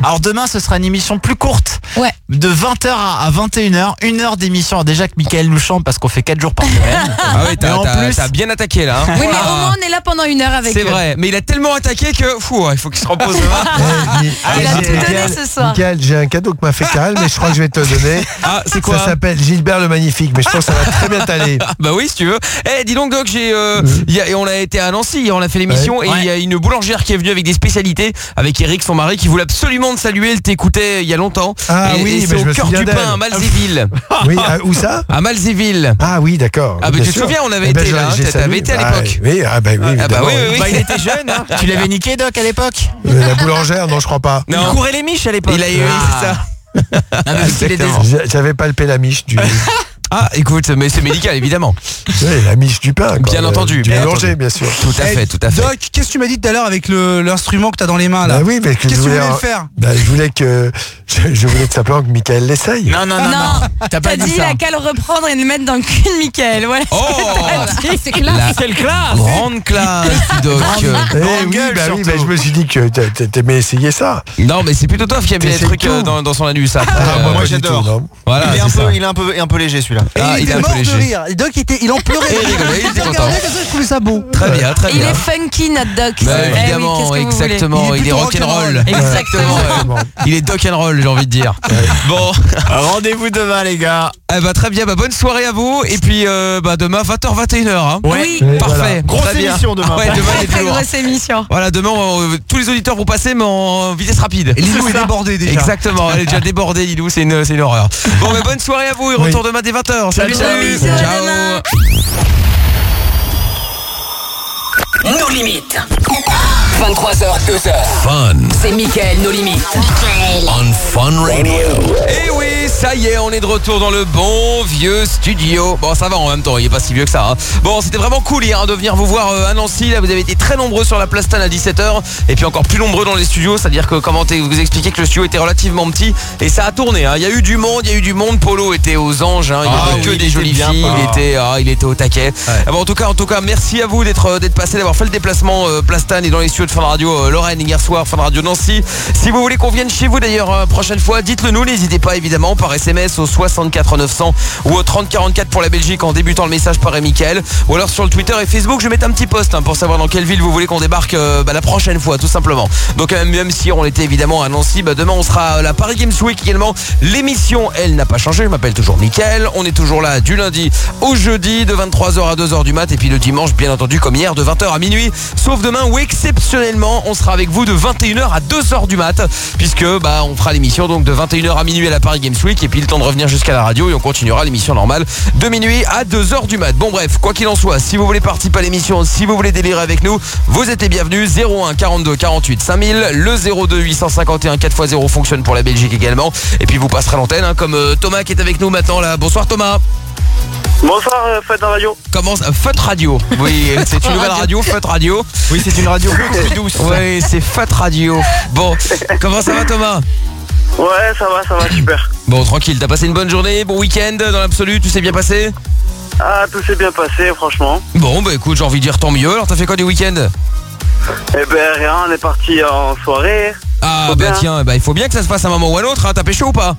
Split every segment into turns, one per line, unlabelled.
Alors demain, ce sera une émission plus courte.
Ouais.
De 20h à 21h. 1 heure d'émission. Alors déjà que Mickaël nous chante parce qu'on fait 4 jours par semaine.
Ah oui,
Mais en plus-
t'as bien attaqué là. Hein.
Oui, mais au moins on est là pendant 1 heure avec
C'est
eux.
vrai, mais il a tellement attaqué que il faut qu'il se repose demain.
Il a tout donné ce soir.
Mickaël, j'ai un cadeau que m'a fait Karel, mais je crois que je vais te le donner.
Ah, c'est quoi?
Ça s'appelle Gilbert le Magnifique, mais je pense que ça va très bien t'aller.
Bah oui, si tu veux. Eh, dis donc, Doc, on a été à Nancy, hier, on a fait l'émission et il y a une boulangère qui est venue avec des spécialités, avec Eric, son mari, qui voulait absolument te saluer. Elle t'écoutait il y a longtemps.
Ah
et,
oui,
et
mais
c'est
je
au
me
cœur
souviens
du
d'elle.
pain, à Malzéville.
Oui, où ça?
À Malzéville.
Ah oui, d'accord.
Ah, mais
bien
tu te
sûr.
souviens, on avait
Eh ben,
été là,
j'ai
t'avais
salué.
été à l'époque.
Oui,
Ah bah
évidemment,
oui, oui.
Bah, il était jeune, hein. Tu l'avais niqué, Doc, à l'époque?
La boulangère, non, je crois pas.
Non.
Il courait les miches à l'époque.
Il a eu, c'est ça.
Ah, mais il est
Exactement.
J'avais palpé la miche du.
Ah, écoute, mais c'est médical, évidemment.
Oui, la miche du pain. Quoi.
Bien entendu,
Du
bien
boulanger,
entendu.
bien sûr.
Tout à fait, tout à fait.
Doc, qu'est-ce que tu m'as dit tout à l'heure avec l'instrument que t'as dans les mains là?
Bah oui, mais que
Qu'est-ce que
je
tu
voulais
voulais faire?
Bah, je voulais tout simplement que Mickaël l'essaye.
Non, non, non, non. T'as pas
T'as
dit
dit
ça.
la qu'à le reprendre et le mettre dans le cul de Mickaël. Voilà.
Oh,
C'est classe.
la
Quelle classe.
grande classe, Doc.
Eh oui,
gueule,
bah oui,
surtout.
bah, je me suis dit que t'aimais essayer ça.
Non, mais c'est plutôt toi qui a mis des
T'essayes
trucs
tout.
dans son anus. Ça.
Moi,
moi,
pas du
j'adore.
tout, non.
Voilà,
Il est
c'est ça.
un peu léger celui-là.
Ah,
Et
il est
était
un peu
mort de
léger.
rire. Et Doc il en pleurait.
Il rigolait, il était
regardait
content.
comme ça, je trouvais ça beau.
Très bien, très
Il
bien.
est funky notre Doc.
Bah,
Eh oui,
évidemment,
qu'est-ce que vous voulez.
exactement. Il est
plutôt
rock'n'roll.
rock'n'roll.
Exactement.
Il est rock'n'roll, j'ai envie de dire. Bon,
Rendez-vous demain, les gars.
eh bah, très bien. Bah, bonne soirée à vous. Et puis, demain 20h 21h. Hein.
Oui.
Et
Parfait.
voilà.
Grosse
Très bien.
émission demain.
Ouais, demain
Très
il est
très
lourd.
grosse émission.
Voilà, demain tous les auditeurs vont passer mais en vitesse rapide.
Et Lilou est débordé déjà.
Exactement, elle est déjà débordée, Lilou, c'est une horreur. Bon, mais bonne soirée à vous et retour demain dès 20h. Salut, salut.
Bisous, à demain.
Nos limites. 23h, 2h.
Fun.
C'est Mickaël, nos limites.
On Fun Radio. Et oui, ça y est, on est de retour dans le bon vieux studio. Bon, ça va en même temps, il est pas si vieux que ça. Hein. Bon, c'était vraiment cool hier de venir vous voir à Nancy. Là, vous avez été très nombreux sur la Place Stan à 17h. Et puis encore plus nombreux dans les studios. C'est-à-dire que vous expliquez que le studio était relativement petit. Et ça a tourné. Hein. Il y a eu du monde, Polo était aux anges. Hein. Il n'y avait que des jolies filles. Il était au taquet. Ouais. Bon, en tout cas, merci à vous d'être passé, d'avoir fait le déplacement Place Stan et dans les studios de Fun Radio Lorraine hier soir, Fun Radio Nancy. Si vous voulez qu'on vienne chez vous d'ailleurs prochaine fois, dites-le nous, n'hésitez pas évidemment par SMS au 64 900 ou au 30 44 pour la Belgique en débutant le message par Mickaël ou alors sur le Twitter et Facebook, je vais mettre un petit post pour savoir dans quelle ville vous voulez qu'on débarque la prochaine fois tout simplement. Donc même si on était évidemment à Nancy, demain on sera à la Paris Games Week également. L'émission elle n'a pas changé, je m'appelle toujours Mickaël, on est toujours là du lundi au jeudi de 23h à 2h du mat et puis le dimanche bien entendu comme hier de 20h à minuit, sauf demain où exceptionnellement on sera avec vous de 21h à 2h du mat puisque on fera l'émission donc de 21h à minuit à la Paris Games Week et puis le temps de revenir jusqu'à la radio et on continuera l'émission normale de minuit à 2h du mat. Bon bref, quoi qu'il en soit, si vous voulez participer à l'émission, si vous voulez délirer avec nous, vous êtes les bienvenus. 01 42 48 5000, le 02 851 4x0 fonctionne pour la Belgique également et puis vous passerez l'antenne comme Thomas qui est avec nous maintenant là. Bonsoir Thomas.
Bonsoir, Fête Radio.
Comment ça? Fut Radio. Oui, c'est une nouvelle radio, Fut Radio.
Oui, c'est une radio plus douce.
Oui, c'est Fut Radio. Bon, comment ça va Thomas?
Ouais, ça va, super.
Bon, tranquille, t'as passé une bonne journée, bon week-end dans l'absolu, tout s'est bien passé?
Ah, tout s'est bien passé, franchement.
Bon, écoute, j'ai envie de dire tant mieux. Alors, t'as fait quoi du week-end?
Eh ben, rien, on est parti en soirée.
Ah,
Faut bien.
tiens, il faut bien que ça se passe à un moment ou à l'autre, hein. T'as pécho ou pas?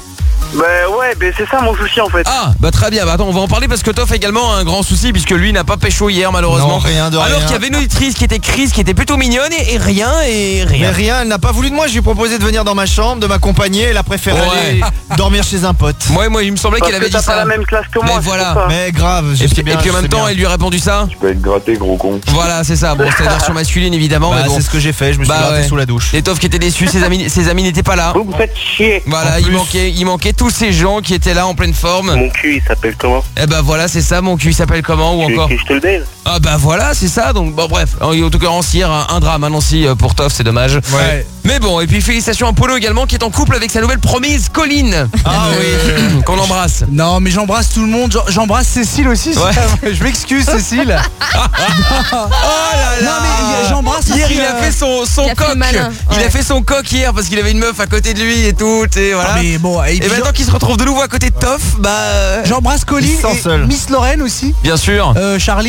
Ouais, c'est ça mon souci en fait.
Ah, très bien. Attends, on va en parler parce que Toff a également un grand souci puisque lui n'a pas pécho hier malheureusement.
Non, rien de
Alors
rien.
qu'il y avait une auditrice qui était Chris, qui était plutôt mignonne et rien.
Mais rien, elle n'a pas voulu de moi. Je lui ai proposé de venir dans ma chambre, de m'accompagner. Elle a préféré aller dormir chez un pote.
Moi, il me semblait
Parce
qu'elle
que
avait
t'as
dit
pas
ça.
la même classe que moi.
Mais
c'est
voilà.
pour ça.
Mais grave, je
Et
sais
puis,
bien.
en même temps, elle lui a répondu ça.
Tu peux être gratté, gros con.
Voilà, c'est ça. Bon, c'était la version masculine évidemment. Mais bon.
C'est ce que j'ai fait. Je me suis gratté
ouais.
sous la douche.
Et Toff qui était déçu, ses amis n'étaient pas là.
Vous me faites chier.
Voilà,
En
il manquait tous ces gens qui étaient là en pleine forme.
Mon cul, il s'appelle comment?
Eh voilà, c'est ça, mon cul s'appelle comment ou
Tu veux
encore
que je te le dise?
Ah voilà, c'est ça. Donc bon bref, en tout cas hier un drame à Nancy pour Toff, c'est dommage.
Ouais.
Mais bon, et puis félicitations à Polo également qui est en couple avec sa nouvelle promise Colline.
Ah oui.
Qu'on embrasse.
Non, mais j'embrasse tout le monde. J'embrasse Cécile aussi.
Ouais.
Je m'excuse, Cécile.
Oh là là.
Non, mais j'embrasse
Hier
aussi,
il a fait son
il a fait
coq.
le malin,
Il a
ouais.
fait son coq hier parce qu'il avait une meuf à côté de lui et tout. Et voilà.
Ah, mais bon,
Et maintenant qu'il se retrouve de nouveau à côté de Toff,
j'embrasse Colline
Il se sent
et
seul.
Miss Lorraine aussi.
bien sûr.
Charline.
Ouais.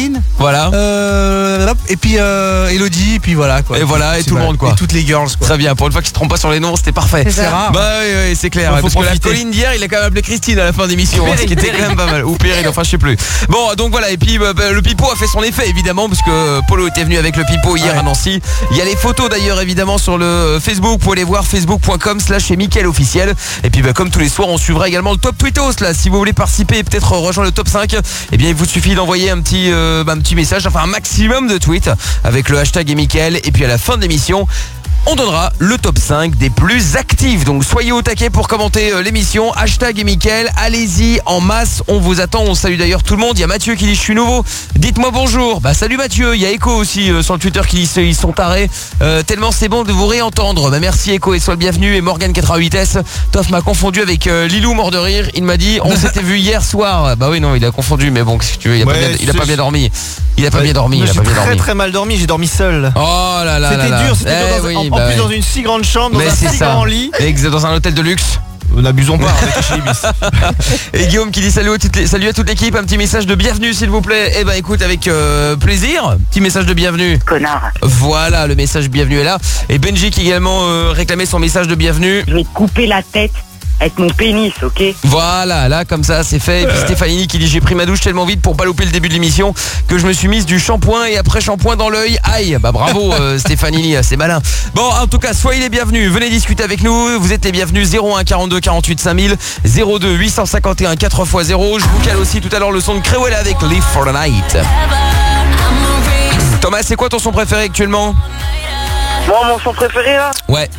Voilà.
Et puis Elodie, et puis voilà quoi.
Et voilà, et
C'est
tout le monde, quoi.
Et toutes les girls quoi.
Très bien, pour une fois qu'ils se trompent pas sur les noms, c'était parfait.
C'est rare.
Bah oui, c'est clair.
Faut
parce que la
profiter.
colline d'hier, il a quand même appelé Christine à la fin d'émission, ce qui était quand même pas mal. Ou Péril, enfin je sais plus. Bon, donc voilà, et puis le pipeau a fait son effet évidemment, parce que Polo était venu avec le pipeau hier à Nancy. Il y a les photos d'ailleurs évidemment sur le Facebook, vous pouvez les voir, facebook.com/MickaelOfficiel. Et puis comme tous les soirs, on suivra également le top tweetos là. Si vous voulez participer et peut-être rejoindre le top 5, eh bien il vous suffit d'envoyer un petit message, enfin un maximum de tweets avec le hashtag et Mickaël. Et puis à la fin de l'émission, on donnera le top 5 des plus actifs. Donc soyez au taquet pour commenter l'émission. Hashtag et Mickaël, allez-y en masse, on vous attend. On salue d'ailleurs tout le monde. Il y a Mathieu qui dit je suis nouveau, dites-moi bonjour. Bah salut Mathieu. Il y a Echo aussi sur le Twitter qui dit ils sont tarés, tellement c'est bon de vous réentendre. Bah merci Echo et sois le bienvenu. Et Morgan88S, Toff m'a confondu avec Lilou mort de rire. Il m'a dit on s'était vu hier soir. Bah oui non, il a confondu, mais bon, si tu veux, il a pas bien dormi. Il a pas bien dormi.
J'ai très mal dormi, j'ai dormi seul.
Oh là là.
C'était dur, c'était dur en plus dans une si grande chambre, dans
mais
un si grand lit.
Dans un hôtel de luxe.
N'abusons pas avec chez Ibis.
Et Guillaume qui dit salut à toute l'équipe, un petit message de bienvenue s'il vous plaît. Eh ben écoute, avec plaisir, petit message de bienvenue.
Connard.
Voilà, le message bienvenue est là. Et Benji qui également réclamait son message de bienvenue.
Je vais te couper la tête avec mon pénis, ok?
Voilà, là comme ça c'est fait. Et puis Stéphanie qui dit j'ai pris ma douche tellement vite pour pas louper le début de l'émission que je me suis mise du shampoing et après shampoing dans l'œil. Aïe, bah bravo Stéphanie, c'est malin. Bon, en tout cas, soyez les bienvenus, venez discuter avec nous. Vous êtes les bienvenus 01 42 48 5000, 02 851 4x0. Je vous cale aussi tout à l'heure le son de Cruella avec Live for the Night. Thomas, c'est quoi ton son préféré actuellement?
Moi, mon son préféré là,
Ouais.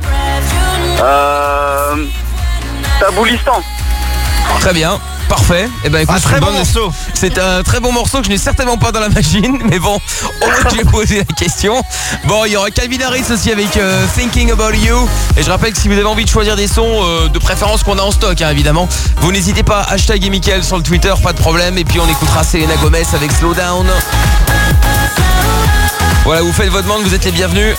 Taboulistan.
Très bien, parfait. Et ben écoute,
Un très bon morceau.
C'est un très bon morceau que je n'ai certainement pas dans la machine, mais bon, au moins que j'ai posé la question. Bon, il y aura Calvin Harris aussi avec Thinking About You. Et je rappelle que si vous avez envie de choisir des sons de préférence qu'on a en stock, hein, évidemment, vous n'hésitez pas, hashtag et Mickaël sur le Twitter, pas de problème. Et puis on écoutera Selena Gomez avec Slow Down. Voilà, vous faites votre demande, vous êtes les bienvenus.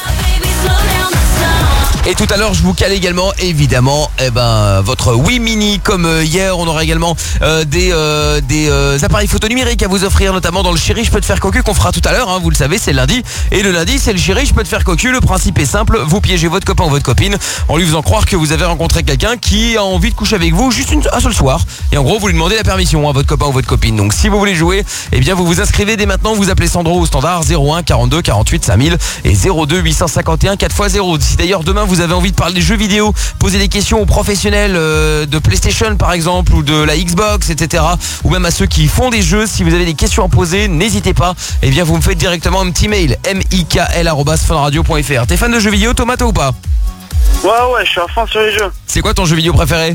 Et tout à l'heure je vous cale également évidemment votre Wii Mini comme hier. On aura également des appareils photo numériques à vous offrir, notamment dans le Chéri je peux te faire cocu qu'on fera tout à l'heure, hein, vous le savez, c'est le lundi. Et le lundi c'est le Chéri je peux te faire cocu. Le principe est simple, vous piégez votre copain ou votre copine en lui faisant croire que vous avez rencontré quelqu'un qui a envie de coucher avec vous juste un seul soir. Et en gros vous lui demandez la permission à votre copain ou votre copine. Donc si vous voulez jouer, eh bien vous vous inscrivez dès maintenant. Vous appelez Sandro au standard 01 42 48 5000 et 02 851 4x0. Si d'ailleurs demain vous avez envie de parler des jeux vidéo, poser des questions aux professionnels de PlayStation par exemple, ou de la Xbox, etc., ou même à ceux qui font des jeux, si vous avez des questions à poser, n'hésitez pas. Et bien vous me faites directement un petit mail, mikl@funradio.fr. T'es fan de jeux vidéo, Thomas, toi ou pas?
Ouais, je suis à fond sur les jeux.
C'est quoi ton jeu vidéo préféré?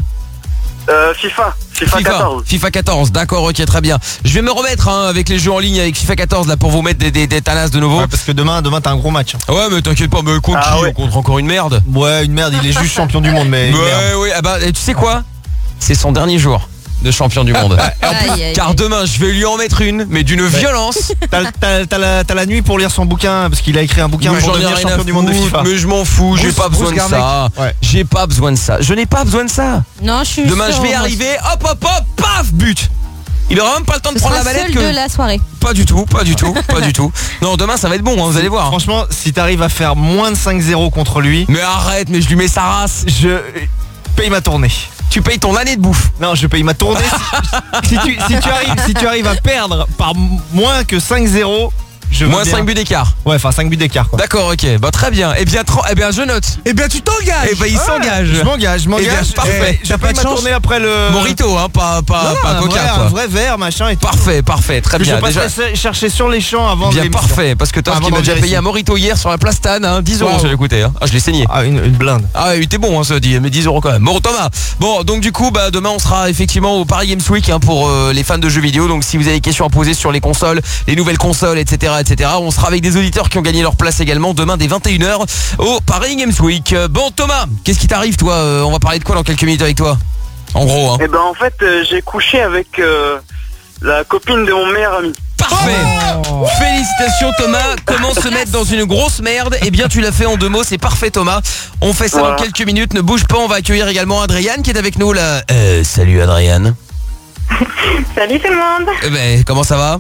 FIFA 14. FIFA 14, d'accord, ok, très bien. Je vais me remettre avec les jeux en ligne avec FIFA 14 là pour vous mettre des tanas de nouveau.
Ouais, parce que demain t'as un gros match.
Ouais, mais t'inquiète pas, mais contre qui? On contre encore une merde.
Ouais, une merde, il est juste champion du monde, mais.
Ouais, ah bah, tu sais quoi? C'est son dernier jour de champion du monde. Car demain je vais lui en mettre une, mais d'une violence.
T'as la nuit pour lire son bouquin, parce qu'il a écrit un bouquin pour devenir champion du monde de FIFA.
Mais je m'en fous, j'ai pas besoin de ça. J'ai pas besoin de ça. Je n'ai pas besoin de ça.
Non, je suis
demain je vais arriver, hop, paf, but. Il aura même pas le temps de prendre la manette
de la soirée.
Pas du tout. Non, demain ça va être bon, vous allez voir.
Franchement, si t'arrives à faire moins de 5-0 contre lui.
Mais arrête, mais je lui mets sa race.
Je paye ma tournée.
Tu payes ton année de bouffe.
Non, je paye ma tournée. si tu arrives à perdre par moins que 5-0,
moins 5 buts d'écart.
Ouais, enfin 5 buts d'écart quoi.
D'accord, ok. Bah très bien. Eh bien je note.
Eh bien tu t'engages.
Eh ben il s'engage.
Je m'engage.
Eh bien, parfait.
Je paye ma tournée après le
Morito, hein, pas Coca quoi.
Un vrai verre, machin et tout.
Parfait, très bien.
Je passerai chercher sur les champs avant
bien parfait, parce que Toff qui m'a déjà payé un Morito hier sur la place Stan, 10 euros ça lui coûté. Je l'ai saigné.
Ah, une blinde.
Ah, il était bon, ça dit, mais 10 euros quand même. Bon, Thomas. Bon, donc du coup, demain on sera effectivement au Paris Games Week pour les fans de jeux vidéo. Donc si vous avez des questions à poser sur les consoles, les nouvelles consoles, etc., on sera avec des auditeurs qui ont gagné leur place également demain dès 21h au Paris Games Week. Bon, Thomas, qu'est-ce qui t'arrive toi? On va parler de quoi dans quelques minutes avec toi? En gros, hein.
Eh ben en fait, j'ai couché avec la copine de mon meilleur ami.
Parfait. Félicitations Thomas. Comment se mettre dans une grosse merde? Eh bien tu l'as fait en 2 mots, c'est parfait Thomas. On fait ça dans quelques minutes, ne bouge pas, on va accueillir également Adriane qui est avec nous là. Salut Adriane.
Salut tout le monde.
Comment ça va?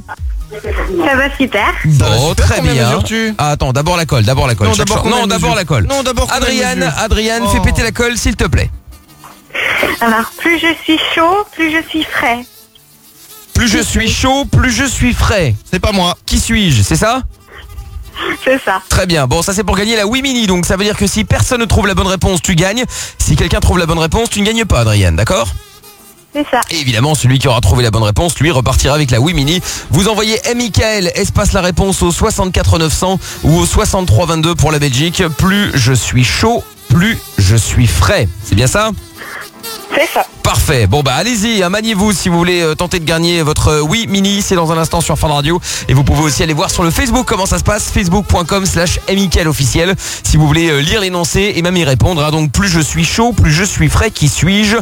Ça va super.
Bon, très
Combien
bien.
mesures-tu
Ah, attends, d'abord la colle.
Non, d'abord combien
Non,
de
d'abord
mesures
la colle.
Non, d'abord combien de mesures
Adriane,
Oh.
fais péter la colle, s'il te plaît.
Alors, plus je suis chaud, plus je suis frais.
Plus je suis chaud, plus je suis frais.
C'est pas moi.
Qui suis-je, c'est ça?
C'est ça.
Très bien. Bon, ça c'est pour gagner la Wii Mini. Donc ça veut dire que si personne ne trouve la bonne réponse, tu gagnes. Si quelqu'un trouve la bonne réponse, tu ne gagnes pas, Adriane, d'accord?
C'est ça.
Et évidemment, celui qui aura trouvé la bonne réponse, lui, repartira avec la Wii Mini. Vous envoyez Michael, espace la réponse au 64 900 ou au 63 22 pour la Belgique. Plus je suis chaud, plus je suis frais. C'est bien ça?
C'est ça.
Parfait. Bon bah allez-y, hein, maniez-vous si vous voulez tenter de gagner votre Wii Mini. C'est dans un instant sur Fun Radio. Et vous pouvez aussi aller voir sur le Facebook comment ça se passe. Facebook.com/Michael officiel. Si vous voulez lire l'énoncé et même y répondre. Hein. Donc plus je suis chaud, plus je suis frais. Qui suis-je?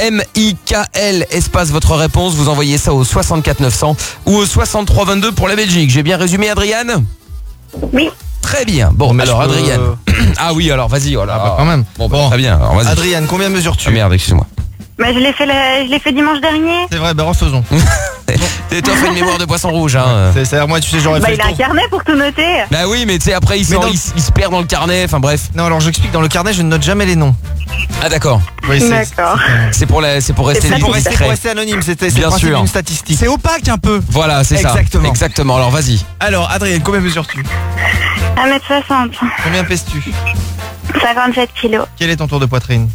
MIKL, espace votre réponse. Vous envoyez ça au 64 900 ou au 63 22 pour la Belgique. J'ai bien résumé, Adriane?
Oui.
Très bien. Bon,
Mais
alors
je peux-
Adriane. Ah oui, alors vas-y. Oh là.
Bah, quand même.
Bon, bah,
Bon.
très bien. Alors vas-y.
Adriane, combien mesures-tu?
Ah merde, excuse-moi.
Mais je l'ai fait dimanche dernier.
C'est vrai, bah refaisons.
Toi, fais une mémoire de poisson rouge. Hein.
C'est-à-dire, moi, tu sais, j'aurais
Bah,
fait
il
le
a un
tour.
carnet pour tout noter.
Bah oui, mais tu sais, après, il se perd dans le carnet. Enfin bref.
Non, alors j'explique, dans le carnet, je ne note jamais les noms.
Ah d'accord.
Oui,
D'accord.
C'est pour rester
C'est
pour rester,
discret.
pour rester anonyme, c'était
Bien
le principe
sûr.
d'une statistique.
C'est opaque un peu.
Voilà, c'est ça.
Exactement.
Exactement. Alors vas-y.
Alors, Adrienne, combien mesures-tu?
1m60.
Combien pèses-tu?
57 kilos.
Quel est ton tour de poitrine?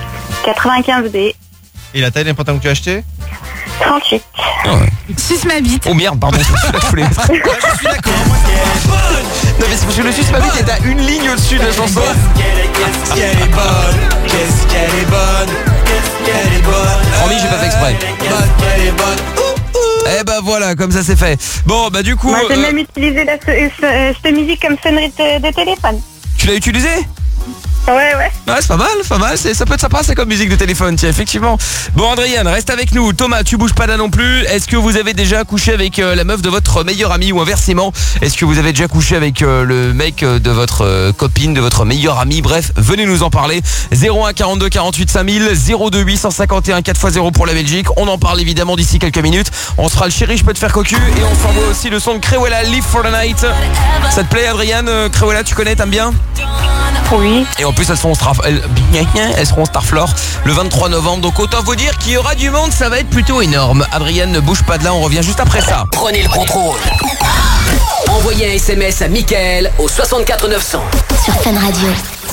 95B.
Et la taille des pantalons que tu as acheté?
38.
Suce ma bite.
Oh merde, pardon. Celui-là, je voulais mettre.
Je suis d'accord.
Non mais c'est parce que le suce ma bite est à une ligne au-dessus de la chanson.
Qu'est-ce qu'elle est bonne, qu'est-ce qu'elle est bonne, qu'est-ce qu'elle est bonne.
Promis, j'ai pas fait exprès.
Qu'elle est bonne.
Eh ben voilà, comme ça c'est fait. Bon, bah du coup,
Moi, j'ai même utilisé cette musique comme sonnerie de téléphone.
tu l'as utilisé?
Ouais.
Ouais, c'est pas mal, ça peut être sympa, c'est comme musique de téléphone, tiens, effectivement. Bon, Adrienne, reste avec nous. Thomas, tu bouges pas là non plus. Est-ce que vous avez déjà couché avec la meuf de votre meilleur ami ou inversement? Est-ce que vous avez déjà couché avec le mec de votre copine, de votre meilleur ami? Bref, venez nous en parler. 01 42 48 5000, 02 851 4x0 pour la Belgique. On en parle évidemment d'ici quelques minutes. On sera le chéri, je peux te faire cocu. Et on s'envoie aussi le son de Cruella, Live for the Night. Ça te plaît, Adrienne? Cruella, tu connais, t'aimes bien?
Oui.
Et en plus elles seront Starflore le 23 novembre. Donc autant vous dire qu'il y aura du monde, ça va être plutôt énorme. Adrienne, ne bouge pas de là, on revient juste après ça.
Prenez le contrôle. Envoyez un SMS à Michael au 64 900.
Sur Fun Radio.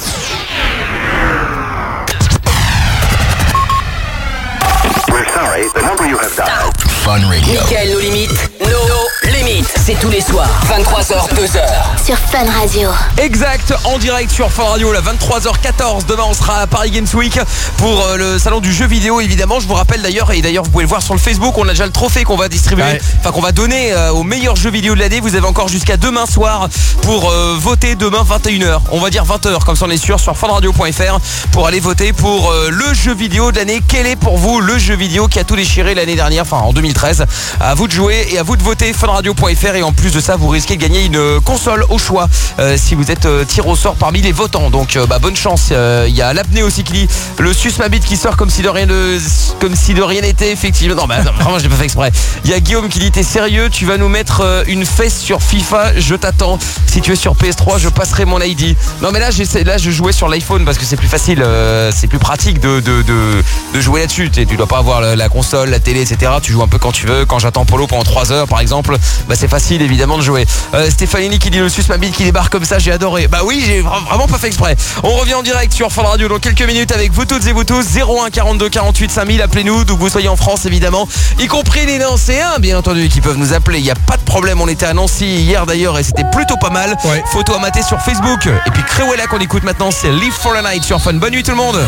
Fun Radio. Michael, nos limites, nos limites. C'est tous les soirs, 23h, 2h.
Sur Fun Radio.
Exact, en direct sur Fun Radio, la 23h14. Demain on sera à Paris Games Week pour le salon du jeu vidéo évidemment. Je vous rappelle d'ailleurs, et d'ailleurs vous pouvez le voir sur le Facebook, on a déjà le trophée qu'on va distribuer, enfin qu'on va donner aux meilleurs jeux vidéo de l'année. Vous avez encore jusqu'à demain soir pour voter. Demain 21h, on va dire 20h comme ça on est sûr, sur funradio.fr pour aller voter pour le jeu vidéo de l'année. Quel est pour vous le jeu vidéo qui a tout déchiré l'année dernière, enfin en 2013? À vous de jouer et à vous de voter, funradio.fr. Et en plus de ça, vous risquez de gagner une console au choix si vous êtes tiré au sort parmi les votants. Donc bonne chance. Il y a l'apnée aussi qui dit le sus ma bite qui sort comme si de rien n'était. Effectivement, non, vraiment je l'ai pas fait exprès. Il y a Guillaume qui dit t'es sérieux, tu vas nous mettre une fesse sur FIFA, je t'attends. Si tu es sur PS3, je passerai mon ID. Non mais là je jouais sur l'iPhone parce que c'est plus facile, c'est plus pratique de jouer là-dessus. Tu dois pas avoir la console, la télé, etc. Tu joues un peu quand tu veux. Quand j'attends Polo pendant 3 heures par exemple, c'est facile évidemment de jouer. Stéphanie qui dit le sus ma bite qui débarque comme ça, j'ai adoré. Bah oui, j'ai vraiment pas fait exprès. On revient en direct sur Fun Radio dans quelques minutes avec vous toutes et vous tous. 01 42 48 5000, appelez-nous d'où que vous soyez en France évidemment, y compris les Nancéens bien entendu qui peuvent nous appeler. Il y a pas de problème, on était à Nancy hier d'ailleurs et c'était plutôt pas mal. Photo à mater sur Facebook. Et puis Cruella qu'on écoute maintenant, c'est Live for the Night sur Fun. Bonne nuit tout le monde.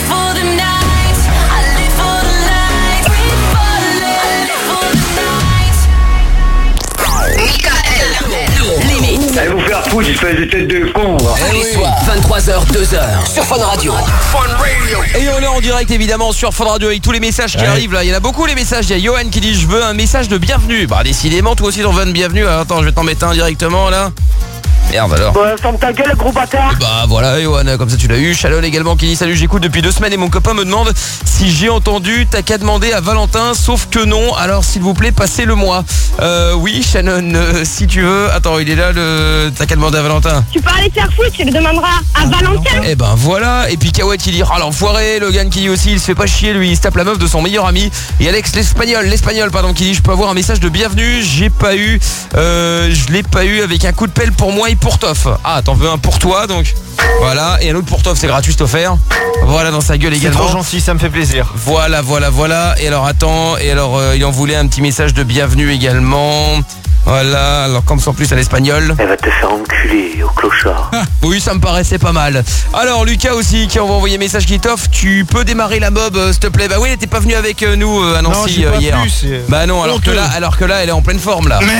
Limite.
Allez vous faire foutre, espèce de tête de con.
Tous les soirs, 23h, 2h. Sur Fun Radio.
Et on est en direct évidemment sur Fun Radio avec tous les messages qui arrivent là. Il y en a beaucoup les messages. Il y a Johan qui dit je veux un message de bienvenue. Bah décidément toi aussi t'en veux une bienvenue. Alors, attends, je vais t'en mettre un directement là. Merde alors.
Bah, ferme ta gueule, gros bâtard.
Bah voilà, Johan, comme ça tu l'as eu. Shannon également qui dit salut, j'écoute depuis 2 semaines et mon copain me demande si j'ai entendu, t'as qu'à demander à Valentin, sauf que non, alors s'il vous plaît, passez-le moi. Oui, Shannon, si tu veux. Attends, il est là, t'as qu'à demander à Valentin.
Tu peux aller te faire foutre, tu le demanderas à Valentin.
Eh ben voilà, et puis Kawet qui dit ah l'enfoiré, Logan qui dit aussi il se fait pas chier lui, il se tape la meuf de son meilleur ami. Et Alex l'espagnol pardon qui dit je peux avoir un message de bienvenue, je l'ai pas eu avec un coup de pelle pour moi et pour Toff. Ah t'en veux un pour toi donc voilà, et un autre pour Toff, c'est gratuit, c'est offert. Voilà dans sa gueule
C'est
également.
trop gentil, ça me fait plaisir.
Voilà. Et alors attends, il en voulait un petit message de bienvenue également. Voilà, alors comme sans plus à l'espagnol.
Elle va te faire enculer au clochard.
Oui, ça me paraissait pas mal. Alors Lucas aussi qui envoie envoyer un message qui t'offre. Tu peux démarrer la mob s'il te plaît. Bah oui, elle était pas venue avec nous à Nancy hier. Bah non, alors que là elle est en pleine forme là.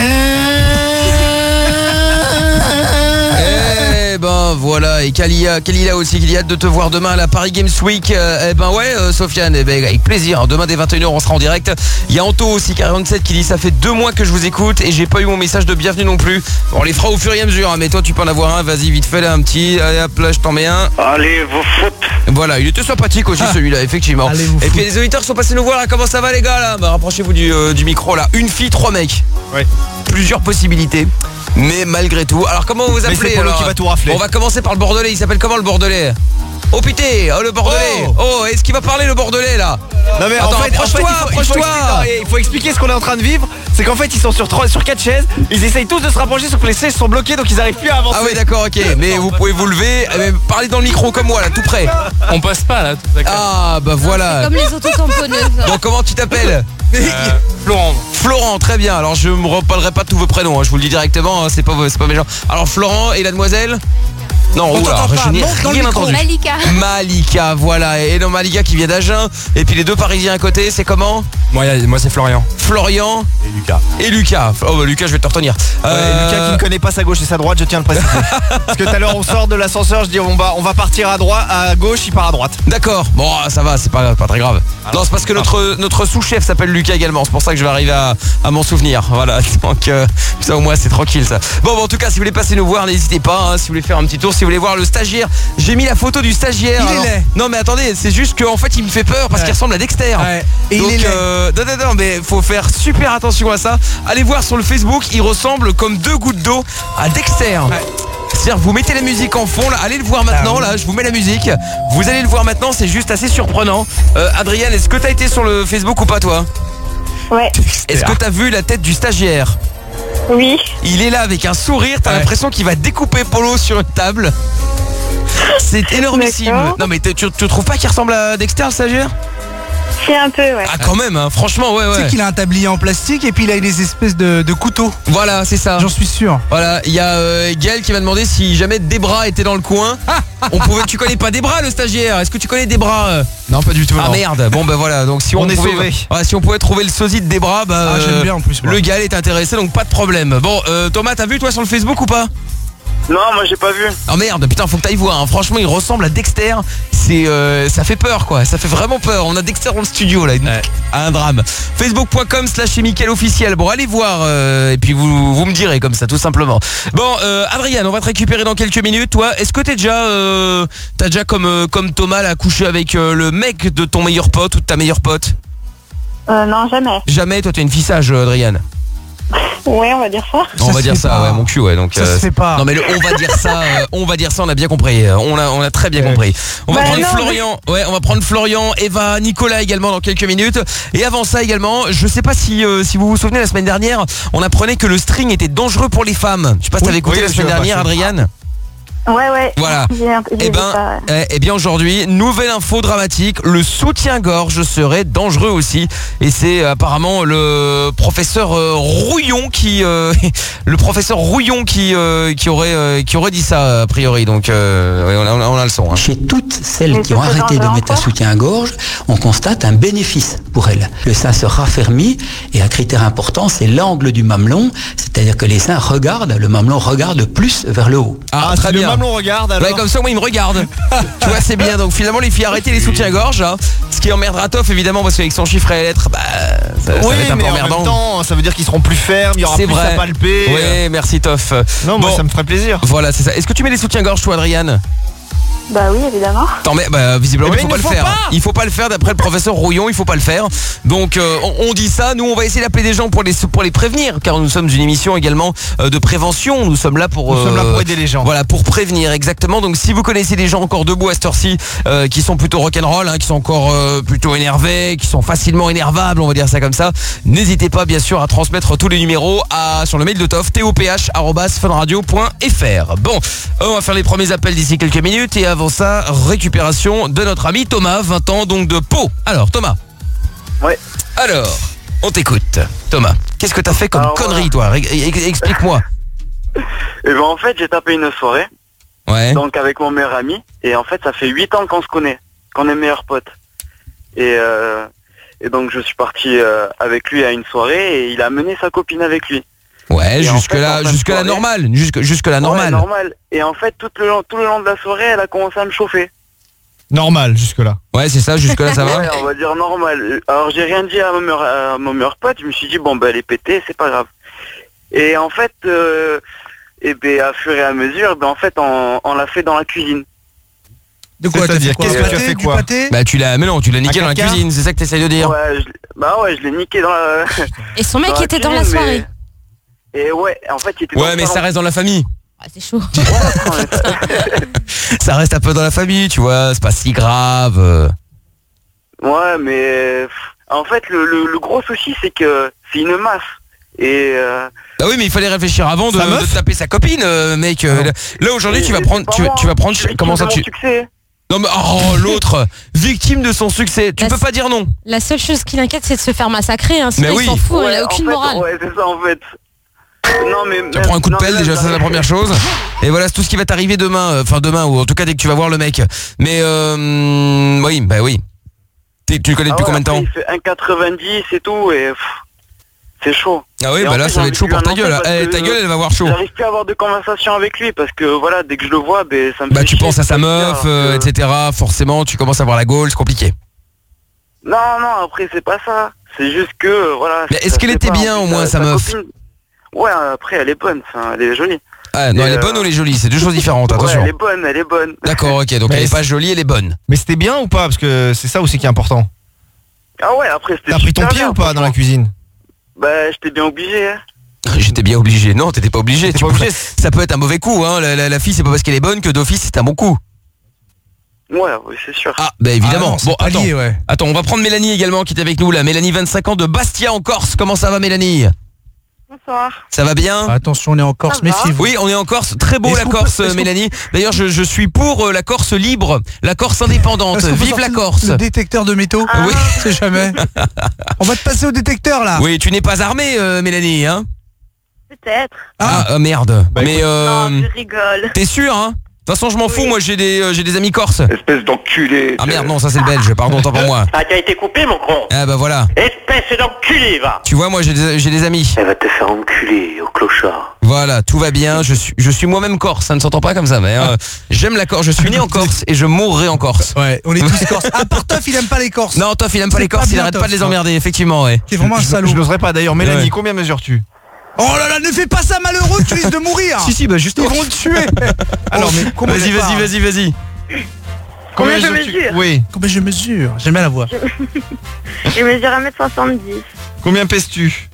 Eh ben voilà, et Kalila aussi qui a hâte de te voir demain à la Paris Games Week. Eh ben ouais Sofiane, eh ben, avec plaisir. Demain dès 21h on sera en direct. Il y a Anto aussi 47 qui dit ça fait 2 mois que je vous écoute et j'ai pas eu mon message de bienvenue non plus. Bon, on les fera au fur et à mesure, hein, mais toi tu peux en avoir un, vas-y vite fait là un petit. Allez hop là je t'en mets un.
Allez, vous foutez.
Voilà, il était sympathique aussi celui-là, effectivement. Et puis les auditeurs qui sont passés nous voir là, comment ça va les gars là. Bah rapprochez-vous du micro là. Une fille, 3 mecs.
Ouais.
Plusieurs possibilités. Mais malgré tout, alors comment vous appelez?
Mais c'est Polo qui va tout rafler.
On va commencer par le Bordelais, il s'appelle comment le Bordelais? Oh putain, oh le Bordelais. Oh, est-ce qu'il va parler le Bordelais là?
Non mais
attends, approche-toi.
Il faut expliquer ce qu'on est en train de vivre. C'est qu'en fait ils sont sur 4 chaises. Ils essayent tous de se rapprocher sauf que les sièges sont bloqués donc ils arrivent plus à avancer.
Ah oui d'accord, ok. Mais vous pouvez vous lever, parlez dans le micro comme moi là, tout près.
On passe pas là.
Ah bah voilà.
Comme les autotamponneuses.
Donc comment tu t'appelles? Florent, très bien. Alors je me reparlerai pas de tous vos prénoms, hein. Je vous le dis directement, hein. c'est pas méchant. Alors Florent et la demoiselle? Non, je n'ai rien entendu. Malika, voilà. Et non, Malika qui vient d'Agen. Et puis les 2 Parisiens à côté, c'est comment?
Moi c'est Florian.
Florian et Lucas. Oh bah Lucas, je vais te retenir.
Lucas qui ne connaît pas sa gauche et sa droite, je tiens à le préciser. Parce que tout à l'heure on sort de l'ascenseur, je dis on va partir à droite, à gauche, il part à droite.
D'accord. Bon, ça va, c'est pas très grave. Non, c'est parce que notre sous-chef s'appelle Lucas également. C'est pour ça que je vais arriver à m'en souvenir. Voilà. Donc ça au moins c'est tranquille ça. Bon, en tout cas, si vous voulez passer nous voir, n'hésitez pas, hein, si vous voulez faire un petit tour, si vous voulez voir le stagiaire. J'ai mis la photo du stagiaire.
Il est laid.
Non mais attendez, c'est juste qu'en fait il me fait peur parce qu'il ressemble à Dexter.
Ouais. Et
donc
il est
non mais faut faire super attention à ça. Allez voir sur le Facebook, il ressemble comme 2 gouttes d'eau à Dexter. Ouais. C'est-à-dire vous mettez la musique en fond là, allez le voir maintenant là, je vous mets la musique. Vous allez le voir maintenant, c'est juste assez surprenant. Adrien, est-ce que t'as été sur le Facebook ou pas toi?
Ouais.
Est-ce que t'as vu la tête du stagiaire?
Oui.
Il est là avec un sourire, t'as l'impression qu'il va découper Polo sur une table. C'est énormissime. Non mais tu trouves pas qu'il ressemble à Dexter le stagiaire?
C'est un peu, ouais.
Ah quand même, hein, franchement, ouais.
Tu sais qu'il a un tablier en plastique et puis il a des espèces de couteaux.
Voilà, c'est ça.
J'en suis sûr.
Voilà, il y a Gaël qui m'a demandé si jamais Debra était dans le coin. Tu connais pas Debra le stagiaire? Est-ce que tu connais Debra?
Non, pas du tout.
Ah
non.
Merde. Bon ben voilà, donc si on
est
pouvait,
sauvé.
Si on pouvait trouver le sosie de Debra,
j'aime bien en plus. Moi.
Le Gaël est intéressé, donc pas de problème. Bon, Thomas, t'as vu toi sur le Facebook ou pas?
Non, moi j'ai pas vu.
Oh merde, putain, faut que t'ailles voir, hein. Franchement il ressemble à Dexter. Ça fait peur quoi, ça fait vraiment peur. On a Dexter dans le studio là, un drame. Facebook.com/Mickaël officiel. Bon, allez voir et puis vous me direz comme ça tout simplement. Bon, Adrien, on va te récupérer dans quelques minutes. Toi, est-ce que t'as déjà comme Thomas là couché avec le mec de ton meilleur pote ou de ta meilleure pote?
Non, jamais.
Jamais. Toi t'es une fille sage, Adrien.
Ouais, on va dire ça.
On va dire ça, ouais, mon cul, ouais. Donc
ça se fait pas.
Non mais on va dire ça, on a bien compris. On a très bien compris. On va prendre Florian. Ouais, on va prendre Florian, Eva, Nicolas également dans quelques minutes. Et avant ça également, je sais pas si vous vous souvenez la semaine dernière, on apprenait que le string était dangereux pour les femmes. Je sais pas si t'avais écouté la semaine dernière, Adrien.
Ouais.
Voilà. Eh bien aujourd'hui, nouvelle info dramatique, le soutien-gorge serait dangereux aussi. Et c'est apparemment le professeur Rouillon qui aurait dit ça a priori. Donc on a le son. Hein.
Chez toutes celles qui ont arrêté de mettre un soutien-gorge, on constate un bénéfice pour elles. Le sein se raffermit et un critère important, c'est l'angle du mamelon, c'est-à-dire que les seins le mamelon regarde plus vers le haut.
Ah très bien.
comme l'on regarde alors.
Ouais, comme ça, moi, il me regarde. Tu vois, c'est bien. Donc finalement, les filles, arrêtez les soutiens-gorge. Hein. Ce qui emmerdera Toff, évidemment, parce qu'avec son chiffre et lettres, ça
Oui,
va être un peu
mais en
emmerdant.
même temps, ça veut dire qu'ils seront plus fermes, il y aura
C'est
plus
vrai.
à palper.
Oui, merci Toff.
Non, moi ça me ferait plaisir.
Voilà, c'est ça. Est-ce que tu mets les soutiens-gorge, toi, Adriane?
Bah oui, évidemment.
T'en mets, visiblement,
Eh ben,
il faut pas
il
le
ne faut
faire.
pas.
Il faut pas le faire d'après le professeur Rouillon, il faut pas le faire. Donc on dit ça, nous on va essayer d'appeler des gens pour les prévenir, car nous sommes une émission également de prévention. Nous sommes là pour
aider les gens.
Voilà, pour prévenir exactement. Donc si vous connaissez des gens encore debout à cette heure-ci, qui sont plutôt rock'n'roll, hein, qui sont encore plutôt énervés, qui sont facilement énervables, on va dire ça comme ça, n'hésitez pas bien sûr à transmettre tous les numéros sur le mail de Toff, toph@funradio.fr. Bon, on va faire les premiers appels d'ici quelques minutes et avant ça, récupération de notre ami Thomas, 20 ans donc de Pau. Alors Thomas.
Ouais.
Alors, on t'écoute. Thomas, qu'est-ce que t'as fait comme connerie toi? Explique-moi.
Et ben en fait j'ai tapé une soirée.
Ouais.
Donc avec mon meilleur ami. Et en fait ça fait 8 ans qu'on se connaît. Qu'on est meilleurs potes. Et donc je suis parti avec lui à une soirée et il a amené sa copine avec lui.
Ouais,
et
jusque-là normal. Jusque-là normal.
Ouais, normal. Et en fait tout le long de la soirée elle a commencé à me chauffer.
Normal jusque-là.
Ouais, c'est ça, jusque-là ça va.
Ouais, on va dire normal. Alors j'ai rien dit à mon meilleur pote, je me suis dit bon elle est pétée, c'est pas grave. Et en fait, à fur et à mesure, en fait on l'a fait dans la cuisine.
De quoi?
C'est-à-dire, qu'est-ce que tu as fait quoi?
Bah tu l'as niqué dans la cuisine, c'est ça que t'essayes de dire.
Ouais, je l'ai niqué dans la...
Et son mec
dans la
était dans la
cuisine,
soirée.
Et ouais, en fait il était dans
Ouais,
le
mais ça
salon.
reste dans la famille.
C'est chaud.
Ça reste un peu dans la famille, tu vois, c'est pas si grave.
Ouais, mais en fait le gros souci c'est que c'est une masse. Et
Bah oui, mais il fallait réfléchir avant de taper sa copine, mec. Là aujourd'hui, tu vas prendre, comment ça tu
succès.
Non mais l'autre victime de son succès. Tu peux pas dire non.
La seule chose qui l'inquiète, c'est de se faire massacrer. Hein. Sinon,
Mais
il
oui.
s'en fout, il
Ouais,
a aucune
en fait,
morale.
Ouais, c'est ça en fait. Non mais
Tu prends un coup de pelle, déjà ça c'est la première chose. Et voilà, c'est tout ce qui va t'arriver demain, ou en tout cas dès que tu vas voir le mec. Mais oui, bah oui. Tu le connais depuis combien de temps?
Il fait 1,90 et tout et c'est chaud.
Ah oui,
Et
bah
en
là
plus,
ça va
j'ai
être chaud
envie de
pour ta
lui
gueule.
annoncer
Ta
parce
gueule elle va avoir chaud.
J'arrive plus à avoir de conversation avec lui parce que voilà, dès que je le vois, ça me
Bah
fait
tu
chier,
penses à sa
c'est
meuf,
bizarre,
etc. Forcément tu commences à avoir la gaule, c'est compliqué.
Non, après c'est pas ça. C'est juste que voilà.
Mais est-ce qu'elle était bien au moins sa meuf?
copine... Ouais, après elle est bonne, elle est jolie.
Ah non, elle est bonne ou elle est jolie? C'est deux choses différentes, attention.
Ouais, elle est bonne.
D'accord, ok, donc elle est pas jolie, elle est bonne.
Mais c'était bien ou pas? Parce que c'est ça aussi qui est important.
Ah ouais, après c'était.
T'as pris ton
super
pied
bien,
ou pas dans la cuisine?
Bah j'étais bien obligé. Hein.
J'étais bien obligé. Non, t'étais pas obligé. Ça peut être un mauvais coup, hein. La fille, c'est pas parce qu'elle est bonne que d'office c'est un bon coup.
Ouais, c'est sûr.
Ah, bah évidemment.
Ah non, attends. Ouais.
Attends, on va prendre Mélanie également qui est avec nous là. Mélanie, 25 ans de Bastia en Corse. Comment ça va, Mélanie?
Bonsoir.
Ça va bien?
Attention, on est en Corse, méfiez-vous.
Oui, on est en Corse. Très beau
Est-ce
la
qu'on
Corse,
peut-
Mélanie. D'ailleurs, je suis pour la Corse libre, la Corse indépendante.
Est-ce qu'on peut
Vive la
sortir
Corse.
Le détecteur de métaux.
Oui.
C'est jamais. On va te passer au détecteur là.
Oui, tu n'es pas armée, Mélanie, hein?
Peut-être.
Merde.
Bah,
mais
Non, je rigole.
t'es sûr, hein? De toute façon, je m'en fous, moi j'ai des amis corses.
Espèce d'enculé.
Ah merde, non, ça c'est le belge, pardon, tant pour moi.
Ah, t'as été coupé, mon con.
Ah bah voilà.
Espèce d'enculé, va.
Tu vois, moi j'ai des amis.
Elle va te faire enculer au clochard.
Voilà, tout va bien, je suis moi-même corse, ça ne s'entend pas comme ça, mais j'aime la Corse, je suis né en Corse et je mourrai en Corse.
Ouais, on est tous corses. Ah, par Toff, il aime pas les Corses.
Non, Toff, il aime pas
C'est
les Corses,
pas
il
bien,
arrête pas
Toff,
de les emmerder, effectivement, ouais.
C'est vraiment un
Je
salaud.
n'oserais pas d'ailleurs. Mélanie,
Ouais.
combien mesures-tu?
Oh là là, ne fais pas ça malheureux, tu risques de mourir.
Si, bah
Ils
justement.
vont le tuer.
Alors, mais
Comment
Vas-y,
je parle
vas-y.
Combien je
mesures-tu?
mesure?
Oui.
Combien je mesure? J'aime bien la voix.
Je mesure 1m70.
Combien pèses-tu?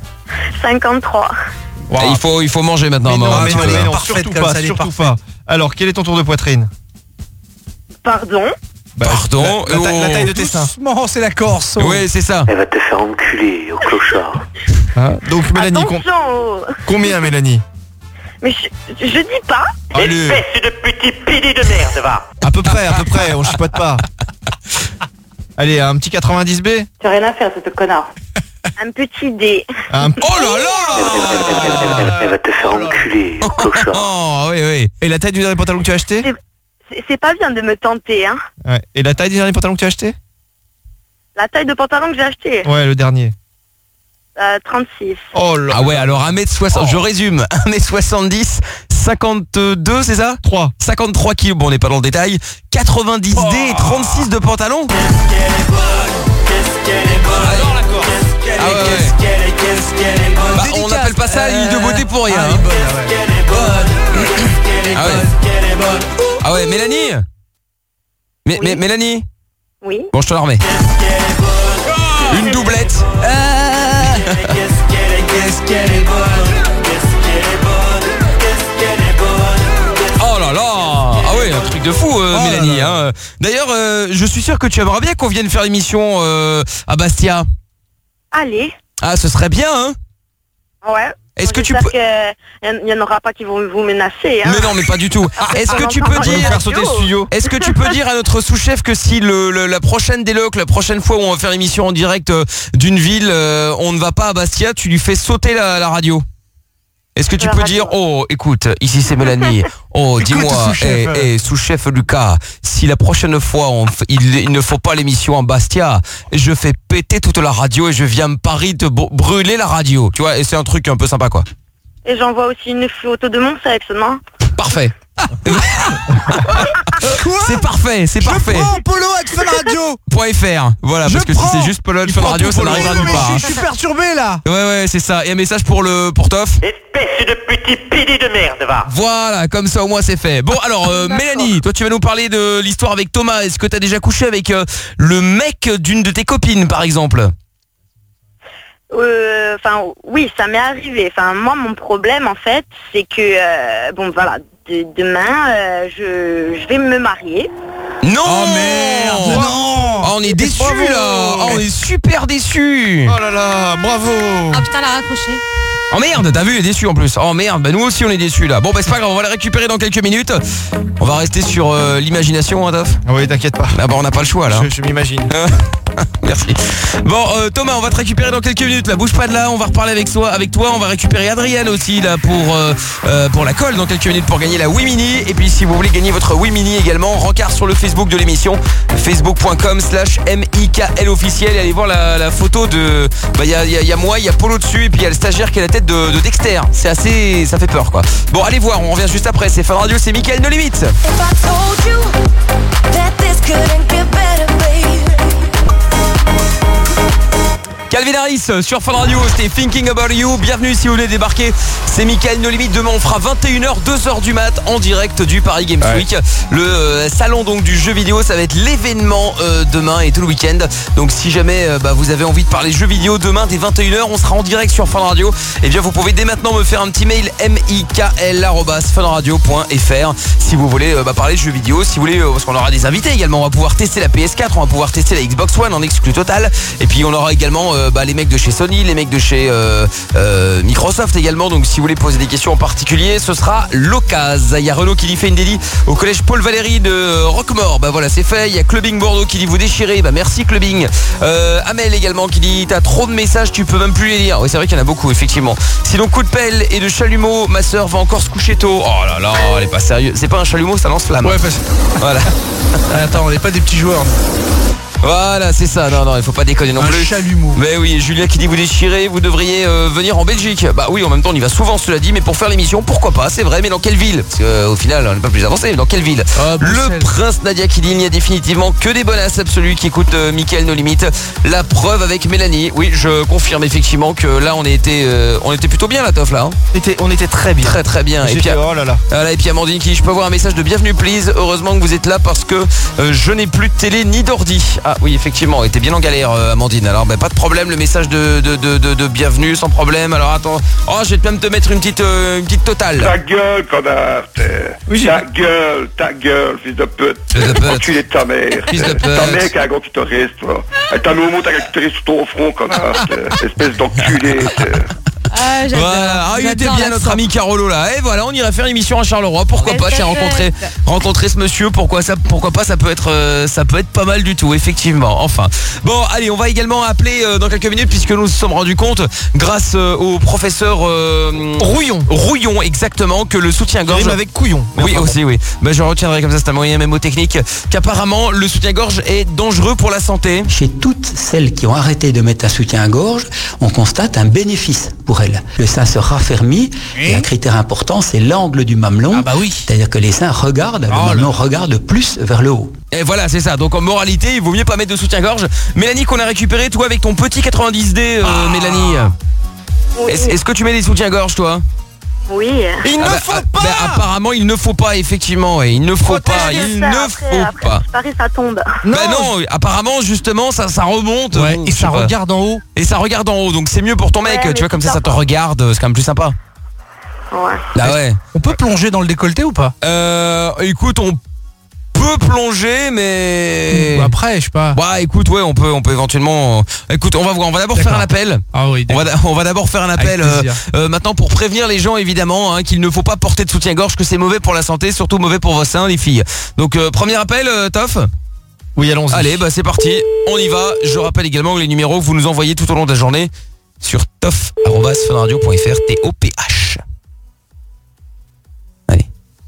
53.
Il faut manger maintenant,
Mais non,
maman,
mais
tu
non,
vois.
mais non,
Parfaite
surtout
comme
pas,
ça, elle est
surtout
parfaite.
pas. Alors, quel est ton tour de poitrine?
Pardon?
Pardon,
La taille de tes seins.
Doucement, c'est la Corse. Oh.
Ouais, c'est ça.
Elle va te faire enculer au clochard.
Donc, Mélanie,
Attention oh.
combien, Mélanie?
Mais je dis pas.
Allez,
Espèce de petit pili de merde, va.
à peu près, on chipote pas. Allez, un petit 90B?
Tu as rien à faire, ce connard. Un petit dé.
Un...
Oh là là.
Elle va te faire enculer au clochard.
Oh, oui.
Et la taille du dernier pantalon que tu as acheté?
C'est pas bien de me tenter, hein.
Ouais. Et la taille du dernier pantalon que tu as acheté?
La taille de pantalon que j'ai acheté.
Ouais, le dernier.
36.
Oh là.
Ah ouais, alors 1m60, je résume, 1m70, 52, c'est ça
3.
53 kilos, bon on n'est pas dans le détail. 90 D et 36 de pantalon. Ah ouais. Bah, on n'appelle pas ça l'île de beauté pour rien. Ah ouais, Mélanie. Mélanie.
Oui.
Bon, je te la remets. Une doublette. Oh là là. Ah ouais, un truc de fou, Mélanie. Hein. D'ailleurs, je suis sûr que tu aimerais bien qu'on vienne faire l'émission à Bastia.
Allez.
Ah, ce serait bien, hein.
Ouais.
Est-ce que tu peux...
Il n'y en aura pas qui vont vous menacer. Hein.
Mais non, mais pas du tout. Est-ce que tu peux dire...
faire sauter le studio.
Est-ce que tu peux dire à notre sous-chef que si la prochaine déloc, la prochaine fois où on va faire l'émission en direct d'une ville, on ne va pas à Bastia, tu lui fais sauter la radio? Est-ce que tu peux dire, oh, écoute, ici c'est Mélanie. Oh, dis-moi, sous-chef Lucas, si la prochaine fois il ne faut pas l'émission en Bastia, je fais péter toute la radio et je viens à Paris te brûler la radio. Tu vois, et c'est un truc un peu sympa, quoi.
Et j'envoie aussi une photo de mon sexe, non?
Parfait. C'est parfait, c'est parfait.
Je prends Polo avec Fun Radio.
.fr. Voilà, parce que si c'est juste Polo avec Fun Radio, ça n'arrivera nulle part.
Je suis perturbé là.
Ouais, c'est ça. Et un message pour Toff.
Espèce de petit pili de merde, va.
Voilà, comme ça au moins c'est fait. Bon, alors Mélanie, toi tu vas nous parler de l'histoire avec Thomas. Est-ce que tu as déjà couché avec le mec d'une de tes copines, par exemple?
Oui, ça m'est arrivé. Enfin, moi, mon problème, en fait, c'est que, demain, je vais me marier.
Non.
Oh merde. Non.
Oh, on est déçus là. Oh, on est super déçus.
Oh là là, bravo.
Ah putain, elle a raccroché.
Oh merde, t'as vu, il est déçu en plus. Oh merde, bah nous aussi on est déçus là. Bon bah c'est pas grave, on va les récupérer dans quelques minutes. On va rester sur l'imagination, hein, Toff.
Oui, t'inquiète pas.
Ah bah on n'a pas le choix là.
Je m'imagine.
Merci. Bon Thomas, on va te récupérer dans quelques minutes là. Bouge pas de là, on va reparler avec toi. On va récupérer Adrienne aussi là pour la colle dans quelques minutes pour gagner la Wii Mini. Et puis si vous voulez gagner votre Wii Mini également, rencard sur le Facebook de l'émission, facebook.com/MIKL officiel. Et allez voir la photo de... Bah il y a moi, il y a Polo dessus et puis il y a le stagiaire qui est la tête de Dexter. C'est assez... ça fait peur quoi. Bon allez voir, on revient juste après. C'est Fun Radio, c'est Mickaël No Limite. Calvin Harris sur Fun Radio, c'était Thinking About You. Bienvenue si vous voulez débarquer. C'est Mickaël No Limite. Demain on fera 21h, 2h du mat en direct du Paris Games Week. Le salon donc du jeu vidéo, ça va être l'événement demain et tout le week-end. Donc si jamais vous avez envie de parler jeux vidéo demain dès 21h, on sera en direct sur Fun Radio. Et bien vous pouvez dès maintenant me faire un petit mail mikl@funradio.fr si vous voulez parler de jeux vidéo. Si vous voulez, parce qu'on aura des invités également. On va pouvoir tester la PS4, on va pouvoir tester la Xbox One en exclu total. Et puis on aura également les mecs de chez Sony, les mecs de chez Microsoft également. Donc si vous voulez poser des questions en particulier, ce sera l'occasion. Il y a Renaud qui dit fait une délit au collège Paul Valéry de Roquemort. Bah voilà, c'est fait. Il y a Clubbing Bordeaux qui dit vous déchirez. Bah merci Clubbing. Amel également qui dit t'as trop de messages, tu peux même plus les lire. Oui, c'est vrai qu'il y en a beaucoup effectivement. Sinon coup de pelle et de chalumeau, ma sœur va encore se coucher tôt. Oh là là, elle est pas sérieuse. C'est pas un chalumeau, ça lance flamme.
Ouais, voilà. Attends, on n'est pas des petits joueurs.
Voilà, c'est ça. Non, il faut pas déconner non plus.
Un chalumeau.
Mais oui, Julien qui dit vous déchirez, vous devriez venir en Belgique. Bah oui, en même temps on y va souvent, cela dit, mais pour faire l'émission, pourquoi pas, c'est vrai, mais dans quelle ville? Parce qu'au final, on n'est pas plus avancé, mais dans quelle ville? Le prince Nadia qui dit il n'y a définitivement que des bonasses absolues qui écoutent Mickaël No Limite. La preuve avec Mélanie. Oui, je confirme effectivement que là on était plutôt bien la Toff là. Hein.
On était très bien.
Très bien. Et puis,
oh là là.
Voilà, et puis Amandine qui dit je peux avoir un message de bienvenue please. Heureusement que vous êtes là parce que je n'ai plus de télé ni d'ordi. Ah oui, effectivement, était bien en galère Amandine. Alors pas de problème, le message de bienvenue sans problème. Alors attends, je vais même te mettre une petite totale.
Ta gueule, connard.
Oui,
ta gueule, fils de pute. Enculé de ta mère.
Fils de pute.
Ta mère qui a un gros clitoris, toi. T'as mis au mot, t'as un clitoris sur ton front, connard. Espèce d'enculé.
Voilà. Il était bien notre ami Carolo là. Et voilà, on irait faire une émission à Charleroi. Pourquoi pas, tiens, rencontrer ce monsieur. Pourquoi pas, ça peut être pas mal du tout, effectivement. Enfin. Bon, allez, on va également appeler dans quelques minutes puisque nous nous sommes rendus compte, grâce au professeur Rouillon, exactement, que le soutien-gorge
avec couillon.
Oui, aussi, oui. Je retiendrai comme ça, c'est un moyen mémotechnique, qu'apparemment le soutien-gorge est dangereux pour la santé.
Chez toutes celles qui ont arrêté de mettre un soutien-gorge, on constate un bénéfice pour elles. elle. Le sein se raffermit et un critère important, c'est l'angle du mamelon.
Ah bah oui.
C'est-à-dire que les seins regardent, le mamelon regarde plus vers le haut.
Et voilà, c'est ça. Donc en moralité, il vaut mieux pas mettre de soutien-gorge. Mélanie, qu'on a récupéré, toi, avec ton petit 90D, Mélanie.
Oui.
Est-ce que tu mets des soutiens-gorge, toi?
Oui.
Il ne faut pas.
Apparemment, il ne faut pas, effectivement. Ouais, il ne faut pas. Il ne faut pas.
Paris, ça tombe.
Non, apparemment, justement, ça remonte.
Ouais, et ça regarde en haut.
Et ça regarde en haut. Donc c'est mieux pour ton mec.
Ouais,
tu vois, comme ça te
sympa.
regarde. C'est quand même plus sympa.
Ouais.
Là, ouais.
On peut plonger dans le décolleté ou pas?
Écoute, on peut plonger, mais
Ou après, je sais pas.
Bah écoute, ouais, on peut éventuellement. Écoute, on va voir. On va d'abord faire un appel.
Ah oui.
On va d'abord faire un appel maintenant pour prévenir les gens évidemment qu'il ne faut pas porter de soutien-gorge, que c'est mauvais pour la santé, surtout mauvais pour vos seins, les filles. Donc premier appel, Toff.
Oui, allons-y.
Allez, bah c'est parti, on y va. Je rappelle également les numéros que vous nous envoyez tout au long de la journée sur toff@funradio.fr, TOPH. Allez.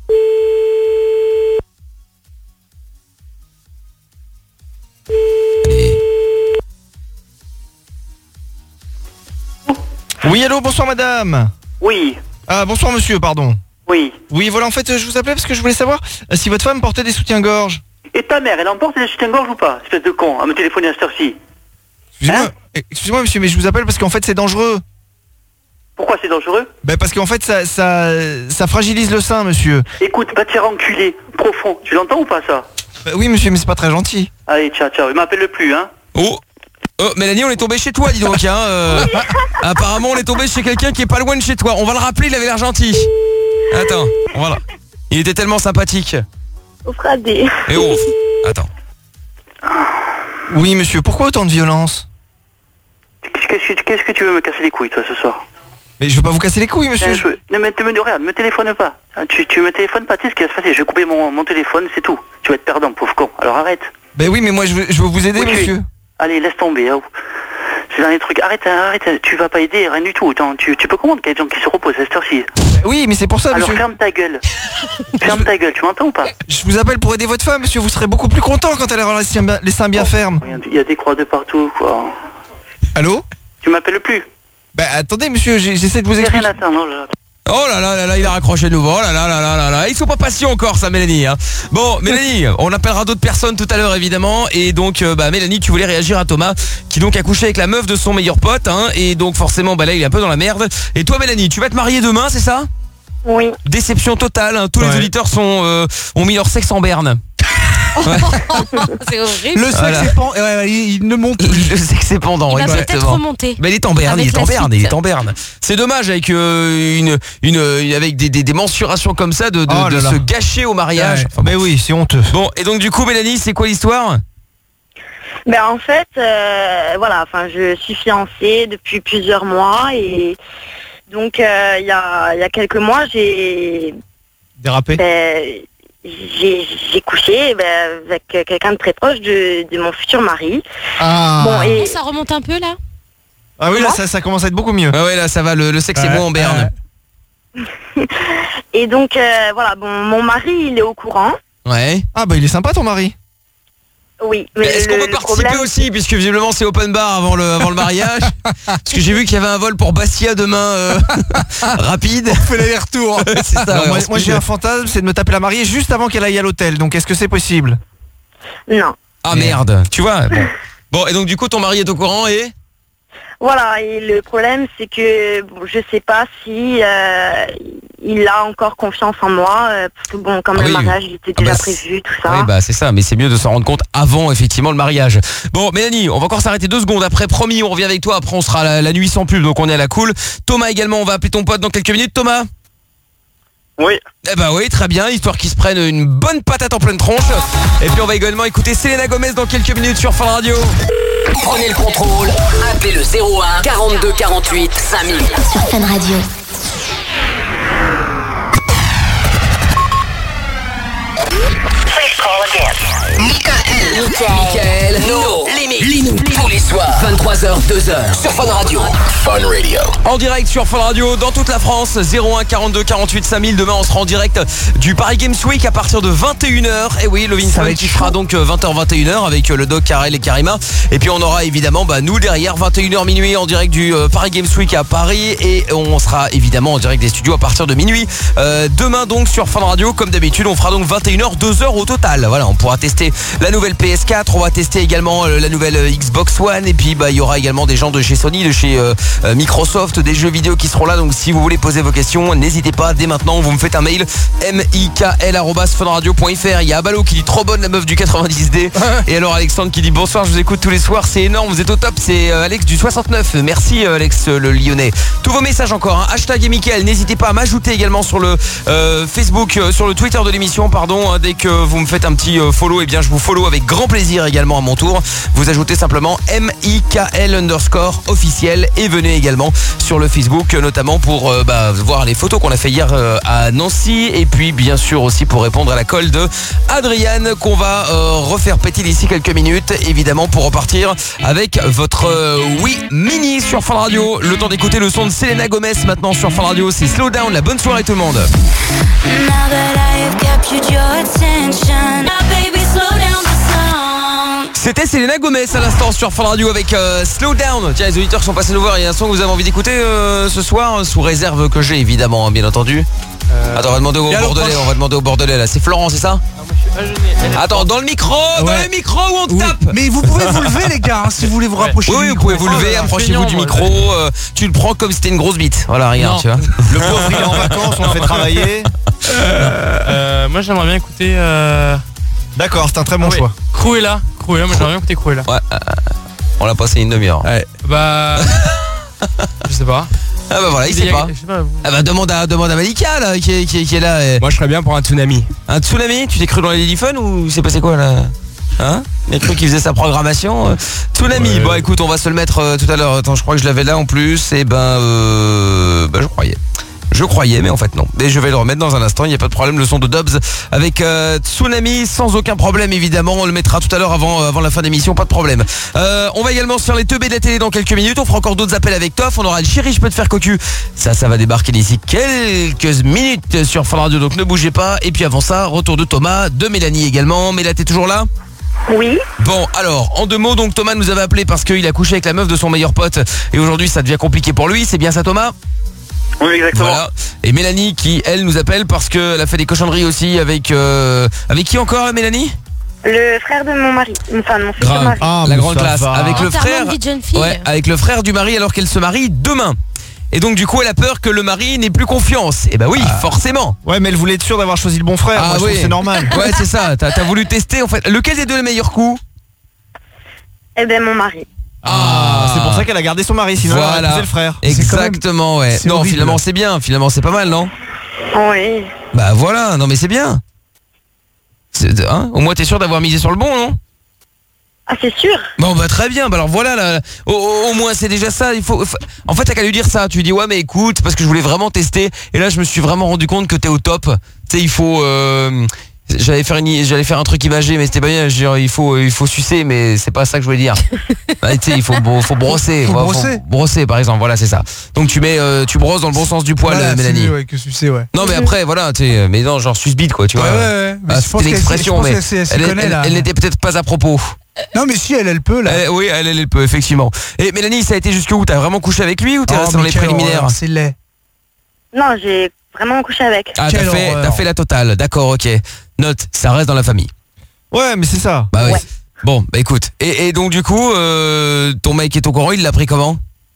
Oui, allô, bonsoir madame.
Oui.
Ah, bonsoir monsieur, pardon.
Oui.
Oui, voilà, en fait, je vous appelais parce que je voulais savoir si votre femme portait des soutiens-gorge.
Et ta mère, elle emporte des soutiens-gorge ou pas? Espèce de con, à me téléphoner à cette heure-ci.
Excusez-moi monsieur, mais je vous appelle parce qu'en fait c'est dangereux.
Pourquoi c'est dangereux?
Ben parce qu'en fait ça fragilise le sein monsieur.
Écoute, va te faire enculer, profond. Tu l'entends ou pas ça?
Ben oui monsieur, mais c'est pas très gentil.
Allez, ciao, il m'appelle plus, hein.
Oh, Mélanie, on est tombé chez toi, dis donc, apparemment, on est tombé chez quelqu'un qui est pas loin de chez toi. On va le rappeler, il avait l'air gentil. Attends, voilà. Il était tellement sympathique.
Au fradé.
Et ouf. Attends.
Oui monsieur, pourquoi autant de violence?
Qu'est-ce que tu veux me casser les couilles, toi, ce soir?
Mais je veux pas vous casser les couilles monsieur.
Non, mais regarde, me téléphone pas. Tu me téléphones pas, tu sais ce qui va se passer. Je vais couper mon téléphone, c'est tout. Tu vas être perdant, pauvre con. Alors arrête.
Ben oui, mais moi je veux vous aider monsieur.
Allez, laisse tomber. Oh. C'est le dernier truc. Arrête, tu vas pas aider, rien du tout. Attends, tu peux comprendre qu'il y a des gens qui se reposent à cette heure-ci.
Oui, mais c'est pour ça,
alors,
monsieur.
Alors ferme ta gueule. Ferme ta gueule, tu m'entends ou pas?
Je vous appelle pour aider votre femme, monsieur. Vous serez beaucoup plus content quand elle aura les seins bien fermes.
Il y a des croix de partout, quoi.
Allô?
Tu m'appelles plus?
Bah attendez, monsieur, j'essaie de vous expliquer.
Rien attendre, là.
Oh là là, il a raccroché de nouveau. Oh là là. Ils sont pas patients encore, ça, Mélanie. Bon, Mélanie, on appellera d'autres personnes tout à l'heure, évidemment. Et donc, Mélanie, tu voulais réagir à Thomas, qui donc a couché avec la meuf de son meilleur pote. Et donc, forcément, là, il est un peu dans la merde. Et toi, Mélanie, tu vas te marier demain, c'est ça?
Oui.
Déception totale. Tous les auditeurs ont mis leur sexe en berne.
Ouais. C'est horrible.
Le sexe est pendant, il ne monte plus.
Le sexe est pendant,
il va
exactement.
peut-être remonter.
Mais il est en berne, il est en berne. C'est dommage avec avec des mensurations comme ça de se gâcher au mariage.
Ouais. Enfin, mais oui, c'est honteux.
Bon, et donc du coup, Mélanie, c'est quoi l'histoire?
Ben en fait, je suis fiancée depuis plusieurs mois et donc il y a quelques mois j'ai
dérapé.
J'ai couché avec quelqu'un de très proche de mon futur mari.
Ah.
Bon, et
ça remonte un peu là.
Ah oui, là ça commence à être beaucoup mieux.
Ah ouais, là ça va, le sexe est moins en berne.
Et donc mon mari il est au courant.
Ouais.
Ah bah il est sympa ton mari.
Oui.
Mais est-ce qu'on peut participer aussi, puisque visiblement c'est open bar avant le mariage? Parce que j'ai vu qu'il y avait un vol pour Bastia demain rapide.
On fait l'aller-retour.
C'est ça.
Alors, moi j'ai un fantasme, c'est de me taper la mariée juste avant qu'elle aille à l'hôtel. Donc est-ce que c'est possible?
Non.
Ah merde, tu vois. Bon, et donc du coup ton mari est au courant et?
Voilà, et le problème c'est que je sais pas si il a encore confiance en moi, parce que comme le mariage il était déjà prévu, tout ça.
Oui, c'est ça, mais c'est mieux de s'en rendre compte avant effectivement le mariage. Bon, Mélanie, on va encore s'arrêter 2 secondes. Après, promis, on revient avec toi. Après, on sera la nuit sans pub, donc on est à la cool. Thomas également, on va appeler ton pote dans quelques minutes. Thomas?
Oui.
Eh ben oui, très bien, histoire qu'ils se prennent une bonne patate en pleine tronche. Et puis on va également écouter Selena Gomez dans quelques minutes sur Fun Radio.
Prenez le contrôle, appelez le 01 42 48 5000
sur Fun Radio.
Michael, nos limites, tous les soirs, 23h, 2h sur Fun Radio. Fun Radio.
En direct sur Fun Radio dans toute la France, 01 42 48 5000. Demain on sera en direct du Paris Games Week à partir de 21h. Et oui, Lovin Fun qui fera donc 20h 21h avec le Doc, Karel et Karima. Et puis on aura évidemment nous derrière 21h minuit en direct du Paris Games Week à Paris. Et on sera évidemment en direct des studios à partir de minuit. Demain donc sur Fun Radio, comme d'habitude, on fera donc 21h, 2h au total. Voilà, on pourra tester la nouvelle PS4, on va tester également la nouvelle Xbox One. Et puis il y aura également des gens de chez Sony, de chez Microsoft, des jeux vidéo qui seront là. Donc si vous voulez poser vos questions, n'hésitez pas dès maintenant, vous me faites un mail mikl@funradio.fr. Il y a Abalo qui dit trop bonne la meuf du 90D. Et alors Alexandre qui dit bonsoir, je vous écoute tous les soirs, c'est énorme, vous êtes au top. C'est Alex du 69. Merci Alex le Lyonnais. Tous vos messages encore, hashtag et Mickaël. N'hésitez pas à m'ajouter également sur le Facebook, sur le Twitter de l'émission, pardon. Dès que vous me faites un petit follow, et bien je vous follow avec grand plaisir également à mon tour. Vous ajoutez simplement MIKL_officiel et venez également sur le Facebook, notamment pour voir les photos qu'on a fait hier à Nancy, et puis bien sûr aussi pour répondre à la colle de Adriane qu'on va refaire péter d'ici quelques minutes, évidemment, pour repartir avec votre Wii Mini sur Fun Radio. Le temps d'écouter le son de Selena Gomez maintenant sur Fun Radio, c'est Slow Down. La bonne soirée tout le monde. C'était Selena Gomez à l'instant sur Fun Radio avec Slow Down. Tiens, les auditeurs sont passés nous voir. Il y a un son que vous avez envie d'écouter ce soir, sous réserve que j'ai évidemment, bien entendu. Attends, on va demander au Bordelais là. C'est Florent, c'est ça? Attends, dans le micro où on te tape.
Mais vous pouvez vous lever les gars, si vous voulez vous rapprocher.
Oui, vous pouvez vous lever, approchez-vous du micro. Tu le prends comme si c'était une grosse bite. Voilà, regarde, tu vois.
Le pauvre il est en vacances, on le fait travailler.
Moi j'aimerais bien écouter
D'accord, c'est un très bon choix.
Cruella, moi j'aimerais bien écouter Cruella.
Ouais, on l'a passé une demi-heure.
Ouais. Je sais pas.
Ah voilà, il sait pas. Demande à Malika là, qui est là.
Moi je serais bien pour un tsunami.
Un tsunami? Tu t'es cru dans les Lily Fun ou c'est passé quoi là? Hein? Il a cru qu'il faisait sa programmation. Tsunami, bon écoute, on va se le mettre tout à l'heure. Attends, je crois que je l'avais là en plus. Et je croyais, mais en fait non. Et je vais le remettre dans un instant, il n'y a pas de problème. Le son de Dobbs avec Tsunami, sans aucun problème évidemment. On le mettra tout à l'heure avant la fin d'émission, pas de problème. On va également se faire les teubés de la télé dans quelques minutes. On fera encore d'autres appels avec Toff. On aura le chéri, je peux te faire cocu. Ça va débarquer d'ici quelques minutes sur Fun Radio, donc ne bougez pas. Et puis avant ça, retour de Thomas, de Mélanie également. Mélanie, t'es toujours là?
Oui.
Bon, alors, en deux mots, donc Thomas nous avait appelé parce qu'il a couché avec la meuf de son meilleur pote. Et aujourd'hui, ça devient compliqué pour lui. C'est bien ça, Thomas?
Oui, exactement.
Voilà. Et Mélanie qui, elle, nous appelle parce qu'elle a fait des cochonneries aussi avec qui encore, Mélanie?
Le frère de mon mari, enfin mon futur mari.
La grande classe. Avec le frère,
ouais,
avec le frère du mari alors qu'elle se marie demain. Et donc du coup elle a peur que le mari n'ait plus confiance. Et bah oui, forcément.
Ouais, mais elle voulait être sûre d'avoir choisi le bon frère. Moi, je trouve que c'est normal.
Ouais, c'est ça. T'as voulu tester en fait. Lequel des deux est le meilleur coup?
Eh ben mon mari.
C'est pour ça qu'elle a gardé son mari, sinon elle aurait épousé le frère.
Exactement, ouais. Non, horrible. Finalement c'est bien, finalement c'est pas mal, non?
Oui.
Bah voilà, non mais c'est bien. Au moins t'es sûr d'avoir misé sur le bon, non?
Ah, c'est sûr.
Bon bah très bien, bah alors voilà là, au moins c'est déjà ça. En fait t'as qu'à lui dire ça. Tu lui dis ouais mais écoute, parce que je voulais vraiment tester. Et là je me suis vraiment rendu compte que t'es au top. Tu sais, il faut j'allais faire un truc imagé, mais c'était pas bien. Genre, il faut sucer, mais c'est pas ça que je voulais dire. Tu sais, il faut brosser. Faut brosser par exemple, voilà c'est ça. Donc tu brosses dans le bon sens du poil, voilà, Mélanie.
Ouais, que sucer, ouais.
Non mais après voilà, tu sais, mais non genre suce-bite quoi, tu vois.
Ouais.
C'était l'expression, mais elle n'était peut-être pas à propos.
Non mais si elle peut là.
Oui, elle peut effectivement. Et Mélanie, ça a été jusqu'où? T'as vraiment couché avec lui ou t'es resté dans les préliminaires?
C'est laid.
Non, j'ai vraiment couché avec.
Ah, t'as fait la totale. D'accord, ok. Note, ça reste dans la famille.
Ouais, mais c'est ça.
Bah oui. Ouais. Bon, bah écoute. Et donc du coup, ton mec est au courant, il l'a pris comment?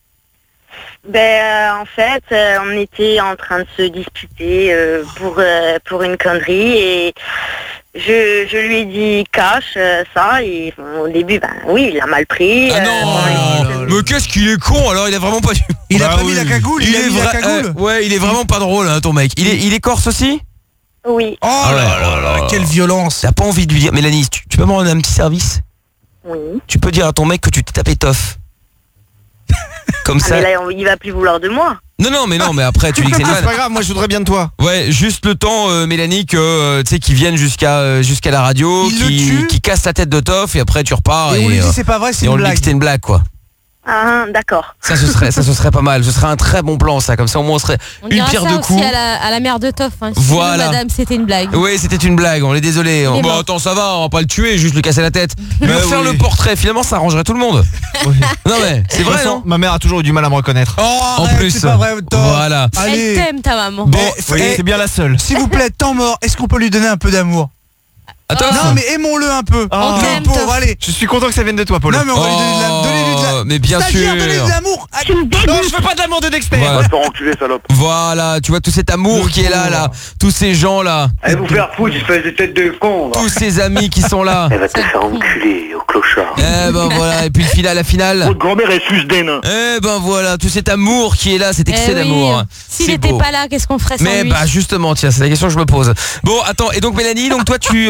En fait, on était en train de se disputer pour une connerie et je lui ai dit cache ça et au début oui il a mal pris.
Ah non, mais qu'est-ce qu'il est con alors, il a vraiment pas dû.
Il a pas mis la cagoule, il a mis la cagoule.
Ouais, il est vraiment pas drôle ton mec. Il est corse aussi?
Oui.
Oh là, quelle violence.
T'as pas envie de lui dire Mélanie, tu peux me rendre un petit service?
Oui.
Tu peux dire à ton mec que tu t'es tapé Toff. Comme ça.
Mais là il va plus vouloir de moi.
Non, mais après tu dis que c'est une vanne.
C'est pas grave, moi je voudrais bien de toi.
Ouais, juste le temps, Mélanie, que tu sais, qu'ils viennent jusqu'à la radio, qui casse la tête de Toff et après tu repars.
Et on lui dit c'est pas vrai, c'est une blague.
On lui dit que c'était une blague quoi.
Ah, d'accord.
Ça ce serait pas mal. Ce serait un très bon plan, ça. Comme ça, au moins, on serait
On
une
dira
pierre
ça
deux
aussi
coups.
à la mère de Toff. Hein.
Voilà.
Madame, c'était une blague.
Oui, c'était une blague, on est désolé.
Il est
Bon,
mort.
attends, ça va, on va pas le tuer, juste lui casser la tête. Lui
Bah
refaire
oui.
le portrait, finalement, ça arrangerait tout le monde. Non mais, c'est
De toute
vrai,
façon,
non?
ma mère a toujours eu du mal à me reconnaître.
Oh,
En
arrête,
plus,
c'est pas vrai, Tom.
voilà.
Elle
Allez.
t'aime, ta maman.
Bon,
Oui, c'est bien la seule.
S'il vous plaît, temps mort, est-ce qu'on peut lui donner un peu d'amour?
attends.
Non, mais aimons-le un peu.
Oh.
Le
t'aime,
pauvre,
Tom.
allez.
Je suis content que ça vienne de toi, Polo.
Non, mais on va lui donner de l'amour. Donnez-lui de la...
Mais bien
Stagiaire,
sûr.
donnez-lui de l'amour.
Tu me dégoûtes.
Non, je veux pas de l'amour de Dexter.
Voilà.
Va te faire enculer, salope.
Voilà, tu vois tout cet amour qui est là, tous ces gens là,
Allez vous faire foutre, espèce de tête de con.
tous ces amis qui sont là.
Elle va te faire enculer au clochard.
Eh ben voilà, et puis la finale.
Votre grand-mère est suce des nains.
Eh ben voilà, tout cet amour qui est là, cet excès
Eh oui.
d'amour.
S'il
C'est
n'était
beau.
pas là, qu'est-ce qu'on ferait sans
Mais
lui?
bah justement, tiens, c'est la question que je me pose. Bon, attends, et donc Mélanie, donc toi tu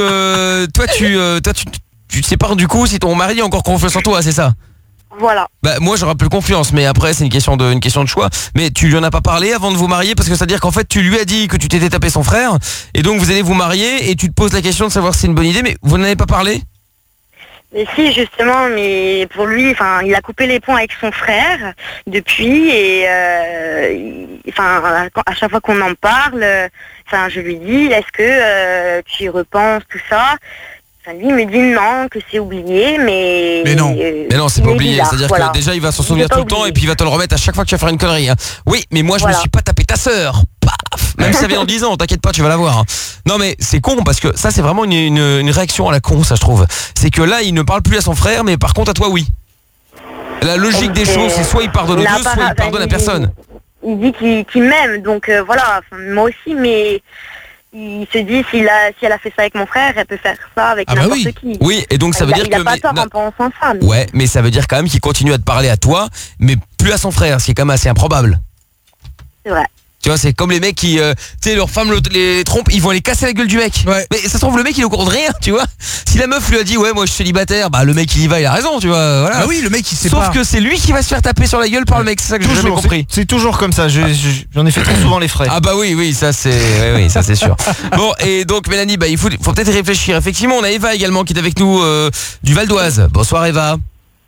sais pas du coup si ton mari a encore confiance en toi, c'est ça?
Voilà.
Bah moi j'aurais plus confiance, mais après c'est une question de choix. Mais tu lui en as pas parlé avant de vous marier, parce que c'est à dire qu'en fait tu lui as dit que tu t'étais tapé son frère, et donc vous allez vous marier et tu te poses la question de savoir si c'est une bonne idée, mais vous n'en avez pas parlé?
Mais si, justement, mais pour lui, enfin, il a coupé les ponts avec son frère depuis et enfin, à chaque fois qu'on en parle, enfin, je lui dis, est-ce que tu y repenses, tout ça? Enfin, lui il me dit non, que c'est oublié, mais...
Mais non.
Mais non, c'est pas
il est
oublié,
bizarre,
c'est-à-dire
voilà.
que déjà il va s'en
Il
souvenir
est pas
tout le temps
oublié.
et puis il va te le remettre à chaque fois que tu vas faire une connerie. Hein. Oui, mais moi je me
Voilà.
suis pas tapé ta sœur. Paf. Même si ça vient en 10 ans, t'inquiète pas, tu vas la voir. Hein. Non mais c'est con parce que ça c'est vraiment une réaction à la con, ça je trouve. C'est que là il ne parle plus à son frère, mais par contre à toi oui. La logique des choses, c'est soit il pardonne aux deux, soit il pardonne à personne.
Il dit qu'il m'aime, donc voilà, enfin, moi aussi, mais il se dit si elle a fait ça avec mon frère, elle peut faire ça avec
Ah bah
n'importe
oui.
qui.
Oui, et donc ça veut dire
il a
que...
pas tort en pensant ça. Mais...
Ouais, mais ça veut dire quand même qu'il continue à te parler à toi, mais plus à son frère, ce qui est quand même assez improbable.
C'est vrai.
Tu vois, c'est comme les mecs qui, tu sais, leurs femmes les trompent, ils vont aller casser la gueule du mec.
Ouais.
Mais ça se trouve, le mec il est au courant de rien, tu vois. Si la meuf lui a dit, ouais, moi je suis célibataire, bah le mec il y va, il a raison, tu vois. Voilà.
Ah oui, le mec il sait
Sauf
pas.
que c'est lui qui va se faire taper sur la gueule par le mec, c'est ça que j'ai jamais
Toujours,
compris.
c'est toujours comme ça. J'en ai fait très souvent les frais.
Ah bah oui, ça c'est, oui, ça c'est sûr. Bon, et donc Mélanie, bah il faut peut-être y réfléchir. Effectivement, on a Eva également qui est avec nous du Val d'Oise. Bonsoir Eva.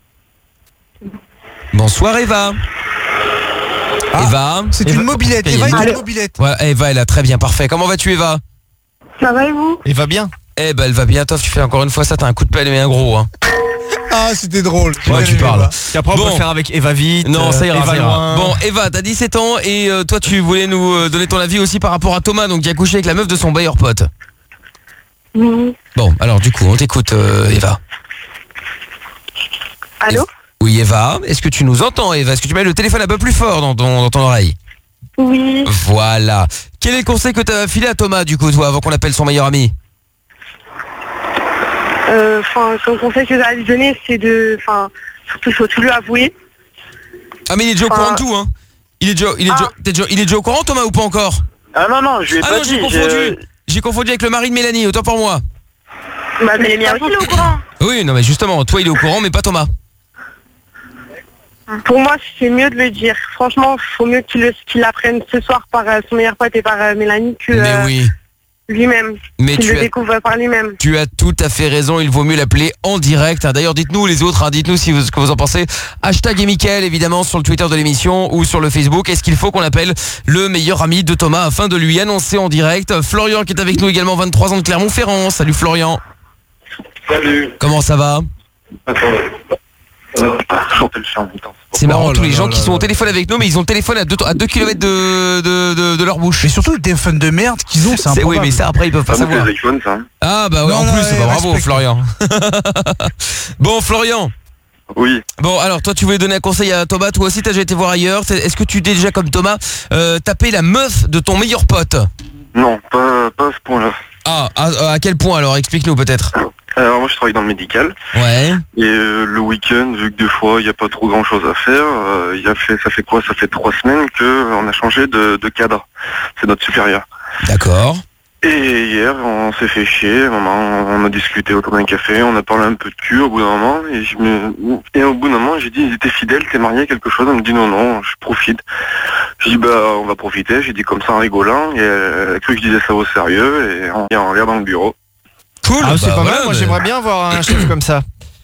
Bonsoir Eva. Eva.
C'est une mobilette. Eva est une mobilette.
Ouais, Eva, elle a très bien, parfait. Comment vas-tu Eva?
Ça va et vous?
Il va bien.
Eh ben elle va bien, Toff, tu fais encore une fois ça, t'as un coup de pelle mais un gros hein.
Ah, c'était drôle.
Ouais, tu parles.
Et après on peut
Bon.
le faire avec Eva vite.
Non, ça ira,
Eva
ça ira.
loin.
Bon, Eva, t'as 17 ans et toi tu voulais nous donner ton avis aussi par rapport à Thomas, donc qui a couché avec la meuf de son bailleur pote.
Oui.
Bon, alors du coup, on t'écoute Eva.
Allô?
Oui Eva, est-ce que tu nous entends Eva? Est-ce que tu mets le téléphone un peu plus fort dans ton oreille?
Oui.
Voilà. Quel est le conseil que t'as filé à Thomas du coup toi avant qu'on appelle son meilleur ami?
Enfin, son conseil que j'ai à lui donner, c'est de... Enfin, surtout, il faut tout lui avouer.
Ah mais il est déjà au courant de tout hein. Il est déjà au courant Thomas ou pas encore?
Ah non, je lui ai
Ah
pas
non,
dit.
j'ai confondu. J'ai confondu avec le mari de Mélanie, autant pour moi.
Bah, mais les miens aussi, il est au courant.
Oui, non mais justement, toi il est au courant mais pas Thomas.
Pour moi, c'est mieux de le dire. Franchement, il faut mieux qu'il l'apprenne ce soir par son meilleur pote et par Mélanie que
Mais oui.
lui-même.
Mais
Qu'il
tu
le
as-
découvre par lui-même.
Tu as tout à fait raison, il vaut mieux l'appeler en direct. Hein. D'ailleurs, dites-nous les autres, hein, dites-nous ce que vous en pensez. Hashtag et Mickaël, évidemment, sur le Twitter de l'émission ou sur le Facebook. Est-ce qu'il faut qu'on appelle le meilleur ami de Thomas afin de lui annoncer en direct? Florian qui est avec nous également, 23 ans de Clermont-Ferrand. Salut Florian.
Salut.
Comment ça va?
Chanter le chien en même temps.
C'est marrant,
Oh
tous
là
les gens
là
qui
là
sont au
là.
téléphone avec nous, mais ils ont le téléphone à 2 km de leur bouche.
Mais surtout le téléphone de merde qu'ils ont, c'est
Oui,
improbable.
mais ça après ils peuvent pas
Pas
savoir.
les iPhones, ça.
Ah bah ouais,
Non,
en
non,
plus,
ouais,
bah, bravo
respecte.
Florian. Bon Florian.
Oui.
Bon alors toi tu voulais donner un conseil à Thomas, toi aussi t'as déjà été voir ailleurs. Est-ce que tu t'es déjà comme Thomas tapé la meuf de ton meilleur pote?
Non, pas à ce point-là.
Ah à quel point alors? Explique-nous peut-être.
Alors moi je travaille dans le médical
Ouais.
et le week-end, vu que des fois il n'y a pas trop grand-chose à faire, ça fait 3 semaines qu'on a changé de cadre. C'est notre supérieur.
D'accord.
Et hier on s'est fait chier, on a discuté autour d'un café, on a parlé un peu de cul au bout d'un moment et au bout d'un moment j'ai dit t'es fidèle, t'es marié, quelque chose? Elle me dit non, je profite. J'ai dit bah on va profiter, j'ai dit comme ça en rigolant et elle a cru que je disais ça au sérieux et on est en l'air dans le bureau.
Cool.
Ah, c'est
bah
pas
voilà,
mal, moi
mais-
j'aimerais bien avoir un chef comme ça.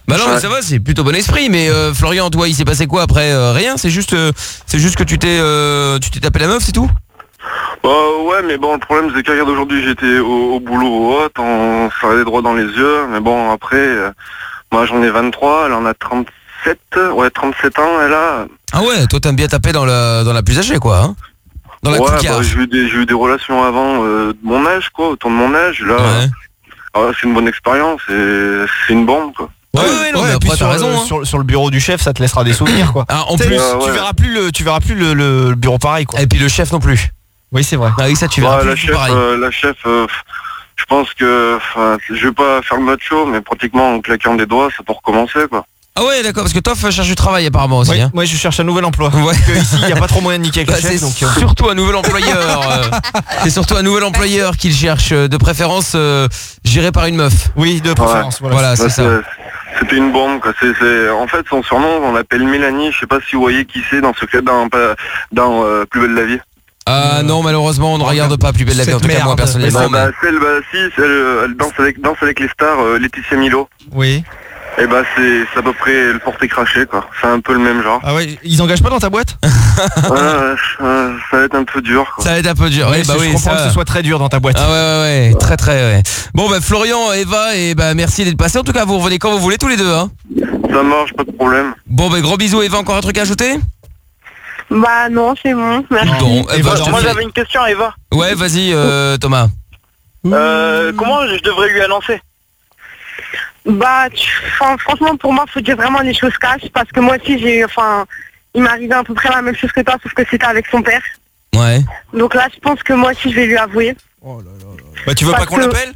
Bah non, mais ça va, c'est plutôt bon esprit. Mais Florian, toi, il s'est passé quoi après? Rien, c'est juste que tu t'es tapé la meuf, c'est tout?
Bah ouais, mais bon, le problème c'est qu'à d'aujourd'hui j'étais au boulot on s'arrêtait droit dans les yeux, mais bon après, moi j'en ai 23, elle en a 37 ans, elle a...
Ah ouais, toi t'aimes bien taper dans la plus âgée, quoi, hein? Dans la coucave.
Bah, j'ai eu des relations avant de mon âge, quoi, autour de mon âge, là, c'est une bonne expérience, et c'est une bombe, quoi.
Ouais, non, mais après t'as raison. Sur le bureau du chef, ça te laissera des souvenirs, quoi.
Ah, en plus,
tu verras plus le bureau pareil, quoi.
Et puis le chef non plus.
Oui, c'est vrai.
Ah oui, ça tu verras plus pareil.
La chef, je pense que, je vais pas faire le macho, mais pratiquement en claquant des doigts, ça peut recommencer, quoi.
Ah ouais, d'accord, parce que Toff cherche du travail apparemment aussi. Hein.
Ouais, je cherche un nouvel emploi. Ouais. Parce que ici, il n'y a pas trop moyen de niquer avec le chef.
C'est surtout un nouvel employeur. C'est surtout un nouvel employeur qu'il cherche, de préférence géré par une meuf.
Oui, de préférence.
Voilà, c'est ça.
C'était une bombe, quoi. En fait, son surnom, on l'appelle Mélanie. Je sais pas si vous voyez qui c'est dans Plus belle la vie.
Ah non, malheureusement, on ne regarde pas Plus belle la vie, en tout cas moi personnellement.
Elle danse avec les stars, Laetitia Milo.
Oui.
Et bah c'est à peu près le porté craché, quoi. C'est un peu le même genre.
Ah ouais, ils engagent pas dans ta boîte?
Ça va être un peu dur, quoi.
Ça va être un peu dur.
Ouais, je comprends que ce soit très dur dans ta boîte.
Ah ouais, très. Bon bah Florian, Eva, et bah merci d'être passé. En tout cas, vous revenez quand vous voulez tous les deux, hein.
Ça marche, pas de problème.
Bon bah gros bisous. Eva, encore un truc à ajouter?
Bah non, c'est bon, merci.
Bon,
Eva, moi j'avais une question, Eva.
Ouais, vas-y Thomas.
Comment je devrais lui annoncer?
Bah, franchement, pour moi, faut dire vraiment les choses cash, parce que moi aussi, il m'est arrivé à peu près la même chose que toi, sauf que c'était avec son père.
Ouais.
Donc là, je pense que moi aussi, je vais lui avouer.
Bah, tu veux pas qu'on l'appelle?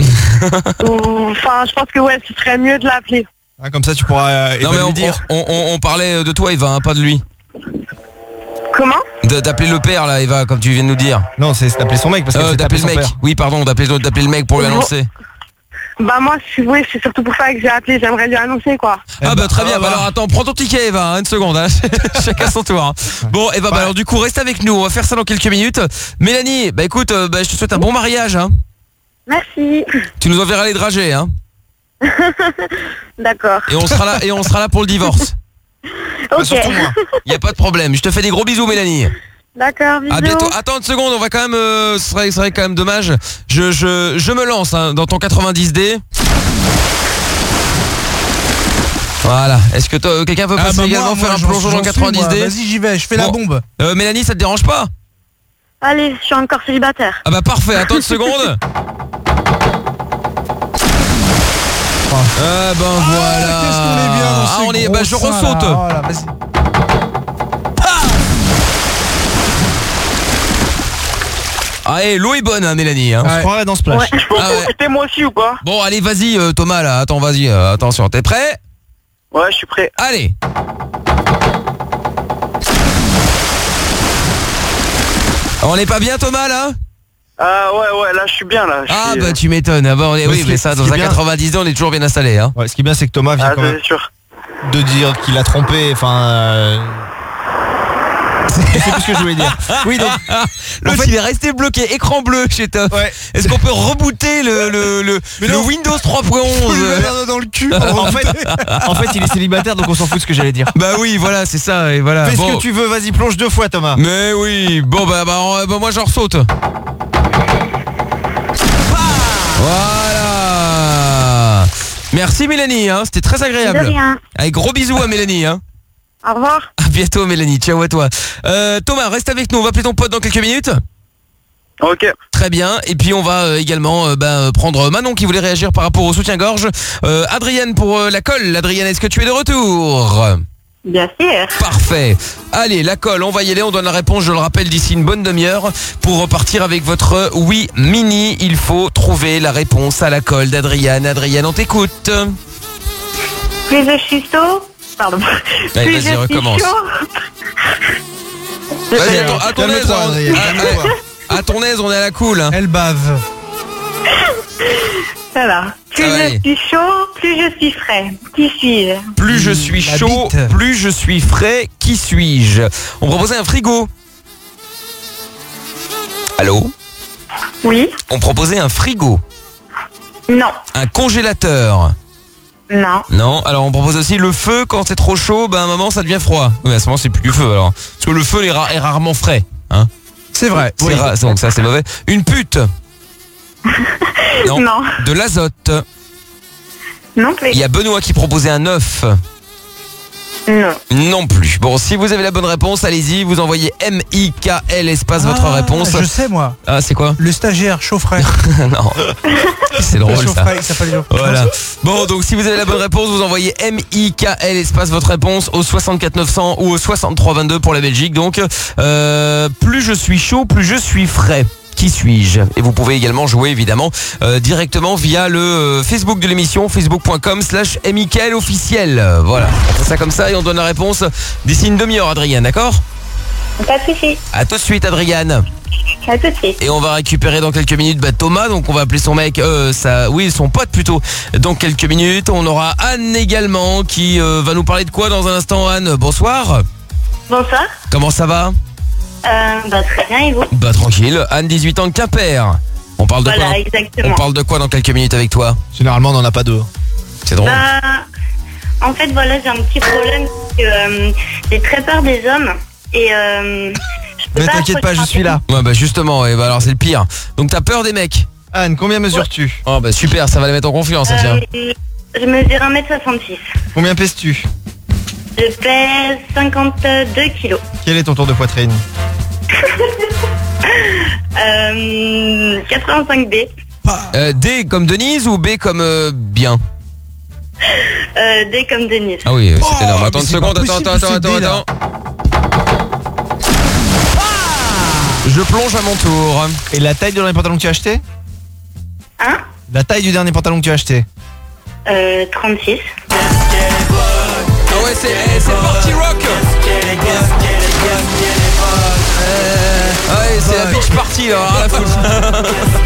Je pense que ce serait mieux de l'appeler.
Ah, comme ça, tu pourras
non, mais
lui dire.
On parlait de toi, Eva, hein, pas de lui.
Comment?
D'appeler le père, là, Eva, comme tu viens de nous dire.
Non, c'est d'appeler son mec, parce que
d'appeler le mec.
Père.
Oui, pardon, d'appeler le mec pour lui annoncer.
Bah moi, c'est surtout pour ça que j'ai appelé, j'aimerais lui annoncer, quoi.
Ah bah très bien, bah alors attends, prends ton ticket Eva, une seconde, hein. Chacun son tour. Hein. Bon Eva, bah alors du coup reste avec nous, on va faire ça dans quelques minutes. Mélanie, bah écoute, je te souhaite un bon mariage, hein.
Merci.
Tu nous enverras les dragées, hein.
D'accord.
Et on sera là pour le divorce.
Ok.
Y a pas de problème, je te fais des gros bisous Mélanie.
D'accord, bisous.
À bientôt. Attends une seconde, on va quand même ce serait quand même dommage. Je me lance hein, dans ton 90D. Voilà. Est-ce que quelqu'un veut passer également faire un plongeon dans 90D?
Vas-y, j'y vais, je fais la bombe.
Mélanie, ça te dérange pas?
Allez, je suis encore célibataire.
Ah bah parfait, attends une seconde. Ah ben voilà.
Qu'est-ce qu'on est bien dans ces
je
gros seins,
ressaute.
là. Voilà, vas-y.
Allez, l'eau est bonne, hein, Mélanie. Hein.
On se croirait dans ce splash.
Ouais. Je peux en profiter moi aussi ou pas?
Bon, allez, vas-y, Thomas, là. Attends, vas-y, attention. T'es prêt?
Ouais, je suis prêt.
Allez. On n'est pas bien, Thomas, là?
Ah ouais, là je suis bien, là.
Bah tu m'étonnes. Ah, bah, oui, mais ça, dans un 90 ans, on est toujours bien installé. Hein.
Ouais, ce qui est bien, c'est que Thomas vient quand même de dire qu'il a trompé, je sais plus ce que je voulais dire. Oui, donc
l'autre il est resté bloqué, écran bleu chez Toff. Ouais. Est-ce qu'on peut rebooter le Windows 3.11
dans le cul? En fait, il est célibataire, donc on s'en fout de ce que j'allais dire.
Bah oui, voilà, c'est ça. Et voilà.
Fais ce que tu veux, vas-y, plonge 2 fois, Thomas.
Mais oui. Bon bah moi j'en ressaute. Voilà. Merci Mélanie, hein, c'était très agréable.
De rien.
Allez, gros bisous à Mélanie, hein.
Au revoir.
À bientôt Mélanie, ciao à toi. Thomas, reste avec nous, on va appeler ton pote dans quelques minutes.
Ok.
Très bien, et puis on va également prendre Manon qui voulait réagir par rapport au soutien-gorge. Adrienne pour la colle. Adrienne, est-ce que tu es de retour?
Bien sûr.
Parfait. Allez, la colle, on va y aller, on donne la réponse, je le rappelle, d'ici une bonne demi-heure. Pour repartir avec votre oui mini, il faut trouver la réponse à la colle d'Adrienne. Adrienne, on t'écoute.
Plus je suis chaud. Pardon.
Allez, vas-y, recommence. Vas-y, à ton aise, à ton aise, on est à la cool. Hein.
Elle bave.
Ça va. Plus je suis chaud, plus je suis frais. Qui suis-je?
Plus je suis chaud, plus je suis frais. Qui suis-je? On proposait un frigo. Allô?
Oui.
On proposait un frigo.
Non.
Un congélateur.
Non.
Non. Alors on propose aussi le feu quand c'est trop chaud, à un moment ça devient froid. Oui, à ce moment c'est plus du feu alors. Parce que le feu est rarement frais. Hein.
C'est vrai.
C'est rare, donc ça c'est mauvais. Une pute. Non. De l'azote.
Non plus.
Il y a Benoît qui proposait un œuf.
Non.
Non plus. Bon, si vous avez la bonne réponse, allez-y, vous envoyez MIKL espace votre réponse.
Je sais moi.
Ah, c'est quoi?
Le stagiaire chaufferait.
Non. C'est drôle ça.
Il s'appelle
Voilà. Bon, donc si vous avez la bonne réponse, vous envoyez MIKL espace votre réponse au 64 900 ou au 63 22 pour la Belgique. Donc, plus je suis chaud, plus je suis frais. Qui suis-je? Et vous pouvez également jouer évidemment directement via le Facebook de l'émission, facebook.com/MIKL officiel. Voilà, on fait ça comme ça et on donne la réponse d'ici une demi-heure, Adrienne, d'accord?
Pas de soucis.
À tout de suite, Adrienne.
À tout de suite.
Et on va récupérer dans quelques minutes Thomas, donc on va appeler son mec, son pote plutôt, dans quelques minutes. On aura Anne également qui va nous parler de quoi dans un instant. Anne, bonsoir.
Bonsoir.
Comment ça va?
Très bien, et vous?
Tranquille. Anne, 18 ans de Quimper. On parle de
voilà,
quoi?
Exactement.
On parle de quoi dans quelques minutes avec toi?
Généralement, on n'en a pas deux.
C'est drôle.
En fait, voilà, j'ai un petit problème. J'ai très peur des hommes. Et
ne t'inquiète pas, je suis là.
Ouais, justement, et alors c'est le pire. Donc t'as peur des mecs?
Anne, combien mesures-tu?
Oh super, ça va les mettre en confiance, tiens.
Je mesure 1m66.
Combien pèses-tu?
Je pèse 52 kilos.
Quel est ton tour de poitrine?
85B.
D comme Denise ou B comme bien?
D comme Denise.
Ah oui, c'est énorme. Attends une seconde, attends. Je plonge à mon tour.
Et la taille du dernier pantalon que tu as acheté?
Hein?
La taille du dernier pantalon que tu as acheté?
36.
Ah ouais, c'est Party Rock. Ouais, c'est la beach party, alors à la foutre.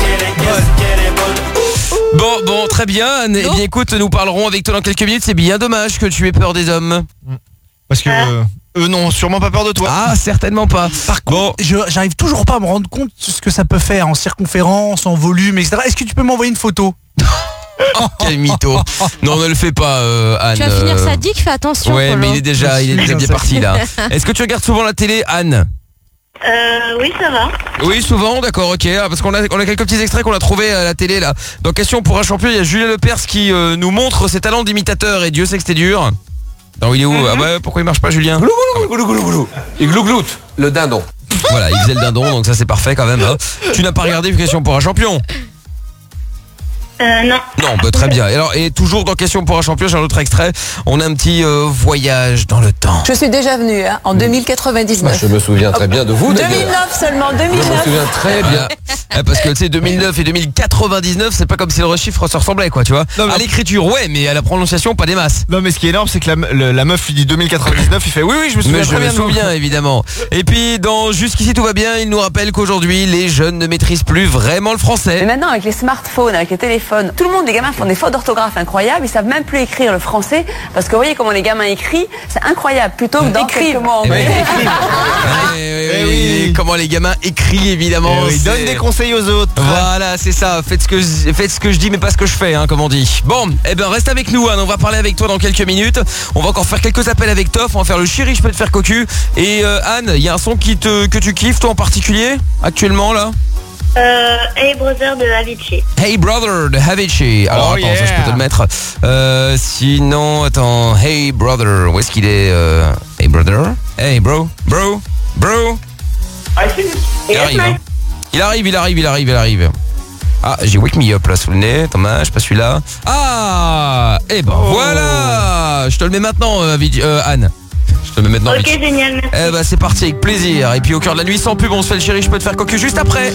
Bon, très bien, Anne. Eh bien, écoute, nous parlerons avec toi dans quelques minutes. C'est bien dommage que tu aies peur des hommes.
Parce que eux n'ont sûrement pas peur de toi.
Ah, certainement pas.
Par contre, j'arrive toujours pas à me rendre compte de ce que ça peut faire en circonférence, en volume, etc. Est-ce que tu peux m'envoyer une photo?
Oh, quel mytho. Non, ne le fais pas, Anne.
Tu vas finir sa dick, fais attention.
Ouais,
Polo.
mais il est déjà bien parti là. Est-ce que tu regardes souvent la télé, Anne?
Oui, ça va.
Oui, souvent, d'accord, ok. Parce qu'on a quelques petits extraits qu'on a trouvés à la télé là. Dans Question pour un champion, il y a Julien Lepers qui nous montre ses talents d'imitateur et Dieu sait que c'était dur. Non, il est où? Ah ouais, pourquoi il marche pas, Julien?
Il glougloute, le dindon.
Voilà, il faisait le dindon, donc ça c'est parfait quand même. Hein. Tu n'as pas regardé Question pour un champion?
Non.
Non, très bien. Et toujours dans Question pour un champion, j'ai un autre extrait. On a un petit voyage dans le temps.
Je suis déjà venue en 2099.
Je me souviens très bien de vous.
2009 seulement, 2009.
Je me souviens très bien.
Parce que tu sais, 2009 et 2099, c'est pas comme si le chiffre se ressemblait, quoi, tu vois.
Non, mais
à l'écriture, ouais, mais à la prononciation, pas des masses.
Non, mais ce qui est énorme, c'est que la meuf lui dit 2099, il fait oui, je me souviens.
Mais je
très
me
bien,
souviens, évidemment. Et puis, dans Jusqu'ici tout va bien, il nous rappelle qu'aujourd'hui, les jeunes ne maîtrisent plus vraiment le français.
Mais maintenant, avec les smartphones, avec les téléphones, tout le monde, les gamins font des fautes d'orthographe incroyables. Ils savent même plus écrire le français. Parce que vous voyez comment les gamins écrient, c'est incroyable. Plutôt que d'écrire en anglais.
Oui. Comment les gamins écrivent, évidemment.
Ils donnent des conseils aux autres.
Voilà, c'est ça. Faites ce que je dis, mais pas ce que je fais, hein, comme on dit. Bon, reste avec nous, Anne. On va parler avec toi dans quelques minutes. On va encore faire quelques appels avec Toff. On va faire le chéri, je peux te faire cocu. Et Anne, il y a un son que tu kiffes, toi en particulier, actuellement là?
Hey Brother de Avicii.
Hey Brother de Avicii. Alors attends, ça je peux te le mettre. Sinon, attends, Hey Brother, où est-ce qu'il est, Hey Brother? Hey bro. Il arrive. Ah, j'ai Wake Me Up là sous le nez. Dommage, pas celui-là. Ah, voilà. Je te le mets maintenant, Anne. Je te le mets maintenant.
Ok, génial, merci.
C'est parti, avec plaisir. Et puis au cœur de la nuit, sans pub, on se fait le chéri, je peux te faire cocu juste après.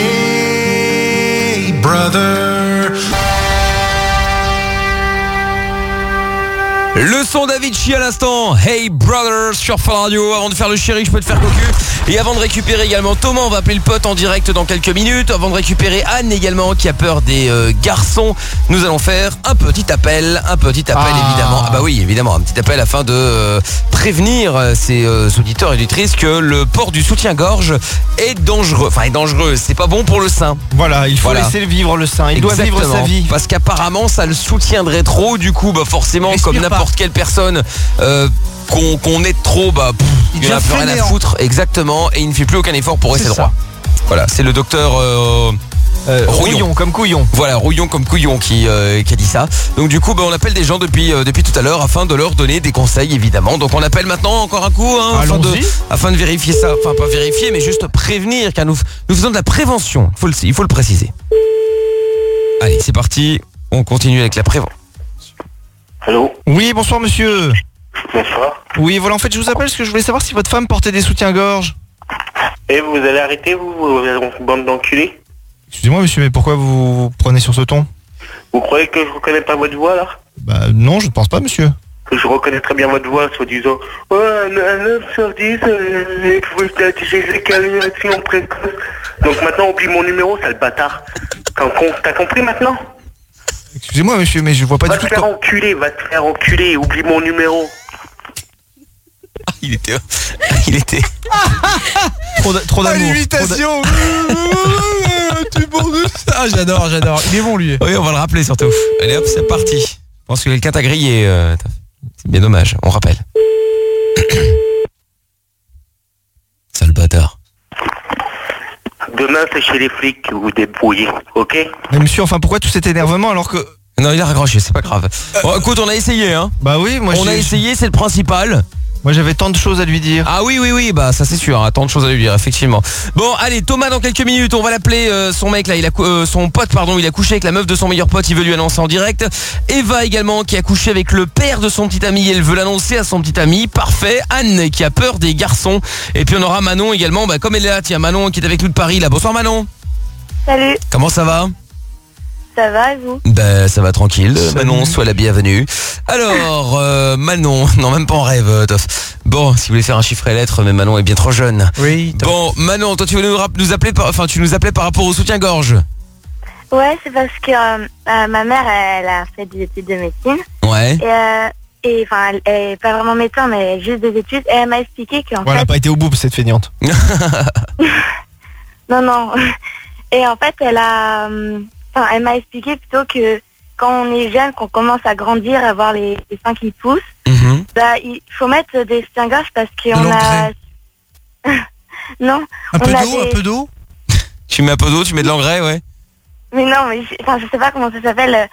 Hey brother.
Le son d'Avicii à l'instant. Hey Brothers sur Fun Radio. Avant de faire le chéri, je peux te faire cocu. Et avant de récupérer également Thomas, on va appeler le pote en direct dans quelques minutes. Avant de récupérer Anne également qui a peur des garçons, nous allons faire un petit appel évidemment. Ah bah oui, évidemment, un petit appel afin de prévenir ces auditeurs et auditrices que le port du soutien-gorge est dangereux. Enfin, est dangereux, c'est pas bon pour le sein.
Voilà, il faut laisser vivre le sein. Il doit vivre sa vie.
Parce qu'apparemment, ça le soutiendrait trop. Du coup, bah forcément, comme n'importe quelle personne qu'on ait trop, il n'y en a plus rien à foutre. Exactement, et il ne fait plus aucun effort pour rester droit. Voilà, c'est le docteur
Rouillon comme couillon.
Voilà, Rouillon comme couillon qui a dit ça. Donc du coup, on appelle des gens depuis tout à l'heure afin de leur donner des conseils, évidemment. Donc on appelle maintenant encore un coup afin de vérifier ça. Enfin, pas vérifier, mais juste prévenir, car nous faisons de la prévention. Il faut le préciser. Allez, c'est parti. On continue avec la prévention.
Allô?
Oui, bonsoir monsieur.
Bonsoir.
Oui, voilà, en fait, je vous appelle parce que je voulais savoir si votre femme portait des soutiens-gorge.
Et vous allez arrêter, vous bande d'enculés?
Excusez-moi monsieur, mais pourquoi vous prenez sur ce ton?
Vous croyez que je reconnais pas votre voix, là?
Bah non, je ne pense pas monsieur.
Je reconnais très bien votre voix, soi-disant. Ouais, un 9 sur 10, j'ai éjaculation précoce. Donc maintenant, oublie mon numéro, sale bâtard. T'as compris maintenant?
Excusez-moi monsieur, mais je vois pas du tout.
Va te faire enculer, oublie mon numéro.
Il était
trop d'amour.
L'imitation. Ah, j'adore. Il est bon lui.
Oui, on va le rappeler surtout. Allez hop, c'est parti. Je pense que quelqu'un t'a grillé. C'est bien dommage, on rappelle. Sale bâtard.
Demain, c'est chez les flics que vous vous débrouillez, ok?
Mais monsieur, enfin pourquoi tout cet énervement alors que...
Non, il a raccroché, c'est pas grave. Bon, écoute, on a essayé, hein.
Bah oui, moi
on a essayé, c'est le principal.
Moi j'avais tant de choses à lui dire.
Ah oui, bah ça c'est sûr, hein, tant de choses à lui dire, effectivement. Bon, allez, Thomas, dans quelques minutes, on va l'appeler. Son mec là, son pote, pardon, il a couché avec la meuf de son meilleur pote, il veut lui annoncer en direct. Eva également qui a couché avec le père de son petit ami, elle veut l'annoncer à son petit ami. Parfait. Anne qui a peur des garçons. Et puis on aura Manon également, comme elle est là, tiens, Manon qui est avec nous de Paris là. Bonsoir Manon.
Salut.
Comment ça va?
Ça va et vous?
Ça va tranquille. Manon, sois la bienvenue. Alors, Manon, non même pas en rêve, Toff. Bon, si vous voulez faire un chiffre et lettres, mais Manon est bien trop jeune.
Oui.
Bon, Manon, toi tu veux nous appeler tu nous appelais par rapport au soutien-gorge.
Ouais, c'est parce que ma mère, elle a fait des études de médecine.
Ouais.
Et enfin, elle est pas vraiment médecin, mais elle a juste des études. Et elle m'a expliqué qu'en fait...
Elle a pas été au bout, cette feignante.
Non. Et en fait, elle m'a expliqué plutôt que quand on est jeune, qu'on commence à grandir, à avoir les seins qui poussent, il faut mettre des soutiens-gorge parce qu'on a... Non.
Un peu d'eau
Tu mets un peu d'eau, tu mets de l'engrais, ouais.
Mais non, mais je sais pas comment ça s'appelle.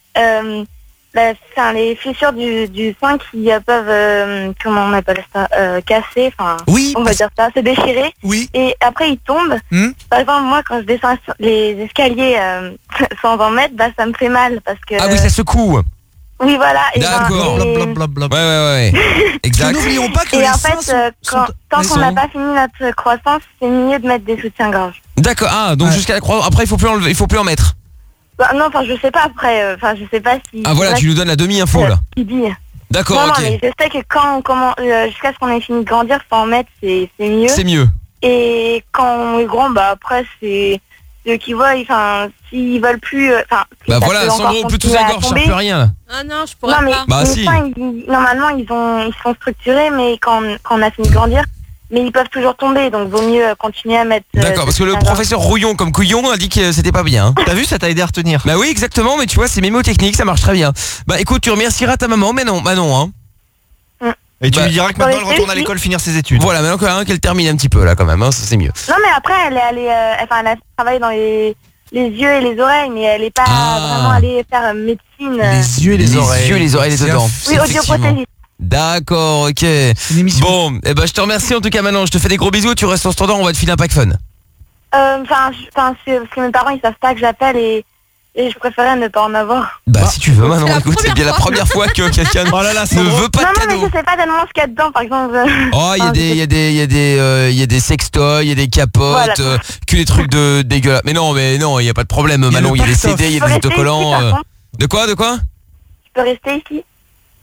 Les fissures du sein qui peuvent, comment on appelle ça, casser, on va dire ça, se déchirer.
Oui.
Et après ils tombent. Par exemple, moi quand je descends les escaliers sans en mettre, ça me fait mal parce que.
Ah oui, ça secoue.
Oui, voilà.
D'accord. Ouais. Exact.
N'oublions pas que
et
les
en fait, tant qu'on n'a pas fini notre croissance, c'est mieux de mettre des soutiens-gorge.
D'accord. Ah, donc jusqu'à la croissance. Après, il faut plus en mettre.
Non, je sais pas après. Je sais pas si.
Ah voilà, tu nous donnes la demi-info là.
Qui dit.
D'accord, ok.
Non, mais je sais que jusqu'à ce qu'on ait fini de grandir, faut en mettre, c'est mieux.
C'est mieux.
Et quand on est grand, après c'est ceux qui voient, s'ils veulent plus,
voilà, Sandro, plus tous à gorge, ça sert plus à rien là.
Ah non, je pourrais pas.
Bah
si.
Normalement, ils sont structurés, mais quand on a fini de grandir, mais ils peuvent toujours tomber, donc vaut mieux continuer à mettre...
D'accord, parce que le professeur Rouillon comme couillon a dit que c'était pas bien.
T'as vu, ça t'a aidé à retenir.
Bah oui, exactement, mais tu vois, c'est mémotechnique, ça marche très bien. Bah écoute, tu remercieras ta maman, Manon, hein.
Et tu lui diras que maintenant elle retourne à l'école finir ses études.
Voilà, maintenant qu'elle termine un petit peu là quand même, ça c'est mieux.
Non mais après elle est allée, elle a travaillé dans les yeux et les oreilles, mais elle est pas vraiment allée faire médecine.
Les yeux et les oreilles.
Les yeux et les oreilles dedans.
Oui, audioprothésiste.
D'accord, ok. Bon, je te remercie en tout cas Manon, je te fais des gros bisous, tu restes en standard, on va te filer un pack fun.
Parce que mes parents ils savent pas que j'appelle et je préférais ne pas en avoir.
Si tu veux Manon, écoute, c'est bien la première fois que quelqu'un ne veut pas de cadeau.
Non mais je sais pas tellement ce qu'il y a dedans par exemple.
Oh, il y a des sextoys, il y a des capotes, que des trucs de dégueulasses. Mais non, il y a pas de problème Manon, il y a des CD, il y a des autocollants. De quoi
Je peux rester ici?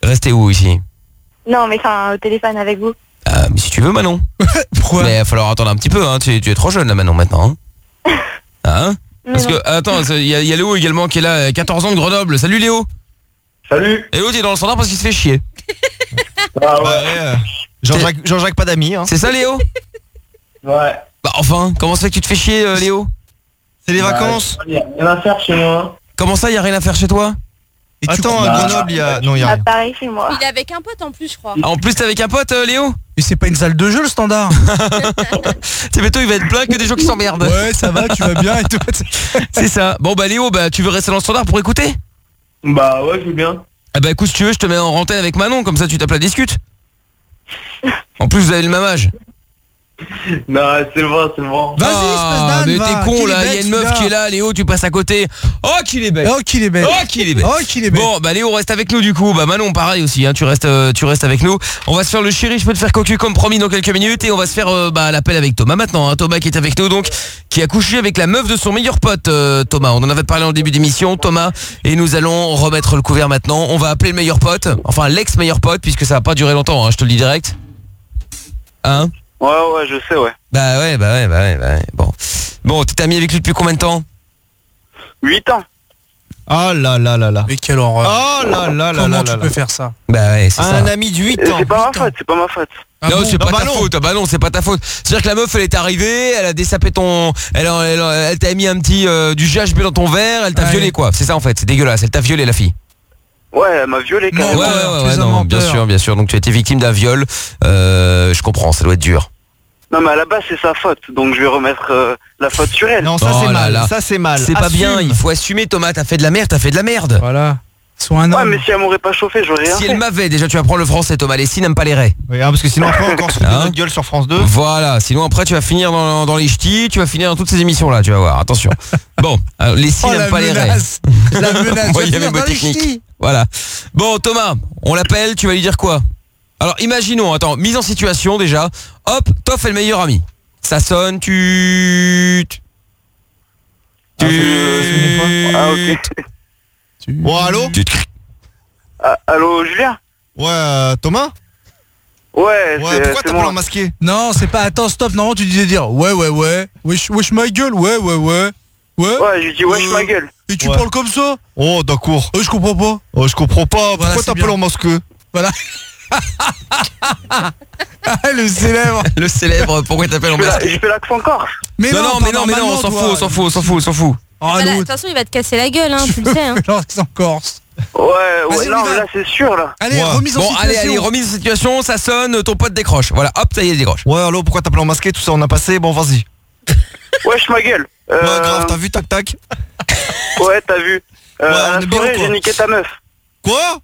Rester où ici?
Non, mais enfin, au téléphone avec vous.
Mais si tu veux, Manon.
Pourquoi?
Mais il va falloir attendre un petit peu, hein. Tu es trop jeune là Manon maintenant. Hein? Parce que, attends, il y a Léo également qui est là, 14 ans de Grenoble. Salut Léo.
Salut.
Léo, t'es dans le standard parce qu'il se fait chier.
Ah ouais.
Jean-Jacques pas d'amis. Hein.
C'est ça Léo?
Ouais.
Bah enfin, comment ça fait que tu te fais chier Léo?
C'est les vacances.
Il y a rien à faire chez moi.
Comment ça, y a rien à faire chez toi?
Attends, à Grenoble, il y a... Non, il y a rien.
Pareil chez moi.
Il est avec un pote en plus, je crois.
Ah, en plus, t'es avec un pote, Léo?
Mais c'est pas une salle de jeu, le standard.
C'est plutôt, il va être plein que des gens qui s'emmerdent.
Ouais, ça va, tu vas bien et tout.
C'est ça. Bon, bah Léo, bah tu veux rester dans le standard pour écouter?
Bah ouais, je veux bien.
Ah bah écoute, si tu veux, je te mets en antenne avec Manon, comme ça tu tapes la discute. En plus, vous avez le même âge.
Non, c'est bon.
Vas-y,
Ah, mais
espèce d'âne,
t'es
va.
con
Qu'il est
là, il y a
bête,
une meuf
celui-là.
qui est là, Léo, tu passes à côté. Oh qu'il est bête.
Oh, qu'il est bête.
Oh qu'il est bête.
Oh, qu'il est bête.
Bon, bah Léo, reste avec nous du coup. Bah Manon, pareil aussi, hein, tu restes avec nous. On va se faire le chéri, je peux te faire cocu comme promis dans quelques minutes. Et on va se faire l'appel avec Thomas maintenant, hein. Thomas qui est avec nous donc, qui a couché avec la meuf de son meilleur pote, Thomas. On en avait parlé en début d'émission, Thomas. Et nous allons remettre le couvert maintenant. On va appeler le meilleur pote, enfin l'ex-meilleur pote, puisque ça va pas durer longtemps, hein, je te le dis direct. Hein?
Ouais, je sais, ouais.
Bah ouais. Bon, t'es ami avec lui depuis combien de temps?
8 ans.
Oh là là là là.
Mais quelle horreur.
Oh là là là
Comment
là
tu
là
peux
là.
faire ça?
Bah ouais, c'est ça.
Un ami de 8 ans.
C'est pas ma faute.
Ah
non,
bon?
c'est pas
bah
ta
non.
faute. Ah bah non, c'est pas ta faute. C'est-à-dire que la meuf, elle est arrivée, elle a dessapé ton, elle t'a mis un petit du GHB dans ton verre, elle t'a
Ouais.
violé quoi. C'est ça en fait. C'est dégueulasse. Elle t'a violé la fille.
Ouais, elle m'a violé quand
Non,
même.
tu es un
non,
menteur.
bien sûr. Donc tu as été victime d'un viol. Je comprends, ça doit être dur.
Non, mais à la base, c'est sa faute. Donc je vais remettre la faute sur elle.
Non, ça
Oh
c'est
là
mal.
là.
Ça c'est mal.
C'est pas
Assume.
bien. Il faut assumer, Thomas. T'as fait de la merde.
Voilà. Sois un
Ouais,
homme.
mais si elle m'aurait pas chauffé, j'aurais rien
Si
fait.
elle m'avait, déjà tu vas prendre le français, Thomas. Les si n'aiment pas les raies.
Oui, hein, parce que sinon après encore se foutre de
Hein
notre gueule sur France 2.
Voilà, sinon après tu vas finir dans les ch'tis, tu vas finir dans toutes ces émissions là, tu vas voir, attention. Bon, alors, les si
Oh,
n'aiment
la
pas les raies.
menace. La menace.
Moi,
Tu
il y
vas
avait
finir
ma
dans les
technique.
ch'tis.
Voilà. Bon, Thomas, on l'appelle, tu vas lui dire quoi? Alors, imaginons, attends, mise en situation déjà. Hop, Toff est le meilleur ami. Ça sonne,
Ah, ok.
Bon, allô?
Ah, allô, Julien?
Ouais, Thomas?
Ouais,
Ouais, pourquoi
c'est
t'as pas
moi.
masqué?
Non, c'est pas. Attends, stop. Normalement, tu disais dire ouais. Wesh ma gueule. Ouais. Ouais.
Ouais, je lui dis wesh ma gueule.
Et tu
Ouais.
parles comme ça?
Oh, d'accord.
Je comprends pas.
Oh, je comprends pas.
Voilà,
Pourquoi
c'est
t'appelles
bien.
en masqué?
Voilà. Le célèbre.
Le célèbre, pourquoi t'appelles en masque?
Je fais l'accent corse.
Mais
Non,
pas
mais non,
normalement,
on s'en
toi.
fout.
Oh,
Voilà, de
l'autre.
toute façon, il va te casser la gueule, hein, tu le sais. Hein.
L'accent corse.
Ouais,
Vas-y,
non,
on y
mais
va.
là, c'est sûr, là.
Allez,
Ouais.
remise en
Bon,
situation.
allez, remise en situation, ça sonne, ton pote décroche. Voilà, hop, ça y est, il décroche.
Ouais, allô, pourquoi t'appelles en masqué? Tout ça, on a passé. Bon, vas-y.
Wesh ma gueule.
Ouais, grave, t'as vu, tac, tac.
Ouais, t'as vu.
Ouais,
À
on
la
est bien,
soirée,
quoi.
j'ai niqué ta meuf.
Quoi?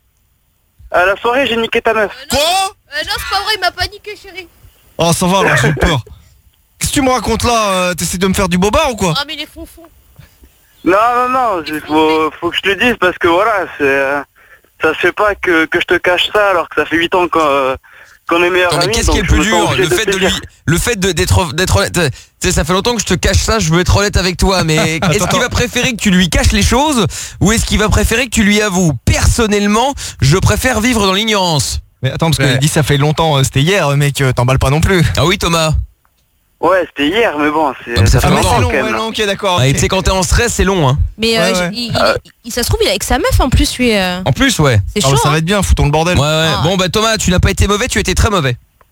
À la soirée, j'ai niqué ta meuf.
Quoi?
Non, c'est pas vrai, il m'a paniqué, chérie.
Oh, ça va, alors, j'ai eu peur. Qu'est-ce que tu me racontes là? T'essaies de me faire du bobard ou quoi?
Ah, mais les fonfons.
Non, faut que je te le dise parce que voilà, ça se fait pas que je te cache ça alors que ça fait 8 ans qu'on est meilleurs
Non,
amis.
mais qu'est-ce qui est le
donc
plus
je me sens
dur?
obligé
Le fait
te
de
le dire.
d'être honnête. Tu sais, ça fait longtemps que je te cache ça, je veux être honnête avec toi, mais est-ce qu'il va préférer que tu lui caches les choses ou est-ce qu'il va préférer que tu lui avoues? Personnellement, je préfère vivre dans l'ignorance.
Mais attends, parce
Ouais.
qu'il dit ça fait longtemps, c'était hier, mec, t'emballes pas non plus.
Ah oui, Thomas.
Ouais, c'était hier, mais bon,
Ah, mais ça fait
Ah, mais
longtemps,
c'est long,
quand même,
ouais,
là.
non, ok, d'accord.
Ah, et
ok.
tu sais, quand t'es en stress, c'est long, hein.
Mais
Ouais, ouais.
ça se trouve, il est avec sa meuf en plus, lui.
En plus, ouais.
C'est
Ah,
chaud.
bah, ça
hein.
va être bien, foutons le bordel.
Ouais, ouais.
Ah.
Bon, bah Thomas, tu n'as pas été mauvais, tu as été très mauvais.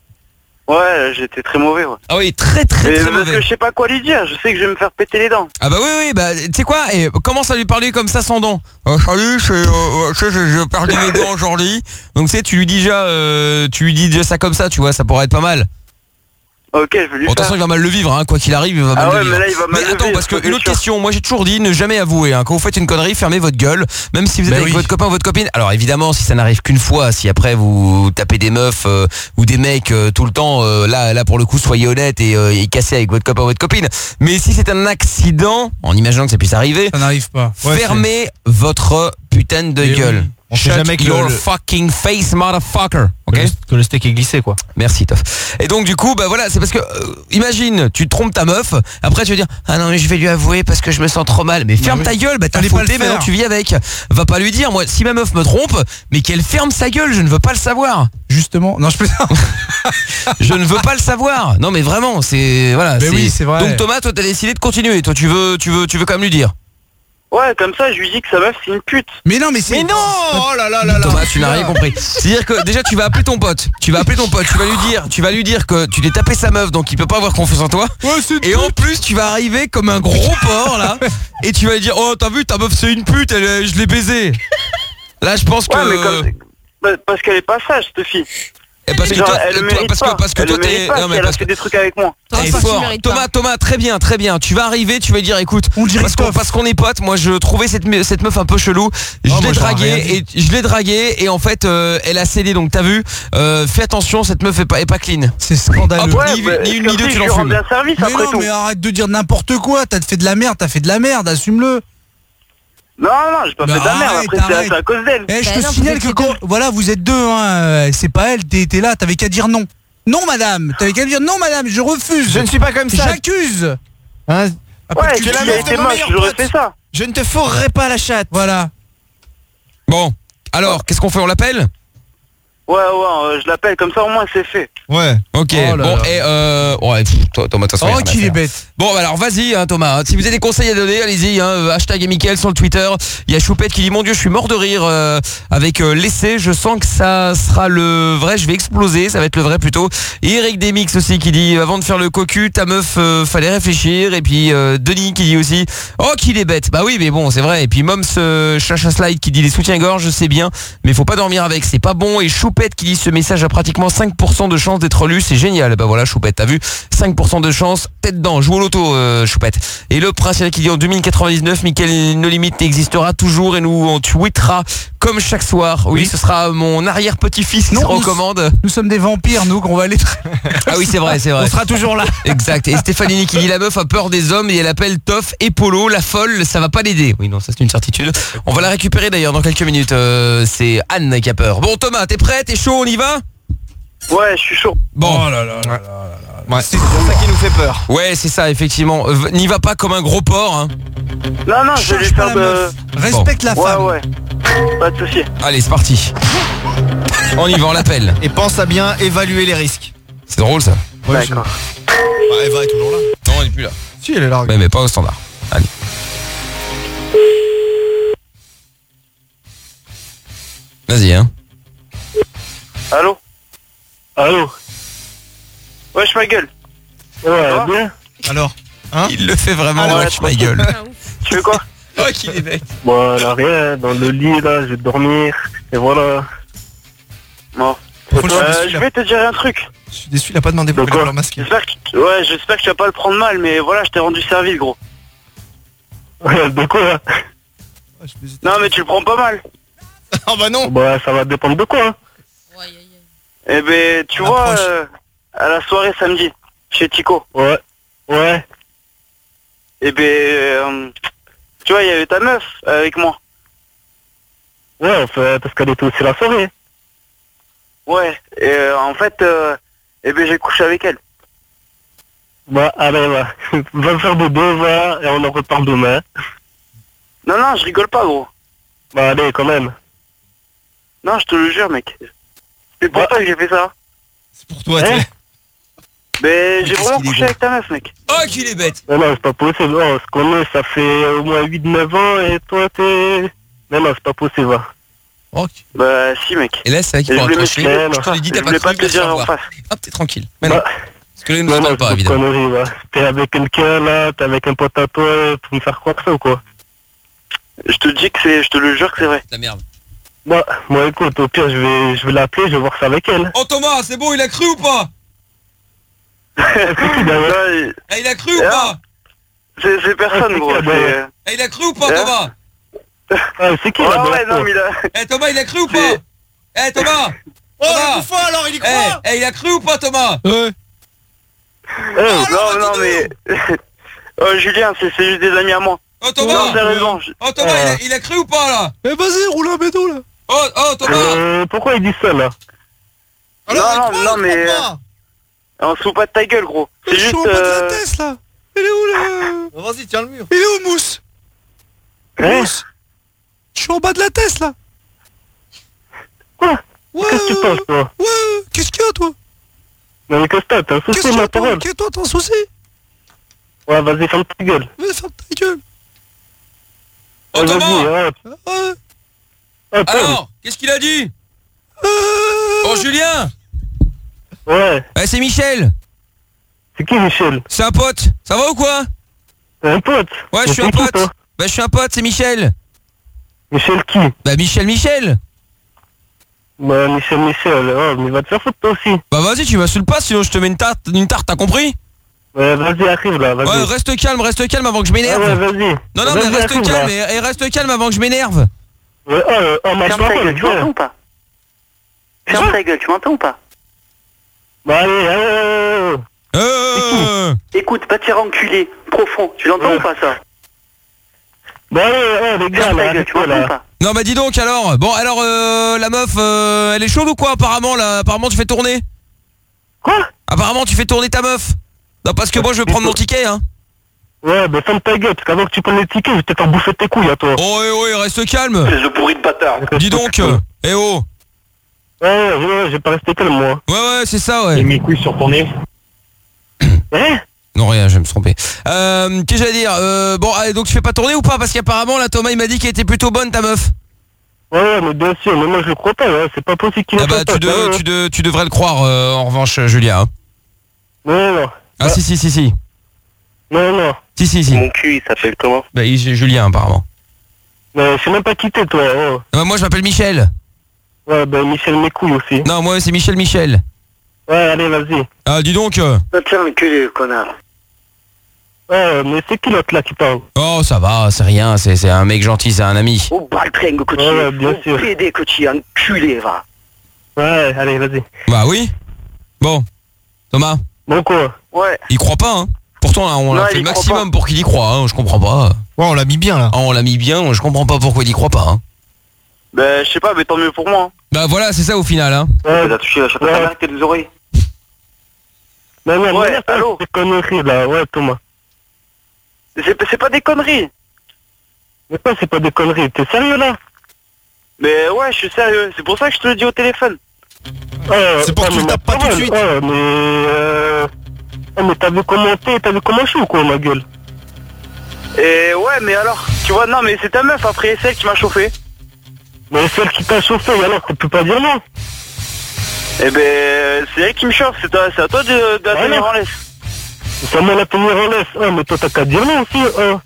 Ouais, j'étais très mauvais, ouais.
Ah oui, très
Mais parce
mauvais.
que je sais pas quoi lui dire, je sais que je vais me faire péter les dents.
Ah bah oui, bah tu sais quoi, et commence à lui parler comme ça sans dents. Salut, j'ai perdu mes dents aujourd'hui. Donc tu sais, tu lui dis déjà ça comme ça, tu vois, ça pourrait être pas mal.
Ok, je vais lui
Bon, de toute
faire.
façon, il va mal le vivre, hein, quoi qu'il arrive, il va mal
Ah
le
ouais,
vivre.
mais là, il va mal le
attends,
vivre,
parce que
ça, c'est
une autre
sûr.
question, moi j'ai toujours dit, ne jamais avouer, hein. Quand vous faites une connerie, fermez votre gueule, même si vous êtes
Bah
avec
oui.
votre copain ou votre copine. Alors évidemment, si ça n'arrive qu'une fois, si après vous tapez des meufs ou des mecs tout le temps, là pour le coup, soyez honnête et cassez avec votre copain ou votre copine. Mais si c'est un accident, en imaginant que ça puisse arriver,
Ça n'arrive pas.
Ouais,
fermez votre putain de
Eh
gueule.
oui.
On sait
Shut
jamais que
your
le-
fucking face, motherfucker. Ok.
Que le steak est glissé, quoi.
Merci Toff. Et donc du coup bah voilà, c'est parce que imagine, tu trompes ta meuf, après tu vas dire ah non mais je vais lui avouer parce que je me sens trop mal. Mais ferme ta gueule, bah t'as
Fallait pas
fauté,
le faire.
maintenant tu vis avec. Va pas lui dire, moi si ma meuf me trompe, mais qu'elle ferme sa gueule, je ne veux pas le savoir.
Justement, non je peux
Je ne veux pas le savoir. Non mais vraiment, c'est voilà,
Mais oui, c'est vrai.
Donc Thomas, toi t'as décidé de continuer, toi tu veux quand même lui dire.
Ouais, comme ça, je lui dis que sa meuf, c'est une pute.
Mais non, mais c'est...
Mais non. Oh là là là là.
Thomas, tu n'as rien compris. C'est-à-dire que déjà tu vas appeler ton pote, tu vas lui dire que tu t'es tapé sa meuf, donc il peut pas avoir confiance en toi.
Ouais, c'est
Et en plus tu vas arriver comme un gros porc là, et tu vas lui dire oh t'as vu ta meuf c'est une pute, je l'ai baisée. Là je pense que.
Ouais, mais parce qu'elle est pas sage, cette fille.
Et parce que
Genre,
toi,
elle le
toi-
mérite
parce
pas.
que parce que
Elle
toi
le mérite
t'es
pas
non
si
mais
elle a
parce
fait
que
des trucs avec moi.
t'es fort. Thomas, très bien. Tu vas arriver, tu vas dire écoute, parce qu'on est potes, moi je trouvais cette meuf un peu chelou, je l'ai draguée et en fait elle a cédé, donc t'as vu, fais attention, cette meuf est pas clean.
C'est scandaleux.
Hop, ni une ni deux, tu l'enfumes.
Mais non, mais arrête de dire n'importe quoi. T'as fait de la merde, assume-le.
Non, j'ai pas fait de la merde, après c'est à cause d'elle.
Je te signale que quand, voilà, vous êtes deux, hein, c'est pas elle, t'es là, t'avais qu'à dire non. Non madame, t'avais qu'à dire non madame, je refuse.
Je ne suis pas comme ça.
J'accuse.
Hein
Ouais,
tu es la
si
meuf
elle
de
était
mon
moche,
meilleur
j'aurais
pote.
fait ça.
Je ne te fourrerai pas la chatte.
Voilà.
Bon, alors qu'est-ce qu'on fait, on l'appelle?
Ouais, je l'appelle, comme ça au moins c'est fait.
Ouais.
Ok,
Oh là
bon,
là.
et Thomas, de toute façon, il y a
Oh
rien à
qu'il est
faire.
bête.
Bon, bah alors vas-y, hein, Thomas. Si vous avez des conseils à donner, allez-y. Hashtag et Mickaël sur le Twitter. Il y a Choupette qui dit mon Dieu, je suis mort de rire avec l'essai. Je sens que ça sera le vrai. Je vais exploser. Ça va être le vrai plutôt. Et Eric Demix aussi qui dit avant de faire le cocu, ta meuf, fallait réfléchir. Et puis Denis qui dit aussi oh qu'il est bête. Bah oui, mais bon, c'est vrai. Et puis Moms Chacha Slide qui dit les soutiens-gorge, je sais bien, mais faut pas dormir avec. C'est pas bon. Et Choupette qui dit ce message a pratiquement 5% de chance d'être lu. C'est génial. Bah voilà, Choupette, t'as vu 5% de chance. Tête dedans. Joue au loto, Choupette. Et le prince qui dit en 2099, Mickaël No Limite existera toujours et nous on tweetera comme chaque soir. Oui, ce sera mon arrière-petit-fils qui se recommande.
Nous sommes des vampires, nous, qu'on va aller...
Ah oui, c'est vrai.
On sera toujours là.
Exact. Et Stéphanie qui dit la meuf a peur des hommes et elle appelle Toff et Polo. La folle, ça va pas l'aider. Oui, non, ça c'est une certitude. On va la récupérer d'ailleurs dans quelques minutes. C'est Anne qui a peur. Bon, Thomas, t'es prêt? T'es chaud? On y va?
Ouais, je suis chaud.
Bon.
Oh là là.
Ouais, c'est ça qui nous fait peur.
Ouais, c'est ça, effectivement. N'y va pas comme un gros porc, hein.
Non, je vais lui faire de...
Respecte la femme.
Ouais, pas de soucis.
Allez, c'est parti. On y va, on l'appelle.
Et pense à bien évaluer les risques.
C'est drôle ça.
Ouais,
D'accord.
Bah, Eva est toujours là.
Non, elle est plus là.
Si, elle est là.
Ouais, mais pas au standard. Allez. Vas-y, hein.
Allô?
Allô?
Wesh ma gueule.
Ouais, bien.
Alors, hein?
Il le fait vraiment,
Ah ouais,
wesh ma gueule.
Tu veux quoi?
Oh, qu'il est bête.
Voilà, rien, dans le lit, là, je vais dormir, et voilà.
Bon. Je vais te dire un truc.
Je suis déçu, il a pas demandé pourquoi il a leur masque.
J'espère que tu vas pas le prendre mal, mais voilà, je t'ai rendu service, gros.
De quoi?
Non, mais tu le prends pas mal.
Ah bah non.
Bah, ça va dépendre de quoi, hein.
Eh ben, tu vois, à la soirée samedi, chez Tico.
Ouais.
Eh ben, tu vois, il y avait ta meuf avec moi.
Ouais, enfin, parce qu'elle était aussi la soirée.
Ouais, et en fait, eh ben, j'ai couché avec elle.
Bah, allez, va. Va faire dodo, va, et on en reparle demain.
Non, je rigole pas, gros.
Bah, allez, quand même.
Non, je te le jure, mec. C'est pour toi que j'ai fait ça.
C'est pour toi,
hein?
Mais j'ai vraiment couché avec ta meuf, mec.
Oh, qu'il est bête.
Non, c'est pas possible. Non, ce qu'on est, ça fait au moins 8-9 ans, et toi, t'es... Non, c'est pas possible, va.
Ok.
Bah, si, mec.
Et là, c'est vrai qu'il
Et
faut
je voulais
raccrocher.
m'excuser,
Je te l'ai dit, t'as
je voulais
pas
pas
cru,
te le dire en face.
Hop, t'es tranquille. Mais non.
Bah,
Parce que là, il ne nous entend pas,
c'est
évidemment.
connerie, va. T'es avec quelqu'un, là, t'es avec un pote à toi, pour me faire croire ça ou quoi?
Je te dis que c'est... Je te le jure que c'est vrai.
La merde.
Bah, moi, écoute, au pire, je vais l'appeler, je vais voir ça avec elle.
Oh, Thomas, c'est bon, il a cru ou pas? Il a cru ou pas?
C'est personne, gros.
Il a cru ou pas, Thomas?
C'est qui, là?
Ouais, non, mais il a...
Eh, Thomas, il a cru ou pas? Eh, Thomas!
Oh, il faut alors, il y croit.
Il a cru ou pas, Thomas?
Ouais.
Non, mais... Oh, Julien, c'est juste des amis à moi.
Oh, Thomas!
Non, sérieusement.
Oh, Thomas, il a cru ou pas, là?
Eh, vas-y, roule un bédo, là.
Oh, Thomas!
Pourquoi il dit ça, là?
Non, mais... On se fout pas de ta gueule, gros. C'est
Je
juste...
suis en bas de la tête, là. Elle est où, là?
Vas-y, tiens le mur.
Il est où, Mousse? Mousse, je suis en bas de la tête, là.
Quoi?
Ouais,
Qu'est-ce que tu penses, toi?
Ouais, qu'est-ce qu'il y a, toi?
Non, mais qu'est-ce que t'as un souci,
Qu'est-ce qu'il y
ma
a, toi?
parole?
Qu'est-ce que toi, t'as un souci?
Ouais, vas-y, ferme ta gueule.
Vas-y, ferme ta gueule.
Oh,
Ouais,
Thomas.
vas-y, ouais.
Ouais.
Attends.
Alors, qu'est-ce qu'il a dit? Oh, Julien.
Ouais.
C'est Michel.
C'est qui, Michel?
C'est un pote. Ça va ou quoi?
Un pote?
Ouais, je suis un pote. Bah, je suis un pote, c'est Michel.
Michel qui?
Bah, Michel.
Bah, Michel, oh, mais il va te faire foutre, toi aussi.
Bah, vas-y, tu m'insultes pas, sinon je te mets une tarte, t'as compris?
Ouais, vas-y, arrive, là, vas-y.
Ouais, reste calme avant que je m'énerve.
Ouais, vas-y.
Non, mais
Vas-y,
reste
arrive,
calme,
là.
et reste calme avant que je m'énerve.
Ouais, ma
Ferme ta
parole,
gueule, tu m'entends ou pas? Ferme ta gueule, tu m'entends ou pas?
Bah, allez,
Écoute, va te faire enculer, profond, tu l'entends ou pas ça?
Bah, allez, les gars,
Ferme ta
là,
gueule, tu m'entends ou pas?
Non, bah dis donc alors. Bon, alors, la meuf, elle est chaude ou quoi apparemment là? Apparemment tu fais tourner.
Quoi?
Apparemment tu fais tourner ta meuf. Non, parce que moi je veux prendre mon ticket, hein.
Ouais, bah ferme ta gueule, parce qu'avant que tu prennes les tickets, je vais peut-être en bouffer tes couilles à toi.
Oh, reste calme.
C'est le pourri de bâtard.
Dis donc, eh oh.
Ouais, j'ai pas resté calme, moi.
Ouais, c'est ça, ouais.
J'ai mis couilles sur ton nez. Hein?
Non, rien, je vais me tromper. Qu'est-ce que j'allais dire? Bon, allez, donc tu fais pas tourner ou pas? Parce qu'apparemment, là, Thomas, il m'a dit qu'elle était plutôt bonne, ta meuf.
Ouais, mais bien sûr, mais moi je le crois pas, ouais. C'est pas possible qu'il
Ah bah, tu devrais le croire, en revanche, Julien. Hein.
Non.
Ah, si.
Non.
Si.
Mon cul, il s'appelle comment?
Bah, c'est Julien, apparemment.
Je sais même pas qui t'es, toi. Oh.
Moi, je m'appelle Michel.
Ouais, bah Michel mes couilles aussi.
Non, moi, c'est Michel.
Ouais, allez, vas-y.
Ah, dis donc.
Tiens, le cul, connard.
Ouais, mais c'est qui l'autre là qui parle?
Oh, ça va, c'est rien, c'est un mec gentil, c'est un ami.
Oh, baltringue que tu es.
Ouais, bien sûr.
Pédé que tu es, enculé, va.
Ouais, allez, vas-y.
Bah oui. Bon, Thomas.
Bon quoi?
Ouais.
Il croit pas, hein. Pourtant, là, on a fait le maximum pour qu'il y croit, hein. Je comprends pas.
Ouais, on l'a mis bien, là.
Ah, on l'a mis bien, je comprends pas pourquoi il y croit pas, hein.
Bah, je sais pas, mais tant mieux pour moi. Hein.
Bah voilà, c'est ça au final, hein.
Ouais, t'as touché la chatte à ta mère avec tes oreilles.
Non,
Ouais, allô?
C'est conneries là, ouais, Thomas.
C'est pas des conneries.
Mais quoi, c'est pas des conneries? T'es sérieux là?
Mais ouais, je suis sérieux. C'est pour ça que je te le dis au téléphone.
C'est pour que tu le tapes pas tout de suite.
Ouais, mais t'as vu comment je suis ou quoi, ma gueule?
Et ouais, mais alors, tu vois, non, mais c'est ta meuf après, celle qui m'a chauffé.
Mais celle qui t'a chauffé, alors tu peux pas dire non.
Eh ben, c'est elle qui me chauffe, c'est à toi de la tenir en laisse.
C'est à moi de la tenir en laisse. Ah, mais toi t'as qu'à dire non aussi,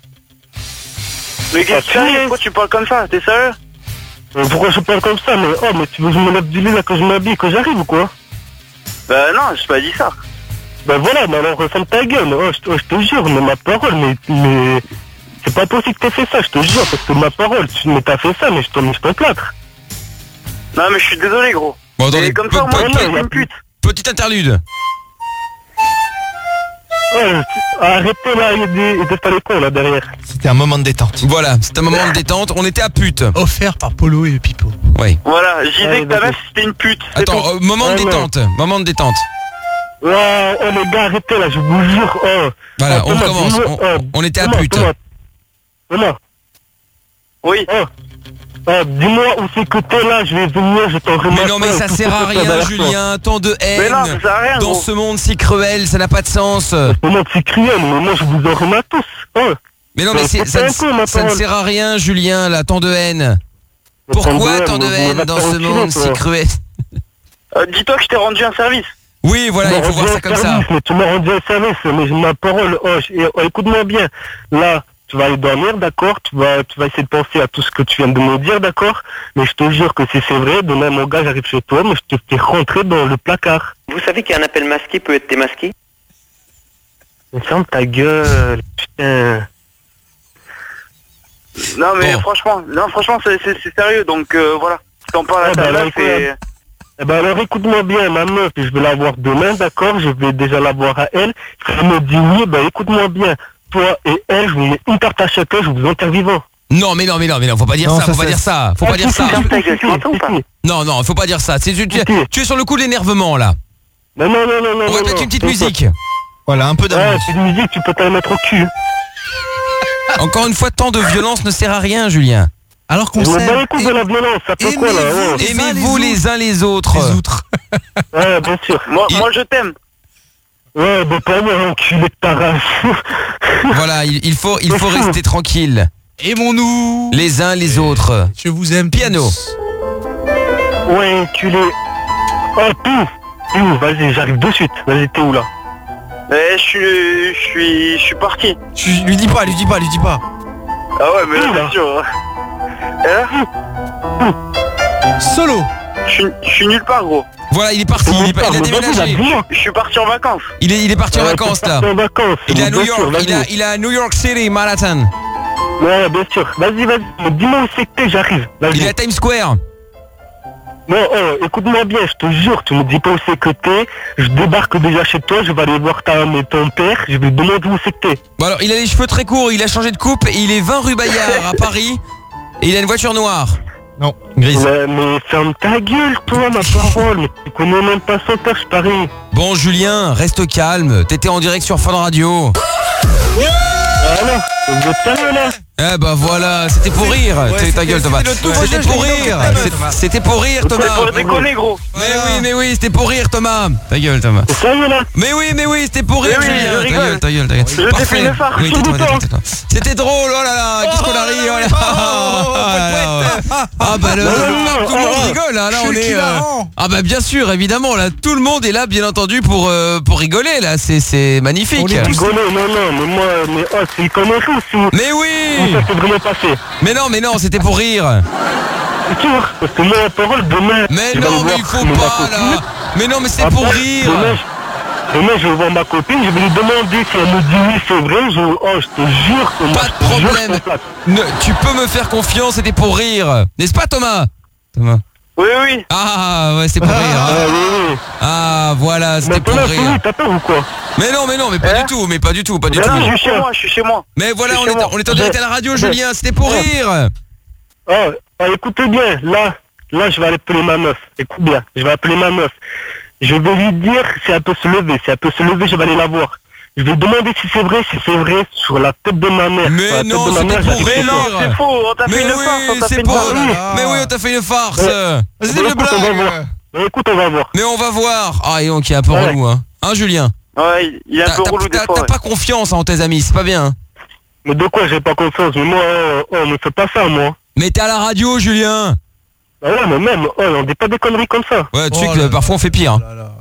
Mais qu'est-ce que tu fais? Pourquoi tu parles comme ça? T'es sérieux?
Pourquoi je parle comme ça? Mais tu veux que je me lève du lit là, que je m'habille, que j'arrive ou quoi?
Bah non, j'ai pas dit ça.
Bah voilà, mais alors ferme ta gueule. Je te jure, mais ma parole, mais c'est pas possible que t'aies fait ça, je te jure, parce que ma parole, mais t'as fait ça, mais je te plâtre.
Non mais je suis désolé, gros.
Bon, attendez,
et comme ça, moi, je suis une pute.
Petite interlude.
Arrêtez là, il était pas les cons là derrière.
C'était un moment de détente.
Voilà, c'était un moment de détente, on était à pute.
Offert par Polo et Pipo.
Ouais.
Voilà, je disais que ta meuf c'était une pute.
Attends, moment de détente, moment de détente.
Ouais, les gars, arrêtez là, je vous jure.
Voilà, on commence, on était à pute.
Thomas.
Oui.
Dis-moi où c'est que t'es là, je vais venir, je t'en remercie.
Mais non, mais ça sert à rien, Julien, tant de haine.
Non, ça sert à rien,
dans ce monde si cruel, ça n'a pas de sens.
Ce monde si cruel, mais moi je vous en remets tous.
Mais non, mais ça ne sert à rien, Julien, là, tant de haine. Pourquoi tant de haine dans ce monde si cruel?
Dis-toi que je t'ai rendu un service.
Oui, voilà, il faut voir ça comme ça.
Mais tu m'as rendu un service, mais ma parole, écoute-moi bien. Là, tu vas aller dormir, d'accord, tu vas essayer de penser à tout ce que tu viens de me dire, d'accord. Mais je te jure que si c'est vrai, demain mon gars, j'arrive chez toi, mais je te fais rentrer dans le placard.
Vous savez qu'un appel masqué peut être démasqué?
Mais ferme ta gueule, putain.
Non mais franchement, c'est sérieux, donc voilà. Je t'en parle à ta meuf et...
Eh ben alors écoute-moi bien, ma meuf, je vais la voir demain, d'accord, je vais déjà la voir à elle. Si elle me dit oui, ben écoute-moi bien, toi et elle, je vous mets une tarte à chacun, je vous enterre vivant.
Non, mais non, faut pas dire
Non,
ça,
ça,
faut pas
c'est-
dire ça, faut pas dire ça.
Ferme ta gueule, tu m'entends ou pas?
Non, faut pas dire ça. Tu es sur le coup de l'énervement là.
Non.
On va mettre une petite musique.
Voilà, un peu d'amour.
Ouais, c'est une musique, tu peux t'en mettre au cul.
Encore une fois, tant de violence ne sert à rien, Julien.
Alors qu'on
Je me bats
s'aime.
les couilles de la violence, ça fait quoi là? Ouais.
Aimez-vous les uns les autres.
Ouais, bien sûr.
Moi, je t'aime.
Ouais, bah pas moi, enculé de ta race.
Voilà, il faut rester tranquille.
Aimons-nous
les uns les autres.
Je vous aime.
Piano.
Ouais, enculé. Oh, tout. Vas-y, j'arrive de suite. Vas-y, t'es où là?
Je suis parti.
Lui dis pas.
Ah ouais, mais là, c'est sûr.
Solo.
Je suis nulle part, gros.
Voilà, il est parti, il a déménagé.
Je suis parti en vacances.
Il est parti en vacances là. Il est à New York, il est à New York City, Manhattan.
Ouais, bien sûr. Vas-y. Dis-moi où c'est que t'es, j'arrive.
Il est à Times Square.
Non, écoute-moi bien, je te jure, tu me dis pas où c'est que t'es. Je débarque déjà chez toi, je vais aller voir ton père, je vais lui demander où c'est que t'es.
Bon alors, il a les cheveux très courts, il a changé de coupe et il est 20 rue Bayard à Paris. Et il a une voiture noire.
Non, grise.
Ouais, mais ferme ta gueule, toi, ma parole. Mais tu connais même pas son père, je parie.
Bon Julien, reste calme, t'étais en direct sur Fun Radio.
Voilà, vous êtes sérieux là?
Eh bah voilà, c'était pour rire. Ta gueule Thomas. C'était pour rire. C'était pour rire Thomas.
C'était pour déconner, gros.
Mais oui, c'était pour rire Thomas. Ta gueule Thomas.
C'est sérieux là?
Mais oui, c'était pour rire Julien. Ta gueule.
Je t'ai fait une farce.
Oui, tais-toi. C'était drôle, oh là là, qu'est-ce qu'on a ri, oh là là. Ah bah tout le monde rigole, là on est... Ah bah bien sûr, évidemment, là tout le monde est là bien entendu pour rigoler, là, c'est magnifique.
Rigoler, non, mais moi, c'est une connerie aussi.
Mais oui.
Ça s'est vraiment passé.
Mais non, c'était pour rire.
C'est sûr, parce que moi, la parole, demain...
Mais non, mais il faut pas, là. Mais non, mais c'est pour rire.
Demain, je vais voir ma copine, je vais lui demander si elle me dit oui, c'est vrai. Je te jure que...
Pas de problème. Tu peux me faire confiance, c'était pour rire. N'est-ce pas, Thomas?
Oui.
Ah, ouais, c'est pour rire.
Oui.
Ah, voilà, c'était pour rire.
T'as peur ou quoi?
Mais non, mais pas du tout,
Je suis chez moi.
Mais voilà, on est en direct à la radio, Julien, c'était pour rire.
Écoutez bien, là, je vais appeler ma meuf. Écoute bien, je vais appeler ma meuf. Je vais lui dire si elle peut se lever. Si elle peut se lever, je vais aller la voir. Je vais demander si c'est vrai sur la tête de ma mère.
Mais non, c'était pour rire.
C'est faux, on t'a fait une farce.
Mais oui, on t'a fait une farce.
C'est une blague.
Écoute, on va voir.
Mais on va voir. Ah, et donc il est un peu relou, hein. Hein, Julien?
Ouais, il est un peu relou des fois.
T'as pas confiance en tes amis, c'est pas bien.
Mais de quoi j'ai pas confiance? Mais moi, on ne fait pas ça, moi.
Mais t'es à la radio, Julien.
Ah ouais, mais même, on dit pas des conneries comme ça.
Ouais, tu sais que parfois on fait pire.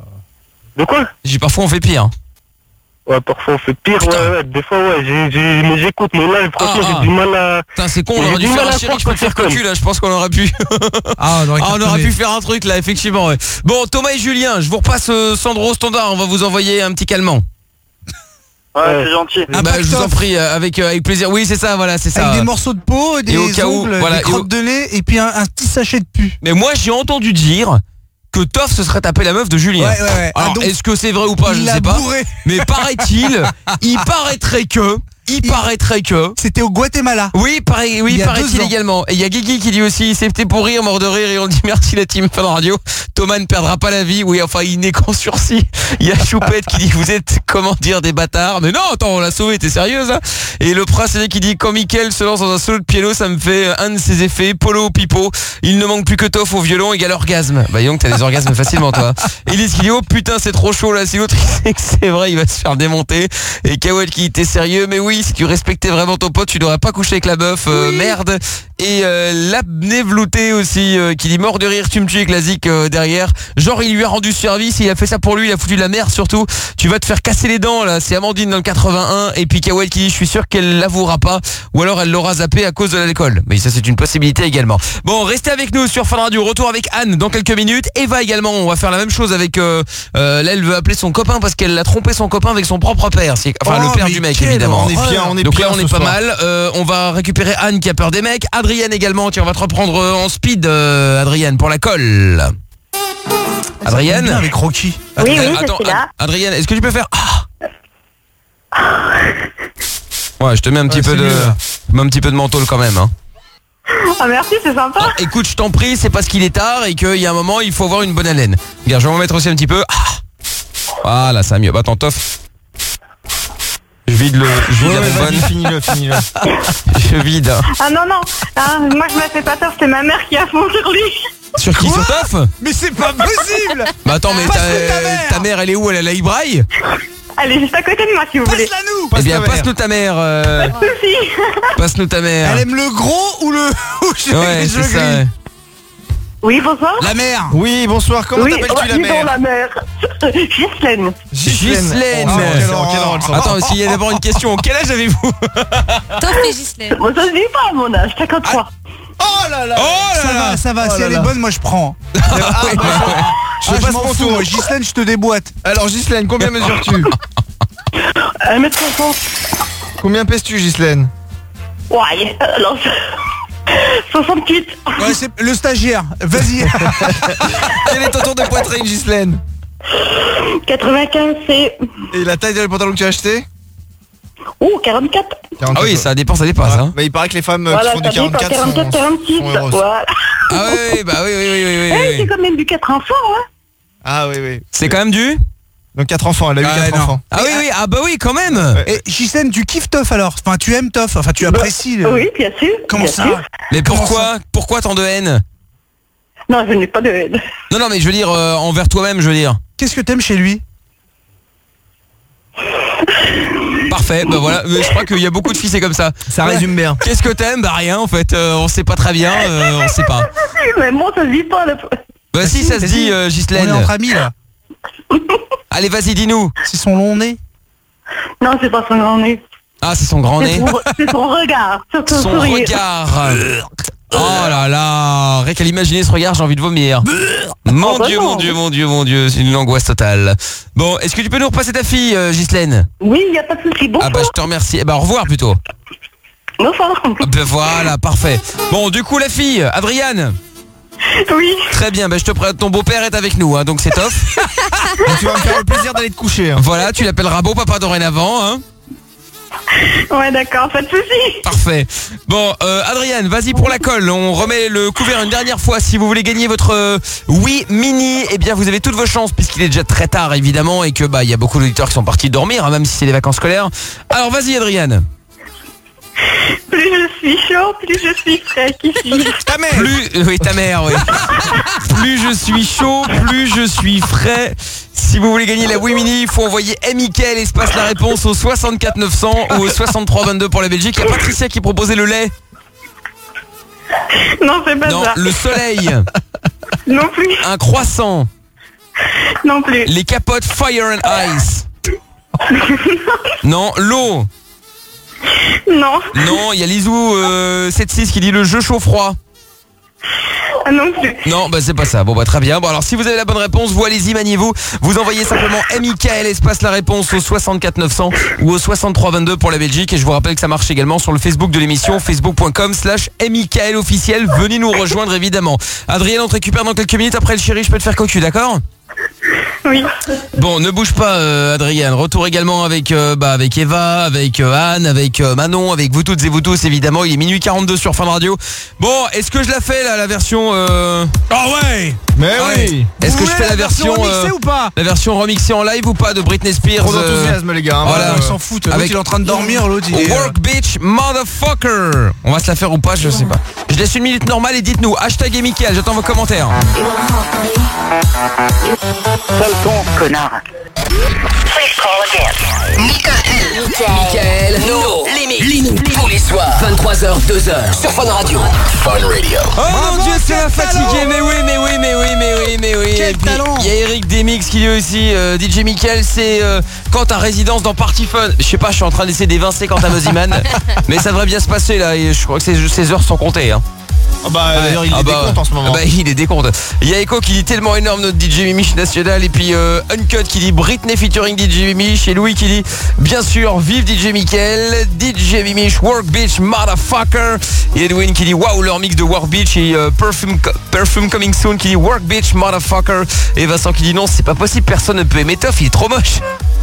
De quoi?
J'ai parfois on fait pire.
Ouais, parfois on fait pire, ouais, des fois, ouais, mais j'écoute, mais là, franchement, j'ai du mal à...
Putain, c'est con, on aurait dû faire un chéri, je peux te faire cocu, là, je pense qu'on aurait pu... on aurait pu faire un truc, là, effectivement, ouais. Bon, Thomas et Julien, je vous repasse Sandro Standard, on va vous envoyer un petit calmant.
Ouais, c'est gentil.
Je vous en prie, avec plaisir. Oui, c'est ça, voilà, c'est ça.
Avec des morceaux de peau, des ongles, des crottes de nez, et puis un petit sachet de pu.
Mais moi, j'ai entendu dire que Toff se serait tapé la meuf de Julien.
Ouais.
Alors, est-ce que c'est vrai ou pas, je ne sais pas. Mais paraît-il, il paraîtrait que...
C'était au Guatemala.
Oui, paraît-il également. Et il y a Guigui qui dit aussi, c'était pour rire, mort de rire, et on dit merci la team Fun Radio. Thomas ne perdra pas la vie. Oui, enfin, il n'est qu'en sursis. Il y a Choupette qui dit, vous êtes, comment dire, des bâtards. Mais non, attends, on l'a sauvé, t'es sérieuse, hein? Et le prince qui dit, quand Mickaël se lance dans un solo de piano, ça me fait un de ses effets, Polo au pipeau. Il ne manque plus que Toff au violon égale orgasme. Bah, donc, t'as des orgasmes facilement, toi. Elise qui dit, oh putain, c'est trop chaud, là. Si l'autre, il sait que c'est vrai, il va se faire démonter. Et Kawel qui dit, t'es sérieux? Mais oui, si tu respectais vraiment ton pote, tu n'aurais pas couché avec la meuf, merde. Et l'apnée vlouté aussi, qui dit, mort de rire, tu me tues avec la zik derrière. Genre, il lui a rendu service, il a fait ça pour lui, il a foutu de la merde surtout. Tu vas te faire casser les dents, là. C'est Amandine dans le 81. Et puis Kawel qui dit, je suis sûr qu'elle l'avouera pas. Ou alors elle l'aura zappé à cause de l'alcool. Mais ça, c'est une possibilité également. Bon, restez avec nous sur Fun Radio. Retour avec Anne dans quelques minutes. Eva également, on va faire la même chose avec... là, elle veut appeler son copain parce qu'elle a trompé son copain avec son propre père. Enfin, le père du mec, évidemment. Donc là, on est pas mal. On va récupérer Anne qui a peur des mecs. Adrienne également. Tiens, on va te reprendre en speed, Adrienne, pour la colle. Adrienne
avec Rocky.
Oui,
attends,
je suis là.
Adrienne, est-ce que tu peux faire Ouais, je te mets un petit peu de menthol quand même, hein.
Ah merci, c'est sympa.
Oh, écoute, je t'en prie, c'est parce qu'il est tard et qu'il y a un moment, il faut avoir une bonne haleine. Regarde, je vais m'en mettre aussi un petit peu. Ah. Voilà, ça va mieux. Bah, attends, Toff. Je vide la bonbonne.
Finis-le.
Je vide.
Ah non, moi je me fais pas Toff, c'est ma mère qui a fond sur lui.
Sur qui? Sur Toff?
Mais c'est pas possible.
Bah attends, mais ta mère, elle est où? Elle est à la Ibraille?
Elle est juste à côté de moi si vous voulez.
Passe-la nous.
Eh bien, passe-nous ta mère.
Pas de soucis.
Passe-nous ta mère.
Elle aime le gros ou le...
Ouais, c'est ça. Ouais.
Oui, bonsoir.
La mère.
Oui, bonsoir. Comment t'appelles-tu la mère?
la mère. Ghislaine.
Ghislaine. Attends, s'il y a d'abord une question. Quel âge avez-vous?
Toff et Ghislaine.
Bon, ça se dit pas à mon âge, 53.
Oh là là.
Ça va. Si elle est bonne, moi je prends.
Je passe mon tour.
Ghislaine, je te déboîte.
Alors Ghislaine, combien mesures-tu?
1m60.
Combien pèses-tu, Ghislaine?
Ouais, alors... 68.
Ouais, c'est le stagiaire. Vas-y.
Quel est ton tour de poitrine, Ghislaine?
95, c'est...
Et la taille des pantalons que tu as acheté?
Oh, 44.
Ah oui, ça dépasse. Hein.
Mais il paraît que les femmes
Voilà,
qui font du 44
44, 46.
sont heureuses.
Voilà.
Ah oui, bah oui.
C'est quand même du 4 enfants, hein.
Ah oui.
C'est quand même du?
Donc 4 enfants, elle a eu 4 enfants.
Ah oui, ah bah oui, quand même.
Et Ghislaine, tu kiffes Toff alors? Enfin, tu aimes Toff? Enfin, tu apprécies
Oui, bien sûr.
Comment
bien
ça
sûr.
Mais pourquoi tant de haine?
Non, je n'ai pas de haine.
Non, mais je veux dire, envers toi-même, je veux dire.
Qu'est-ce que t'aimes chez lui?
Parfait, bah voilà, je crois qu'il y a beaucoup de filles, c'est comme ça.
Ça résume bien.
Qu'est-ce que t'aimes? Bah rien en fait, on sait pas très bien, on sait pas.
Mais moi, ça se dit pas. Là.
Bah si, ça se dit, Ghislaine.
On est entre amis là.
Allez, vas-y, dis-nous.
C'est son long nez?
Non, c'est pas son grand nez.
Ah, c'est son grand nez.
C'est son regard.
Son regard. Oh là là, rien qu'à l'imaginer ce regard, j'ai envie de vomir. Mon Dieu, c'est une angoisse totale. Bon, est-ce que tu peux nous repasser ta fille, Ghislaine?
Oui, il n'y a pas de souci. Bonsoir.
Ah bah je te remercie. Eh bah au revoir plutôt.
Bonsoir.
Ben voilà, parfait. Bon, du coup la fille, Adriane.
Oui.
Très bien, je te prête, ton beau-père est avec nous, hein, donc c'est top.
Donc tu vas me faire le plaisir d'aller te coucher. Hein.
Voilà, tu l'appelleras beau papa dorénavant, hein.
Ouais, d'accord, pas de soucis.
Parfait. Bon, Adriane, vas-y pour la colle. On remet le couvert une dernière fois. Si vous voulez gagner votre Wii Mini, eh bien vous avez toutes vos chances puisqu'il est déjà très tard évidemment et que il y a beaucoup d'auditeurs qui sont partis dormir, hein, même si c'est les vacances scolaires. Alors vas-y Adriane.
Plus je suis chaud, plus je suis frais ici.
Ta mère.
Ta mère, oui. Plus je suis chaud, plus je suis frais. Si vous voulez gagner la Wii Mini, il faut envoyer Mickaël espace la réponse au 64 900 ou au 63 22 pour la Belgique. Il y a Patricia qui proposait le lait.
Non, c'est pas
non,
ça.
Le soleil.
Non plus.
Un croissant.
Non plus.
Les capotes Fire and Ice. Non, l'eau.
Non.
Non, il y a Lizou 76 qui dit le jeu chaud-froid.
Ah non plus.
Non, c'est pas ça. Bon, très bien. Bon, alors si vous avez la bonne réponse, vous allez-y, maniez-vous. Vous envoyez simplement Mickaël espace la réponse au 64 900 ou au 63 22 pour la Belgique. Et je vous rappelle que ça marche également sur le Facebook de l'émission, facebook.com/Mickaël officiel. Venez nous rejoindre évidemment. Adrien, on te récupère dans quelques minutes après le chéri. Je peux te faire cocu, d'accord?
Oui.
Bon, ne bouge pas, Adrien. Retour également avec avec Eva, avec Anne, avec Manon, avec vous toutes et vous tous évidemment. Il est minuit 42 sur Fun Radio. Bon, est-ce que je la fais là, la version
Ah ouais.
Mais oui.
Est-ce que je fais la version
remixée ou pas?
La version remixée en live ou pas de Britney Spears?
Trop d'enthousiasme les gars. Hein,
voilà,
on s'en fout. L'autre il est en train de dormir, l'autre il est...
Work bitch motherfucker. On va se la faire ou pas, je sais pas. Je laisse une minute normale et dites-nous hashtag et Mickaël, j'attends vos commentaires.
Sale con, connard.
Mickaël, nos limites. Tous les soirs, 23h, 2h, sur Fun Radio. Fun Radio.
Oh mon Dieu, c'est la fatigué. Mais oui.
Quel talent.
Il y a Eric Demix qui dit aussi DJ Mickaël, c'est quand ta résidence dans Party Fun. Je sais pas, je suis en train d'essayer d'évincer quand à Moziman. Mais ça devrait bien se passer là. Et je crois que ces heures sont comptées. Hein.
D'ailleurs il est décompte en ce moment.
Il est décompte. Il y a Echo qui dit tellement énorme notre DJ Mimiche national. Et puis Uncut qui dit Britney featuring DJ Mimiche. Et Louis qui dit bien sûr vive DJ Mickaël, DJ Mimiche, Work Bitch motherfucker. Et Edwin qui dit waouh leur mix de Work Bitch. Et Perfume Coming Soon qui dit Work Bitch motherfucker. Et Vincent qui dit non c'est pas possible, personne ne peut aimer Toff, il est trop moche.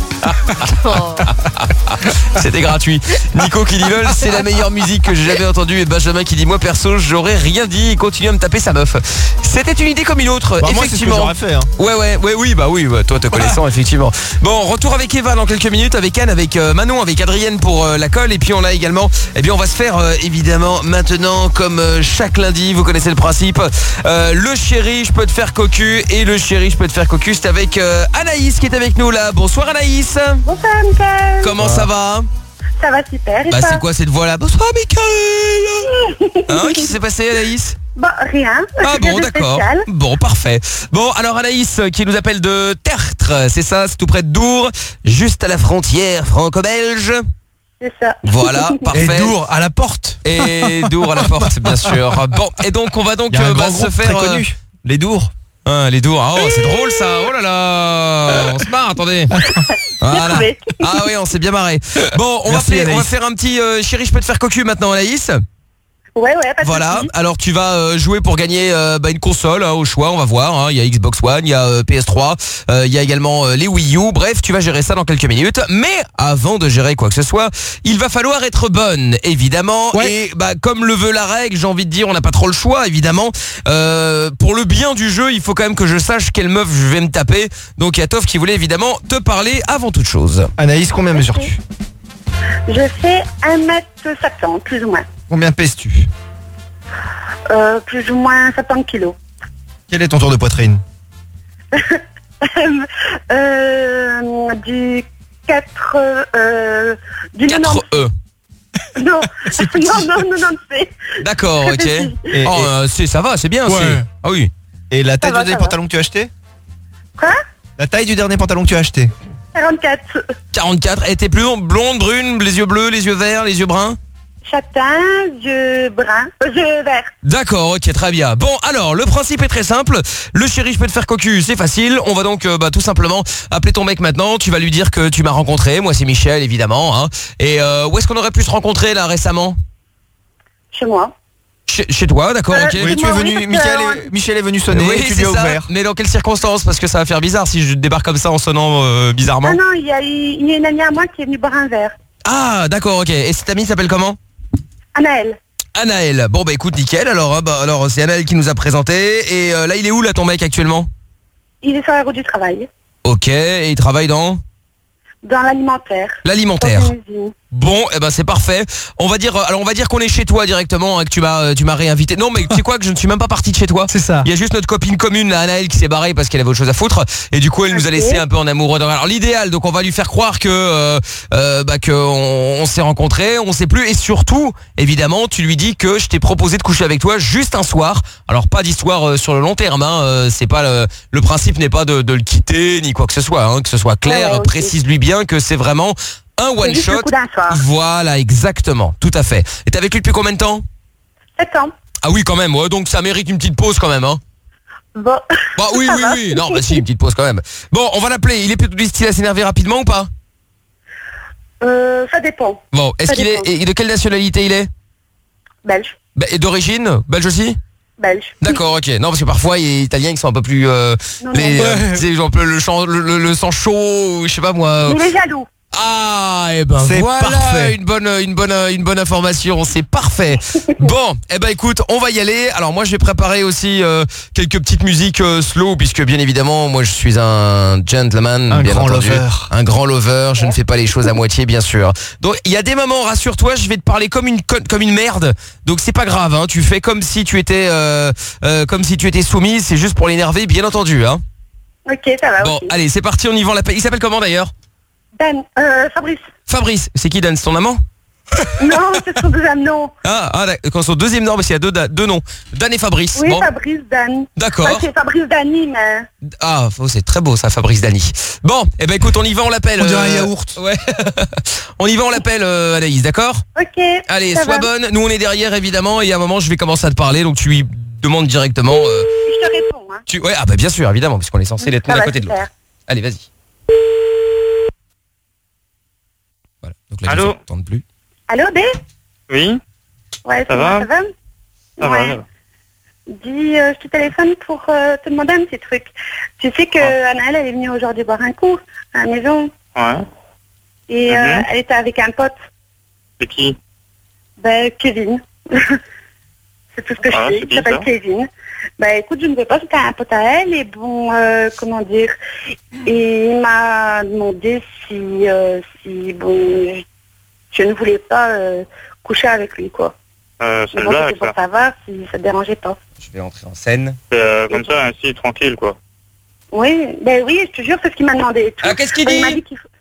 C'était gratuit. Nico qui dit lol, c'est la meilleure musique que j'ai jamais entendue. Et Benjamin qui dit moi perso, j'aurais rien dit. Il continue à me taper sa meuf. C'était une idée comme une autre.
Bah, moi, c'est ce que
effectivement.
j'aurais fait, hein.
Oui, toi te connaissant, effectivement. Bon, retour avec Eva dans quelques minutes, avec Anne, avec Manon, avec Adrienne pour la colle. Et puis on a également, on va se faire évidemment maintenant, comme chaque lundi, vous connaissez le principe, le chéri, je peux te faire cocu. Et le chéri, je peux te faire cocu, c'est avec Anaïs qui est avec nous là. Bonsoir Anaïs.
Bonsoir Mickaël.
Comment ça va?
Ça va super. Et
Bah
toi?
c'est quoi cette voix là? Bonsoir Mickaël. Hein, qu'est-ce qui s'est passé Anaïs?
Bon, rien.
Ah
Rien
bon,
de
d'accord.
spécial.
Bon, parfait. Bon, alors Anaïs qui nous appelle de Tertre, c'est ça, c'est tout près de Dour, juste à la frontière franco-belge.
C'est ça.
Voilà, parfait.
Et Dour à la porte.
Et Dour à la porte, bien sûr. Bon, et donc on va donc
Il y a un grand
se
groupe
faire
très connu. Les Dours.
Les Dours. Oh, c'est drôle ça. Oh là là. On se marre, attendez. Voilà. Ah oui, on s'est bien marré. Bon, on va faire un petit chéri, je peux te faire cocu maintenant Anaïs.
Ouais, pas de
Voilà,
soucis.
alors tu vas jouer pour gagner une console au choix, on va voir, hein. Il y a Xbox One, il y a PS3, il y a également les Wii U, bref, tu vas gérer ça dans quelques minutes. Mais avant de gérer quoi que ce soit, il va falloir être bonne, évidemment. Ouais. Et comme le veut la règle, j'ai envie de dire, on n'a pas trop le choix, évidemment. Pour le bien du jeu, il faut quand même que je sache quelle meuf je vais me taper. Donc il y a Toff qui voulait évidemment te parler avant toute chose.
Anaïs, combien mesures-tu?
Je fais 1m70, plus ou moins.
Combien pèses-tu?
Plus ou moins 70 kilos.
Quel est ton tour de poitrine?
Du 4... du
4 E.
Non, non, c'est...
D'accord, ok. Ça va, c'est bien.
Ouais.
Ah oui.
Et la taille du dernier pantalon que tu as acheté?
Quoi?
La taille du dernier pantalon que tu as acheté?
44.
44. Et t'es plus blonde, brune, les yeux bleus, les yeux verts, les yeux bruns?
Châtain, yeux bruns, yeux verts.
D'accord, ok, très bien. Bon, alors, le principe est très simple. Le chéri, je peux te faire cocu, c'est facile. On va donc tout simplement appeler ton mec maintenant. Tu vas lui dire que tu m'as rencontré. Moi, c'est Michel, évidemment. Hein. Et où est-ce qu'on aurait pu se rencontrer, là, récemment?
Chez moi.
Chez toi, d'accord, ok.
Oui, tu es venu, Michel est venu sonner et tu lui as ouvert.
Mais dans quelles circonstances? Parce que ça va faire bizarre si je débarque comme ça en sonnant bizarrement.
Ah non, il y a une amie à moi qui est venue boire un verre.
Ah, d'accord, ok. Et cette amie s'appelle comment?
Anaël.
Anaël. Bon, écoute, nickel. Alors, c'est Anaël qui nous a présenté. Et là, il est où, là, ton mec, actuellement?
Il est sur la route du travail.
Ok, et il travaille dans
l'alimentaire.
L'alimentaire. Bon, c'est parfait. On va dire qu'on est chez toi directement, hein, que tu m'as réinvité. Non, mais tu sais quoi, que je ne suis même pas parti de chez toi.
C'est ça.
Il y a juste notre copine commune, là, Anaël, qui s'est barrée parce qu'elle avait autre chose à foutre. Et du coup, elle nous a laissé un peu en amoureux. Alors l'idéal, donc on va lui faire croire que on s'est rencontrés, on sait plus. Et surtout, évidemment, tu lui dis que je t'ai proposé de coucher avec toi juste un soir. Alors pas d'histoire sur le long terme. Hein, c'est pas le principe n'est pas de le quitter ni quoi que ce soit. Hein, que ce soit clair.
Ouais,
précise-lui bien que c'est vraiment un one shot.
Le coup d'un soir.
Voilà, exactement, tout à fait. Et t'es avec lui depuis combien de temps?
7 ans.
Ah oui, quand même, ouais, donc ça mérite une petite pause quand même, hein.
Bon.
Bah oui. Non, si, une petite pause quand même. Bon, on va l'appeler. Il est plutôt du style à s'énerver rapidement ou pas?
Ça dépend.
Bon, est-ce qu'il est et de quelle nationalité il est?
Belge.
Et d'origine belge aussi?
Belge.
D'accord, ok. Non, parce que parfois les Italiens ils sont un peu plus ils ont un peu le sang chaud, je sais pas moi.
Il est jaloux.
Ah,
c'est
voilà,
parfait.
une bonne information, c'est parfait. Bon, écoute, on va y aller. Alors moi je vais préparer aussi quelques petites musiques slow, puisque bien évidemment moi je suis un gentleman, bien entendu, un grand lover. Je ne fais pas les choses à moitié, bien sûr. Donc il y a des moments, rassure-toi, je vais te parler comme une merde. Donc c'est pas grave, hein. Tu fais comme si tu étais soumise. C'est juste pour l'énerver, bien entendu, hein.
Ok, ça va.
Bon,
okay.
Allez, c'est parti, on y va. Il s'appelle comment d'ailleurs?
Dan, Fabrice.
Fabrice, c'est qui Dan? C'est ton amant?
Non, c'est son deuxième nom.
Quand son deuxième nom, parce qu'il y a deux noms. Dan et Fabrice.
Oui,
bon.
Fabrice, Dan.
D'accord.
C'est Fabrice Dani, mais...
Ah, c'est très beau ça, Fabrice Dani. Bon, écoute, on y va, on l'appelle.
On dirait un yaourt.
Ouais. On y va, on l'appelle Anaïs, d'accord?
Ok.
Allez, sois bonne. Nous, on est derrière, évidemment, et à un moment, je vais commencer à te parler, donc tu lui demandes directement.
Je te réponds, hein.
Ouais, bien sûr, évidemment, puisqu'on est censé l'être l'un à côté de l'autre. Allez, vas-y. Voilà. Donc là,
allô?
je ne plus.
Allô, B?
Oui.
Ouais,
ça va?
Ça va?
Ça
ouais.
va.
Dis, je te téléphone pour te demander un petit truc. Tu sais que Anaël, elle est venue aujourd'hui boire un coup à la maison.
Ouais.
Et elle était avec un pote.
C'est qui?
Ben, Kevin. C'est tout ce que je sais. Il s'appelle Kevin. Ben, écoute, je ne veux pas, c'était un pote à elle. Et bon, comment dire. Et il m'a demandé si bon, je ne voulais pas coucher avec lui, quoi.
C'est une
bon,
blague,
c'était pour
ça.
savoir si ça te dérangeait pas.
Je vais entrer en scène.
Comme ça, ainsi, tranquille, quoi.
Oui, ben oui, je te jure, c'est ce qu'il m'a demandé. et tout.
Ah, qu'est-ce qu'il
Ben,
dit?
il m'a dit qu'il faut...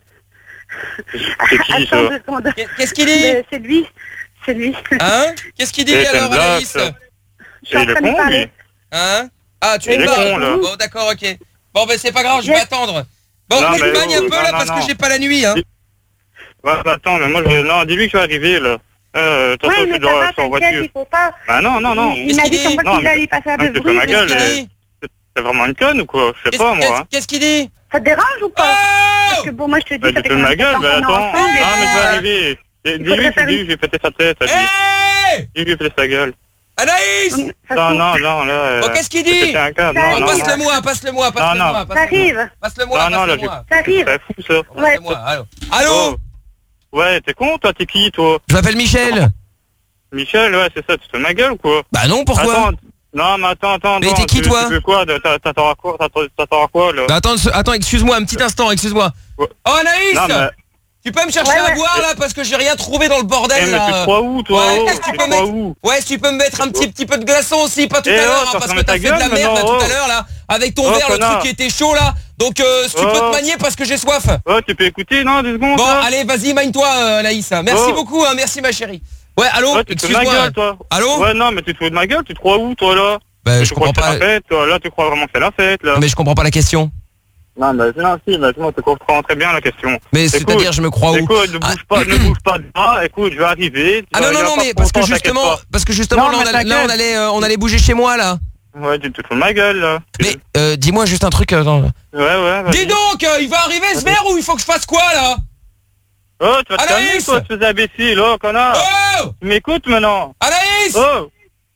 C'est qui, ça?
Attends 2 secondes.
Qu'est-ce qu'il dit?
Ben, c'est lui. C'est lui.
Hein? Qu'est-ce qu'il dit
C'est
alors,
une blague,
Anaïs?
ça.
Je suis en
Il est
train de
con,
parler.
lui.
Hein? Ah, tu es
Il est
là.
con, là.
Bon, d'accord, ok. Bon, ben c'est pas grave, je vais
Yes.
attendre. Bon,
Non,
moi je
mais
magne un peu
non,
là
non,
parce
non.
que j'ai pas la nuit, hein.
Ouais, bah attends, mais moi, non, dis-lui que je vais arriver, là. T'as
Oui,
sorti
mais
de
ça va,
la en
t'inquiète,
voiture.
il faut pas.
Bah non, non, non.
Il m'a dit comme
dit?
quoi
Non,
qu'il allait passer un peu
Non,
de
c'est
bruit.
pas ma gueule.
Qu'est-ce qu'il dit?
C'est vraiment une conne ou quoi? Je sais pas, moi. Hein.
Qu'est-ce qu'il dit?
Ça te dérange ou pas?
Oh!
Parce que bon, moi je te dis,
Bah,
ça
tu
fait
peux
quand
ma
même
gueule,
7 ans
bah
qu'on est
attends.
ensemble,
Non, mais je vais
et
arriver. Dis-lui,
faudrait faire
dis-lui, je vais péter sa tête, dis.
Hey!
Dis-lui, péter sa gueule.
Anaïs!
Non, non, non, là.
Bon, qu'est-ce qu'il dit?
péter un câble.
Ça
Non, non, non.
Passe-le-moi, passe-le-moi, passe-le-moi.
Ça arrive.
Passe-le-moi,
Non, non, là,
passe-le-moi.
Ça arrive.
C'est fou, ça.
Ouais.
Passe-le-moi, allô. Allô?
Oh. Ouais, t'es con, toi, t'es qui, toi?
Je m'appelle Michel.
Michel, ouais, c'est ça, tu te fais de ma gueule ou quoi?
Bah non, pourquoi?
Attends, non, mais attends.
Mais t'es qui, toi?
Tu veux quoi? T'attends à quoi? T'attends à quoi, là?
Bah attends, excuse-moi, un petit instant, excuse-moi.
Ouais.
Oh Anaïs!
Non, mais...
Tu peux me chercher
Ouais,
à
ouais.
boire là parce que j'ai rien trouvé dans le
Eh,
bordel
mais
là.
tu te crois où, toi?
Ouais,
Oh,
est-ce que tu
tu
peux
te crois
mettre...
où?
Ouais, si tu peux me mettre un petit peu de glaçon aussi, pas tout à
Eh,
l'heure,
oh, t'as
parce
fermé
que t'as
ta
fait de la
gueule,
merde là,
maintenant,
tout à
oh.
l'heure là, avec ton
Oh,
verre, le
connard.
truc qui était chaud là. Donc si tu peux
Oh.
te manier parce que j'ai soif.
Oh, tu peux écouter, non, 2 secondes,
Bon,
là?
allez, vas-y, magne-toi Anaïs. Merci
Oh.
beaucoup, hein, merci ma chérie. Ouais, allô,
Ouais, tu te fais de ma
excuse-moi.
gueule, toi.
Allô?
Ouais, non, mais tu te fous de ma gueule, tu te crois où, toi, là?
Bah, je
Tu crois
comprends
que c'est
pas.
la fête, toi, là, tu crois vraiment que c'est la fête, là?
Mais je comprends pas la question.
Non, mais non, si, mais moi, tu comprends très bien la question.
Mais
Écoute,
c'est-à-dire, je me crois où?
Écoute, ne bouge pas de bras, écoute, je vais arriver.
Ah non, mais parce que justement,
Non,
là,
mais
là, on allait bouger chez moi là.
Ouais, tu te fous de ma gueule, là.
Mais dis-moi juste un truc. Attends.
Ouais, vas-y.
Dis donc, il va arriver ce verre ou il faut que je fasse quoi là?
Oh, tu vas te
Anaïs!
calmer, toi, tu fais imbécile, oh, connard.
Oh!
Tu m'écoutes, maintenant?
Anaïs!
Oh!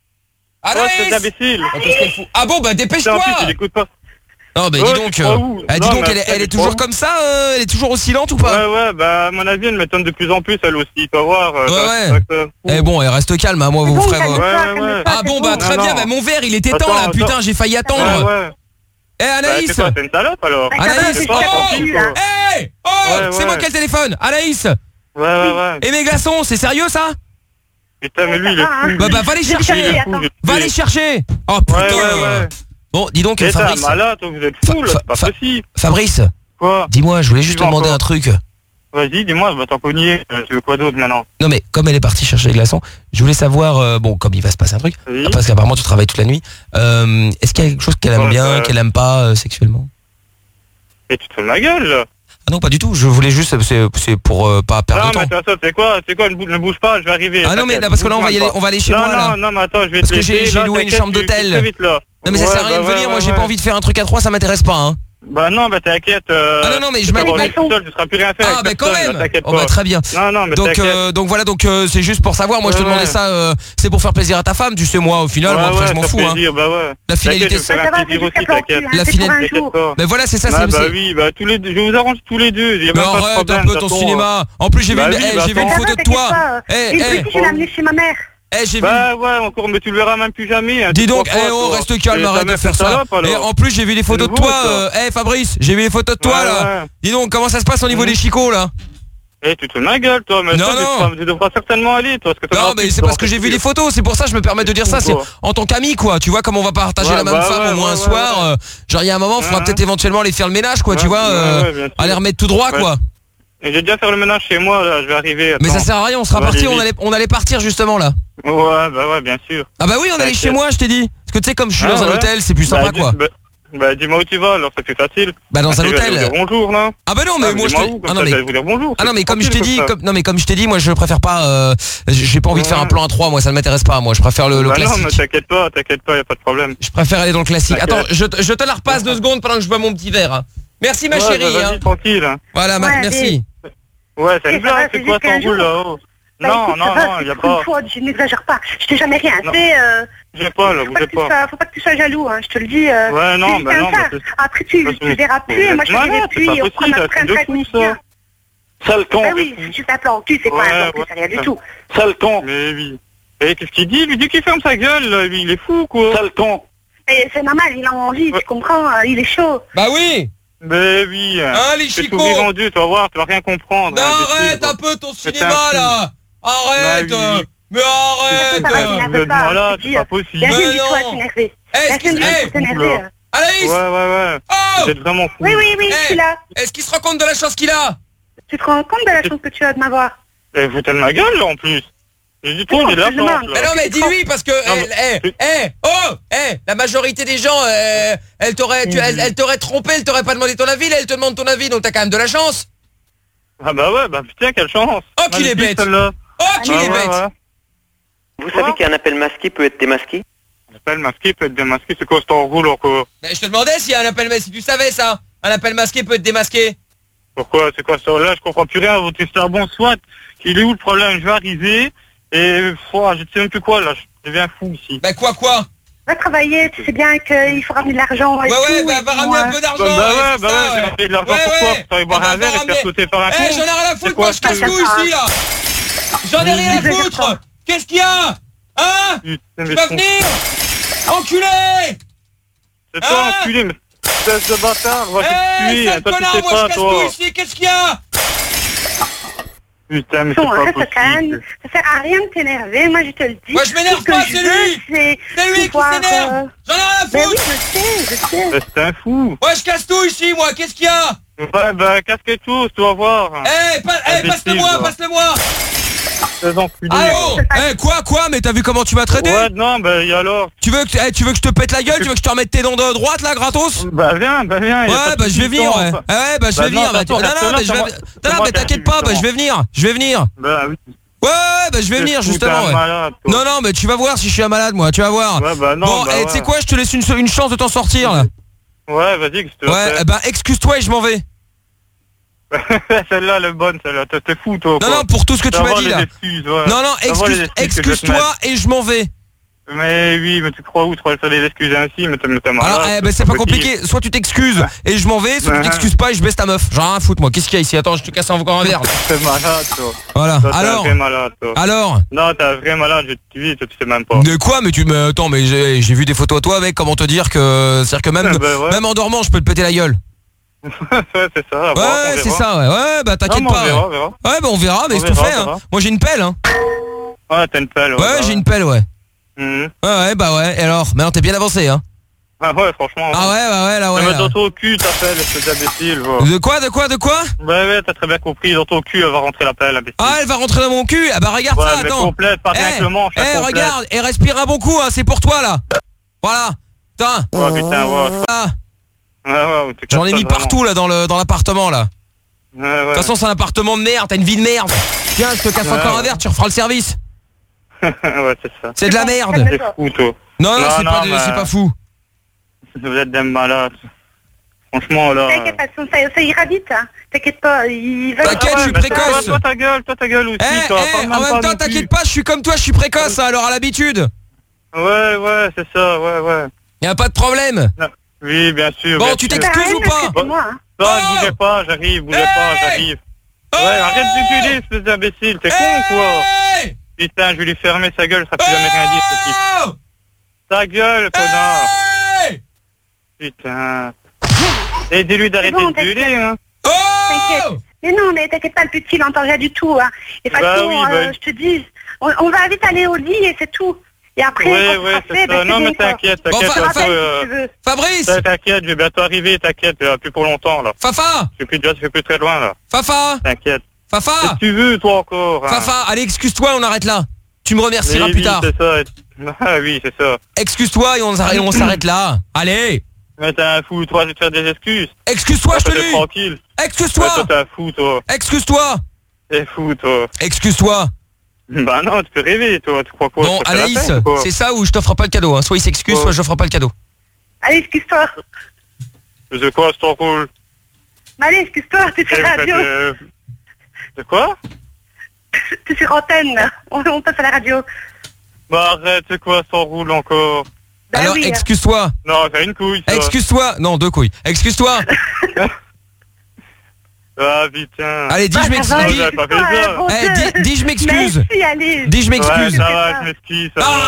Anaïs!
Oh, tu fais imbécile.
Oh, qu'est-ce qu'elle fout? Ah bon, bah dépêche-toi!
En plus, tu l'écoutes pas.
Non, bah
Oh,
dis
tu
donc,
crois où?
dis
Non,
donc,
mais
elle est
tu
toujours
crois où?
comme ça? Elle est toujours aussi lente ou pas?
Ouais, bah, à mon avis, elle m'étonne de plus en plus, elle aussi, tu vas voir.
Ouais. Eh bon, elle reste calme, hein, moi vous ferez.
Ouais.
Ah bon, bah très
Non,
bien,
non.
bah mon verre il était temps
Attends,
là,
attends.
putain, j'ai failli attendre.
Ouais.
Eh Anaïs!
Bah, c'est quoi, t'es une salope, alors?
Anaïs!
C'est pas tranquille, quoi.
Hey! Oh! C'est moi qui ai le téléphone! Anaïs!
Ouais.
Et mes glaçons, c'est sérieux ça?
Putain, mais lui, il est fou.
Bah va les chercher! Va les chercher! Oh putain!
Ouais.
Bon, dis donc,
Et
Fabrice.
ça, malade, toi, vous êtes fou, là, c'est pas possible.
Fabrice,
Quoi?
dis-moi, je voulais juste te
Dis-moi
demander
encore.
un truc.
Vas-y, dis-moi, va t'en cogner. Tu veux quoi d'autre maintenant?
Non mais comme elle est partie chercher les glaçons, je voulais savoir, bon comme il va se passer un truc,
Oui.
parce qu'apparemment tu travailles toute la nuit, est-ce qu'il y a quelque chose qu'elle aime bien, qu'elle aime pas sexuellement?
Et tu te fais de ma gueule, là.
Ah non pas du tout, je voulais juste, c'est pour pas perdre
Non,
de temps.
mais attends, c'est quoi, ne bouge pas, je vais arriver.
Ah non mais là, parce que là on va aller chez moi là.
Non, mais attends, je vais
Parce
te
que j'ai
laisser, là,
loué une
t'inquiète,
chambre
tu
d'hôtel.
fais vite, là.
Non mais ça sert à rien de venir, moi j'ai pas envie de faire un truc à 3, ça m'intéresse pas hein.
Bah non, bah t'inquiète.
Ah non, mais je
tu vas
m'arrive
tout seul, tu seras plus rien faire.
Ah bah
avec
quand
personne,
même.
là, t'inquiète
Oh bah
pas.
très bien.
Non, mais
donc
t'inquiète.
voilà, c'est juste pour savoir. Moi je te
Ouais,
demandais
ouais.
ça, c'est pour faire plaisir à ta femme. Tu sais moi au final, moi, après je m'en
ça
fous
fait
hein.
plaisir, bah ouais.
La finalité,
T'inquiète, je vais faire un plaisir aussi, t'inquiète.
La finalité. Mais voilà, c'est ça,
Ah,
c'est.
bah oui, bah tous les deux, je vous arrange tous les deux. y a
Mais
même pas de
arrête
problème,
un peu
de
ton
toute façon,
cinéma. En plus j'ai vu
bah
une
oui, bah
j'ai vu une
attends.
photo de toi.
Et puis, je l'ai amené chez ma mère.
J'ai vu.
Bah ouais, encore, mais tu le verras même plus jamais. hein,
Dis
tu
donc,
crois quoi, toi
reste calme,
Et
arrête
ta
de
meuf,
faire
c'est
ça.
salope, alors.
Et en plus, j'ai vu des photos de
nouveau,
toi. Fabrice, j'ai vu les photos de toi
Ouais,
là.
ouais.
Dis donc, comment ça se passe au niveau des chicots là?
Eh, tu te fous de ma gueule, toi, mais
Non,
toi,
non.
tu devras certainement aller, toi, parce que
Non mais c'est parce que j'ai vu les photos, c'est pour ça que je me permets de dire ça, c'est en tant qu'ami quoi, tu vois comme on va partager
Ouais,
la même
bah
femme
ouais,
au moins
ouais,
un soir, genre il y a un moment, il faudra
Ouais.
peut-être éventuellement aller faire le ménage quoi, tu
Ouais,
vois,
ouais, bien sûr.
aller remettre tout droit
Ouais.
quoi.
Et j'ai déjà fait le ménage chez moi, là, je vais arriver.
Mais
attends.
ça sert à rien, on sera
va
parti,
aller vite.
on allait partir justement là.
Ouais, bah ouais, bien sûr.
Ah bah oui, on allait chez
T'inquiète.
moi, je t'ai dit. Parce que tu sais comme je suis
Ah,
dans un
ouais.
hôtel, c'est plus sympa
Bah,
quoi.
Bah dis-moi où tu vas, alors c'est plus facile.
Bah, dans un
Tu vas
hôtel.
lui dire bonjour, non?
Ah bah non mais moi je
dis-moi
te
où, comme
Ah non
ça,
mais
je vais vous dire bonjour.
Ah non mais comme je t'ai
tranquille,
dit,
comme ça.
non mais comme je t'ai dit, moi je préfère pas j'ai pas envie de faire un plan à 3, moi ça ne m'intéresse pas, moi je préfère le
Bah non,
classique.
mais t'inquiète pas, y a pas de problème.
Je préfère aller dans le classique.
T'inquiète.
Attends, je te la repasse 2 secondes pendant que je bois mon petit verre. hein. Merci ma
Ouais,
chérie.
bah, vas-y,
hein.
tranquille. hein.
Voilà,
Ouais,
merci.
Ouais, c'est
Et
une
ça va,
blague,
c'est
c'est quoi
juste un
ton boule
jour.
là-haut?
Bah,
Non,
écoute,
non,
ça va,
non,
c'est
y a
pour une
pas.
fois, je n'exagère pas. Je t'ai jamais rien
Non.
fait.
J'ai pas, là, bougez pas.
Faut pas que tu sois jaloux, hein, je te le dis.
Ouais, non,
c'est
bah
juste
non,
un ça.
bah,
Après, tu verras plus, et moi je
Non,
verrai
c'est
plus,
pas
et on
possible,
prend
c'est
notre
un truc de
train
fou, ça. Sale con.
Bah oui, si tu t'appelles en cul, c'est pas un con, c'est rien du tout.
Sale con. Mais oui. Et qu'est-ce qu'il dit? Lui dit qu'il ferme sa gueule, là. Lui, il est fou, quoi. Sale con.
Et c'est normal, il a envie, tu comprends, il est chaud.
Bah oui.
Mais oui.
Hein, les
c'est
chicots.
tout vendu, tu vas voir, tu vas rien comprendre.
Non,
imbécile,
arrête
quoi.
un peu ton cinéma, là. Arrête.
Bah oui.
Mais arrête.
Vous êtes malade, c'est pas possible.
Yacine, dis-toi à t'énerver. Yacine, dis-toi à t'énerver.
Anaïs.
Ouais.
Oh.
Vous êtes vraiment fou.
Oui, je suis là.
Est-ce qu'il se rend compte de la chance qu'il a?
Tu te rends compte de la chance que tu as de m'avoir?
Et vous êtes de ma gueule, là, en plus. J'ai dit trop, j'ai de la chance, là.
Mais non, mais dis-lui, parce que... la majorité des gens, elle t'aurait trompé, elle t'aurait pas demandé ton avis, là, elle te demande ton avis, donc t'as quand même de la chance.
Ah bah ouais, bah putain, quelle chance.
Oh, qu'il est bête. Oh, qu'il est bête.
Vous savez qu'un appel masqué peut être démasqué?
Un appel masqué peut être démasqué, c'est quoi ce roule encore?
Mais je te demandais s'il y a un appel masqué, si tu savais ça. Un appel masqué peut être démasqué.
Pourquoi? C'est quoi ça? Là, je comprends plus rien, votre histoire. Bon, soit, il est où le problème? Je vais arriver, et je sais même plus quoi, là, je deviens fou ici.
Bah quoi?
Va travailler, tu sais bien qu'il faut ramener de l'argent et tout.
Ouais, va ramener un peu d'argent.
Bah ouais, j'ai ramené de l'argent pourquoi? Pour aller boire un verre et se faire sauter par un con.
J'en ai rien à foutre, moi, je casse tout ici, là. J'en ai rien à foutre. Qu'est-ce qu'il y a? Hein? Tu vas venir? Enculé!
C'est toi, enculé, mais espèce de bâtard, va te tuer,
sale
toi tu
connard,
sais
moi
pas,
je casse
toi.
tout ici, qu'est-ce qu'il y a?
Putain, mais c'est pas
Reste
possible.
calme, ça sert à rien de t'énerver, moi je te le dis.
Moi je m'énerve pas, c'est lui! C'est lui qui s'énerve! J'en ai rien à foutre!
Ben oui, je sais.
C'est un fou.
Ouais, je casse tout ici, moi, qu'est-ce qu'il y a?
Ouais, bah, casque tout, tu vas voir.
Passe-le-moi!
Ces enculés.
Allô? Quoi? Mais t'as vu comment tu m'as traité?
Ouais, non, bah, et alors?
Tu veux que je te pète la gueule? Tu veux que je te remette tes dents de droite, là, gratos?
Bah, viens.
Ouais, bah, je vais venir, ouais. Ouais, bah, je vais venir. Non, mais t'inquiète pas, bah, je vais venir.
Bah, oui.
Ouais, bah, je vais venir, justement, ouais. Non, mais tu vas voir si je suis un malade, moi, tu vas voir.
Ouais, bah, non,
bon,
bah,
tu sais quoi, je te laisse une chance de t'en sortir, là.
Ouais, vas-y, que
ouais, bah, excuse-toi et je m'en vais.
Celle-là, elle est bonne, celle-là. T'es fou, toi.
Non, pour tout ce que tu m'as dit, là.
Ouais.
Non, excuse-toi et je m'en vais.
Mais oui, mais tu crois où? Tu crois faire des excuses ainsi, mais t'es malade.
Alors, c'est pas compliqué. Soit tu t'excuses et je m'en vais, soit tu t'excuses pas et je baisse ta meuf. J'en ai rien à foutre, moi. Qu'est-ce qu'il y a ici? Attends, je te casse encore un verre.
T'es malade, toi.
Voilà.
Toi,
Alors.
T'es un vrai malade, toi.
Alors.
Non, t'es un vrai malade, je te dis, tu sais même pas.
De quoi? Mais attends, mais j'ai vu des photos à toi avec. Comment te dire que. C'est-à-dire que même en dormant, je peux te péter la gueule.
Ouais, c'est ça.
Ouais, c'est ça, ouais. Ouais, bah t'inquiète pas.
On verra.
Ouais, bah on verra, mais c'est tout fait, hein. Moi j'ai une pelle, hein.
Ouais, t'as une pelle, ouais.
Ouais, j'ai une pelle, ouais. Ouais, bah ouais. Et alors? Maintenant t'es bien avancé, hein.
Ah ouais, franchement.
Ah ouais, là, ouais.
Mais dans ton cul, ta pelle, espèce d'imbécile, va.
De quoi?
Ouais, t'as très bien compris. Dans ton cul, elle va rentrer la pelle, imbécile.
Ah, elle va rentrer dans mon cul? Ah bah regarde ça,
mais
attends.
complète, pas rien que le manche.
Regarde, et respire un bon coup, hein, c'est pour toi, là. Voilà. Putain.
Ouais, putain, ouais.
Ouais, j'en ai mis partout là dans l'appartement là.
Ouais.
De toute façon c'est un appartement de merde, t'as une vie de merde. Tiens, je te casse encore un verre, tu referas le service.
Ouais, c'est ça.
C'est de la merde.
C'est fou, toi.
Non, c'est pas fou.
Vous êtes des malades. Franchement, là...
T'inquiète pas, ça ira vite, hein. T'inquiète pas, il va...
T'inquiète, je suis précoce.
Toi ta gueule aussi.
En même temps, t'inquiète pas, je suis comme toi, je suis précoce, hein, alors à l'habitude.
Ouais, c'est ça, ouais.
Y a pas de problème.
Oui, bien sûr.
Bon, tu t'excuses ou pas?
Non,
bougez pas, j'arrive. Ouais, arrête de gueuler, espèce d'imbécile, t'es con quoi? Putain, je vais lui fermer sa gueule, ça peut jamais rien dire, ce type. Ta gueule, connard. Putain. Aidez-lui d'arrêter de gueuler, hein.
T'inquiète. Mais non, mais t'inquiète pas, le petit, il entend rien du tout, hein. Et de toute façon, je te dis, on va vite aller au lit et c'est tout. Et après,
c'est ça. Non, mais t'inquiète,
Fabrice.
T'inquiète, je vais bientôt arriver, t'inquiète, plus pour longtemps, là.
Fafa.
Je suis plus très loin, là.
Fafa.
T'inquiète.
Fafa.
Qu'est-ce que tu veux, toi, encore?
Fafa, allez, excuse-toi, on arrête là. Tu me remercieras plus tard.
C'est ça. Ah oui, c'est ça.
Excuse-toi et on s'arrête là. Allez.
Mais t'es un fou, toi, je vais te faire des excuses.
Excuse-toi, je te dis.
Tranquille.
Excuse-toi.
Toi, t'es un fou, toi.
Excuse-toi.
T'es fou, toi.
Excuse-toi.
Bah non, tu peux rêver, toi, tu crois quoi?
Bon, Anaïs, c'est ça ou je t'offre pas le cadeau, hein. Soit il s'excuse, soit je t'offre pas le cadeau.
Allez, excuse-toi.
De quoi, c'est ton rôle?
Allez, excuse-toi, t'es sur la radio.
De quoi?
T'es sur antenne, on passe à la radio.
Bah arrête, c'est quoi, ça roule encore?
Alors, excuse-toi.
Non, j'ai une couille, ça.
Excuse-toi. Non, 2 couilles. Excuse-toi.
Ah putain.
Allez, dis je m'excuse. Dis je m'excuse.
Merci, allez.
Dis je m'excuse.
Ouais, ça va, je m'excuse. Ça va.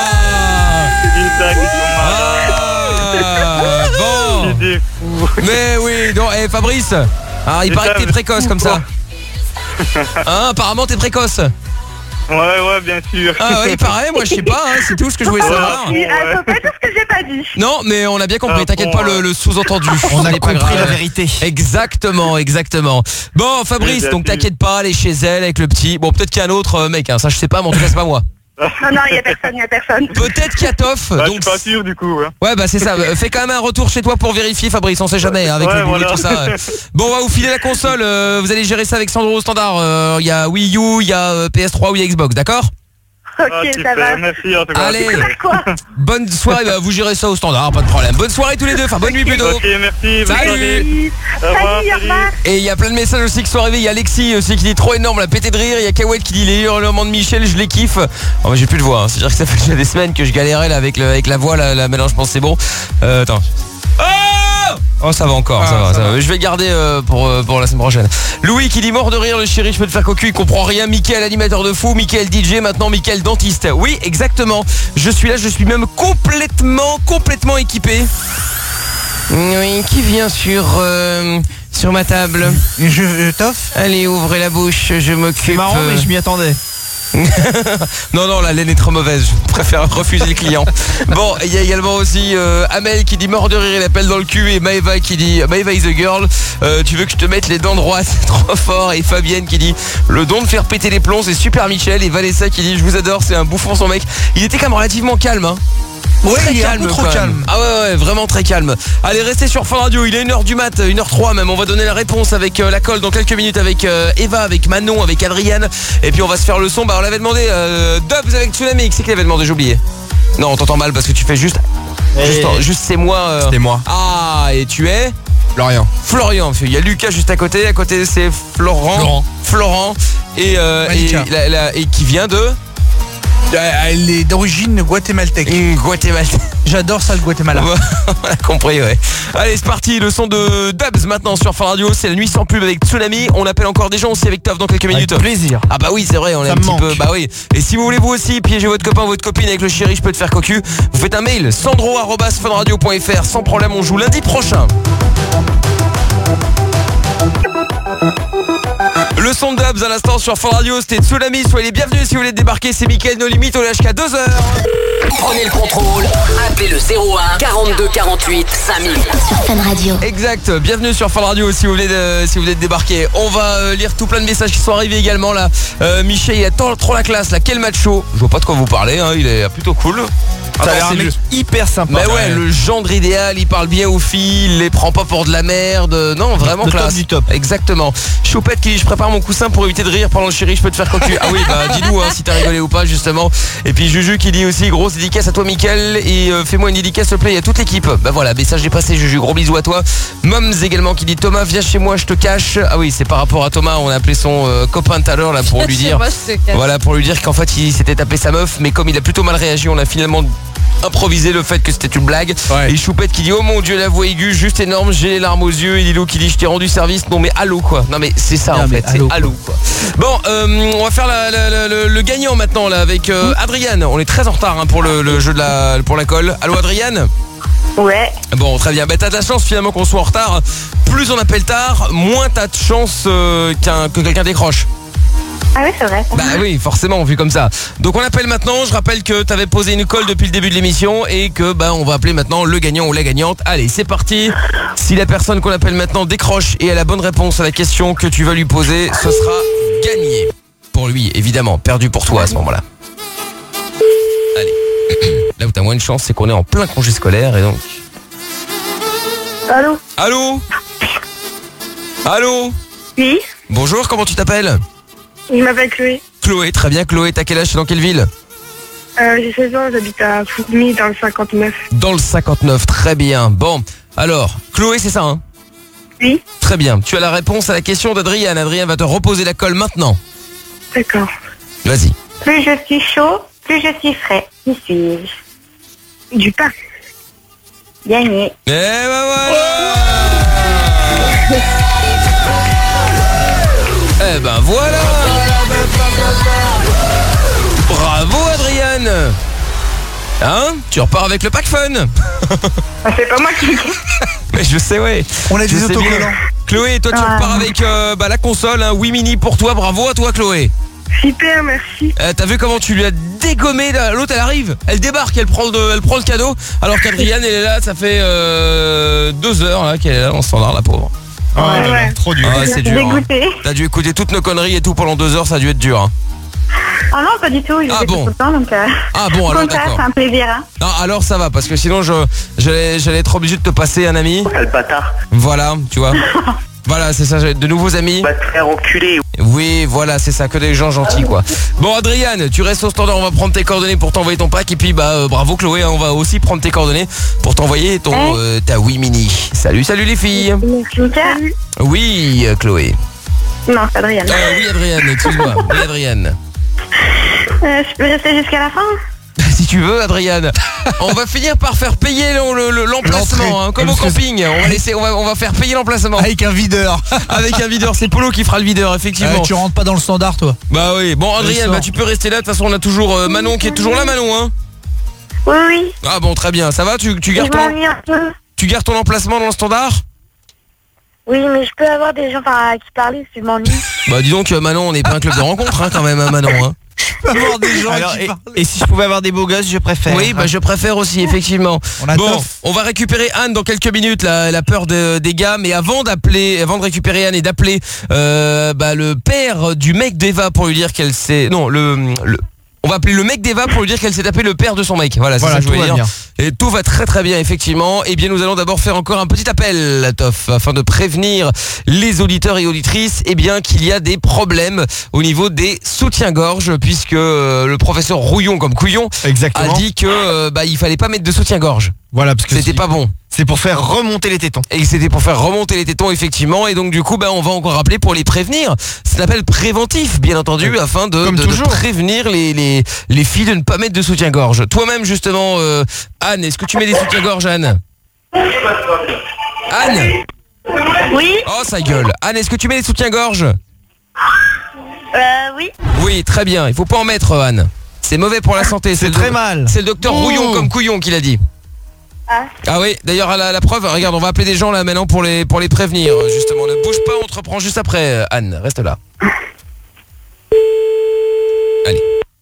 Bon. Mais oui, donc, Fabrice, il paraît que t'es précoce comme ça. Hein, apparemment t'es précoce.
Ouais, bien sûr.
Ah ouais, il paraît, moi je sais pas, hein, c'est tout ce que je voulais savoir.
Faut pas dire ce que j'ai pas dit.
Non, mais on a bien compris, t'inquiète pas, le sous-entendu.
On a
n'est pas
compris
grave.
la vérité.
Exactement. Bon, Fabrice, donc t'inquiète pas, elle est chez elle avec le petit. Bon, peut-être qu'il y a un autre mec, hein, ça je sais pas, mais en tout cas c'est pas moi.
Non, il y a personne.
Peut-être qu'il y a Toff.
Bah,
donc...
je suis pas sûr du coup.
Ouais, bah c'est ça. Fais quand même un retour chez toi pour vérifier, Fabrice. On sait jamais avec le boulot et tout ça. Bon, on va vous filer la console. Vous allez gérer ça avec Sandro au standard. Il y a Wii U, il y a PS3 ou il y a Xbox, d'accord?
Ok, ça va.
Merci en tout cas.
Allez, bonne soirée. Vous gérez ça au standard, pas de problème. Bonne soirée tous les deux. Enfin, bonne nuit plutôt.
Ok, merci.
Salut.
Au revoir.
Et il y a plein de messages aussi qui sont arrivés. Il y a Alexis aussi qui dit trop énorme, la pété de rire. Il y a Kawet qui dit les hurlements de Michel, je les kiffe. Oh, mais j'ai plus de voix. Hein. C'est-à-dire que ça fait déjà des semaines que je galérais là avec la voix. Là, maintenant je pense que c'est bon. Attends. Oh, ça va encore, ça va. Je vais garder pour la semaine prochaine. Louis qui dit mort de rire, le chéri, je peux te faire cocu, il comprend rien. Mickaël, animateur de fou, Mickaël DJ, maintenant Mickaël dentiste. Oui, exactement. Je suis là, je suis même complètement équipé. Oui, qui vient sur ma table?
Je t'offre.
Allez, ouvrez la bouche, je m'occupe.
C'est marrant, mais je m'y attendais.
non, la laine est trop mauvaise, je préfère refuser le client. Bon, il y a également aussi Amel qui dit mort de rire, il appelle dans le cul. Et Maëva qui dit Maëva is a girl, tu veux que je te mette les dents droites, c'est trop fort. Et Fabienne qui dit le don de faire péter les plombs, c'est super Michel. Et Vanessa qui dit je vous adore, c'est un bouffon son mec. Il était quand même relativement calme, hein.
Ouais,
très
il est
calme,
un peu trop
quand même.
calme.
Ah ouais, vraiment très calme. Allez, restez sur Fun Radio, il est 1h du mat, 1h03 même. On va donner la réponse avec la colle dans quelques minutes avec Eva, avec Manon, avec Adrienne. Et puis on va se faire le son. Bah on l'avait demandé Dubs avec Tsunami. Qui c'est qui l'avait demandé? J'ai oublié. Non, on t'entend mal parce que tu fais juste c'est moi.
C'était moi.
Ah, et tu es Florian, il y a Lucas juste à côté c'est Florent et qui vient de...
Elle est d'origine guatémaltèque.
Guatémaltèque.
J'adore ça, le Guatemala.
On a compris, ouais. Allez, c'est parti, le son de Dubs maintenant sur Fun Radio. C'est la nuit sans pub avec Tsunami. On appelle encore des gens aussi avec Toff dans quelques minutes.
Avec plaisir.
Ah bah oui, c'est vrai, on est un petit peu... Bah oui. Et si vous voulez vous aussi piéger votre copain, votre copine avec le chéri, je peux te faire cocu, vous faites un mail sandro@funradio.fr. Sans problème, on joue lundi prochain. Le son de Dubs à l'instant sur Fun Radio, c'était Tsunami. Soyez les bienvenus si vous voulez débarquer, c'est Mickaël No Limite, on est jusqu'à 2h.
Prenez le contrôle, appelez le 01 42 48 5000.
Sur Fun Radio.
Exact, bienvenue sur Fun Radio si vous voulez débarquer. On va lire tout plein de messages qui sont arrivés également là. Michel, il a trop la classe là, quel macho. Je vois pas de quoi vous parlez, hein. Il est plutôt cool.
Ça a l'air un mec hyper sympa.
Mais ouais, le gendre idéal, il parle bien aux filles, il les prend pas pour de la merde. Non, vraiment
le
classe.
top du top.
Exactement. Choupette qui dit je prépare mon coussin pour éviter de rire pendant le chéri, je peux te faire cocu. Ah oui, bah dis-nous si t'as rigolé ou pas justement. Et puis Juju qui dit aussi grosse dédicace à toi Mickaël et fais-moi une dédicace s'il te plaît à toute l'équipe. Bah voilà, message est passé Juju, gros bisous à toi. Moms également qui dit Thomas viens chez moi, je te cache. Ah oui, c'est par rapport à Thomas, on a appelé son copain tout à l'heure là pour lui dire. Voilà, pour lui dire qu'en fait il s'était tapé sa meuf, mais comme il a plutôt mal réagi, on a finalement improvisé le fait que c'était une blague. Et Choupette qui dit oh mon dieu la voix aiguë juste énorme, j'ai les larmes aux yeux. Et Lilo qui dit je t'ai rendu service. Non mais allô quoi. Non mais c'est ça en fait, c'est allô quoi. Bon on va faire le gagnant maintenant là avec Adriane. On est très en retard hein, pour le jeu pour la colle. Allô Adriane?
Ouais.
Bon très bien, t'as de la chance finalement qu'on soit en retard. Plus on appelle tard, moins t'as de chance que quelqu'un décroche.
Ah oui, c'est vrai.
Bah oui, forcément, vu comme ça. Donc on appelle maintenant, je rappelle que t'avais posé une colle depuis le début de l'émission et que on va appeler maintenant le gagnant ou la gagnante. Allez, c'est parti. Si la personne qu'on appelle maintenant décroche et a la bonne réponse à la question que tu vas lui poser, ce sera gagné. Pour lui, évidemment, perdu pour toi à ce moment-là. Allez. Là où t'as moins de chance, c'est qu'on est en plein congé scolaire et donc...
Allô?
Allô? Allô?
Oui.
Bonjour, comment tu t'appelles?
Je m'appelle Chloé.
Chloé, très bien. Chloé, t'as quel âge? C'est dans quelle ville?
J'ai 16 ans, j'habite à Fourmi dans le 59.
Dans le 59, très bien. Bon, alors, Chloé, c'est ça, hein?
Oui.
Très bien. Tu as la réponse à la question d'Adriane. Adriane va te reposer la colle maintenant.
D'accord.
Vas-y.
Plus je suis chaud, plus je suis frais. Qui suis-je? Du pain. Gagné.
Eh ben voilà. Eh ben voilà. Bravo Adriane. Hein? Tu repars avec le pack fun.
C'est pas moi qui...
Mais je sais, ouais.
On a des
Je sais
autocollants.
bien. Chloé, toi tu repars avec la console, hein, Wii Mini pour toi. Bravo à toi Chloé.
Super, merci.
T'as vu comment tu lui as dégommé l'autre, elle arrive, elle débarque, elle prend le cadeau, alors qu'Adriane elle est là, ça fait 2 heures là, qu'elle est là dans le standard, la pauvre.
Ouais.
Trop dur.
Ah, c'est dur. Hein.
Dégoûtée.
T'as dû écouter toutes nos conneries et tout pendant 2 heures, ça a dû être dur. Hein.
Ah non, pas du tout, il était tout le temps, donc...
Ah bon, alors d'accord.
C'est un plaisir, hein.
Non, alors ça va, parce que sinon j'allais être obligé de te passer un ami.
Quel bâtard.
Voilà, tu vois. Voilà, c'est ça, j'ai de nouveaux amis.
Va te faire enculer.
Oui, voilà, c'est ça, que des gens gentils, quoi. Bon, Adriane, tu restes au standard, on va prendre tes coordonnées pour t'envoyer ton pack. Et puis, bravo Chloé, hein, on va aussi prendre tes coordonnées pour t'envoyer ta Wii Mini. Salut les filles.
Salut.
Oui, Chloé.
Non, c'est Adrienne.
Oui, Adrienne, excuse-moi. Oui, Adrienne.
Je peux rester jusqu'à la fin?
Si tu veux, Adriane. On va finir par faire payer l'emplacement, hein, comme au camping. On va faire payer l'emplacement.
Avec un videur.
Avec un videur, c'est Polo qui fera le videur, effectivement.
Tu rentres pas dans le standard, toi.
Bah oui. Bon, Adriane, tu peux rester là. De toute façon, on a toujours Manon qui est toujours là, Manon, hein.
Oui.
Ah bon, très bien. Ça va, tu gardes tu gardes ton emplacement dans le standard?
Oui, mais je peux avoir des gens à qui parler si je m'ennuie.
Bah dis donc, Manon, on n'est pas un club de rencontre, hein, quand même, hein, Manon, hein.
Avoir des gens
et si je pouvais avoir des beaux gosses, je préfère.
Oui, je préfère aussi, effectivement. On va récupérer Anne dans quelques minutes, la peur des gars. Mais avant de récupérer Anne et d'appeler le père du mec d'Eva pour lui dire qu'elle s'est... Non, on va appeler le mec d'Eva pour lui dire qu'elle s'est tapé le père de son mec. Voilà, c'est ça que je voulais dire. Bien. Et tout va très très bien, effectivement. Et bien, nous allons d'abord faire encore un petit appel, Toff, afin de prévenir les auditeurs et auditrices, qu'il y a des problèmes au niveau des soutiens-gorge, puisque le professeur Rouillon comme couillon a dit que il fallait pas mettre de soutien-gorge.
Voilà, parce que
c'était pas bon.
C'est pour faire remonter les tétons.
Et c'était pour faire remonter les tétons, effectivement. Et donc du coup, on va encore rappeler pour les prévenir. C'est un appel préventif, bien entendu, afin de prévenir les filles de ne pas mettre de soutien-gorge. Toi-même, justement, Anne, est-ce que tu mets des soutiens-gorge, Anne? Anne?
Oui.
Oh, ça gueule. Anne, est-ce que tu mets des soutiens-gorge?
Oui.
Oui, très bien. Il faut pas en mettre, Anne. C'est mauvais pour la santé.
C'est très mal.
C'est le docteur Rouillon comme couillon qui l'a dit. Ah oui, d'ailleurs à la preuve, regarde, on va appeler des gens là maintenant pour les prévenir. Justement, ne bouge pas, on te reprend juste après. Anne, reste là. Allez.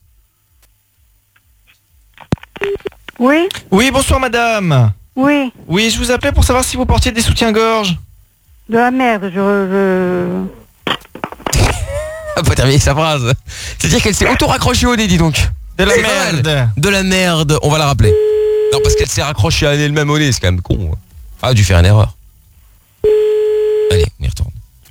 Oui.
Oui, bonsoir madame.
Oui.
Oui, je vous appelais pour savoir si vous portiez des soutiens-gorge.
De la merde,
Ah, pas terminer sa phrase. C'est-à-dire qu'elle s'est auto-raccrochée au nez, dis donc.
De la merde.
De la merde, on va la rappeler. Non, parce qu'elle s'est raccrochée à elle-même au nez, c'est quand même con. Ah, a dû faire une erreur. Allez, on y retourne.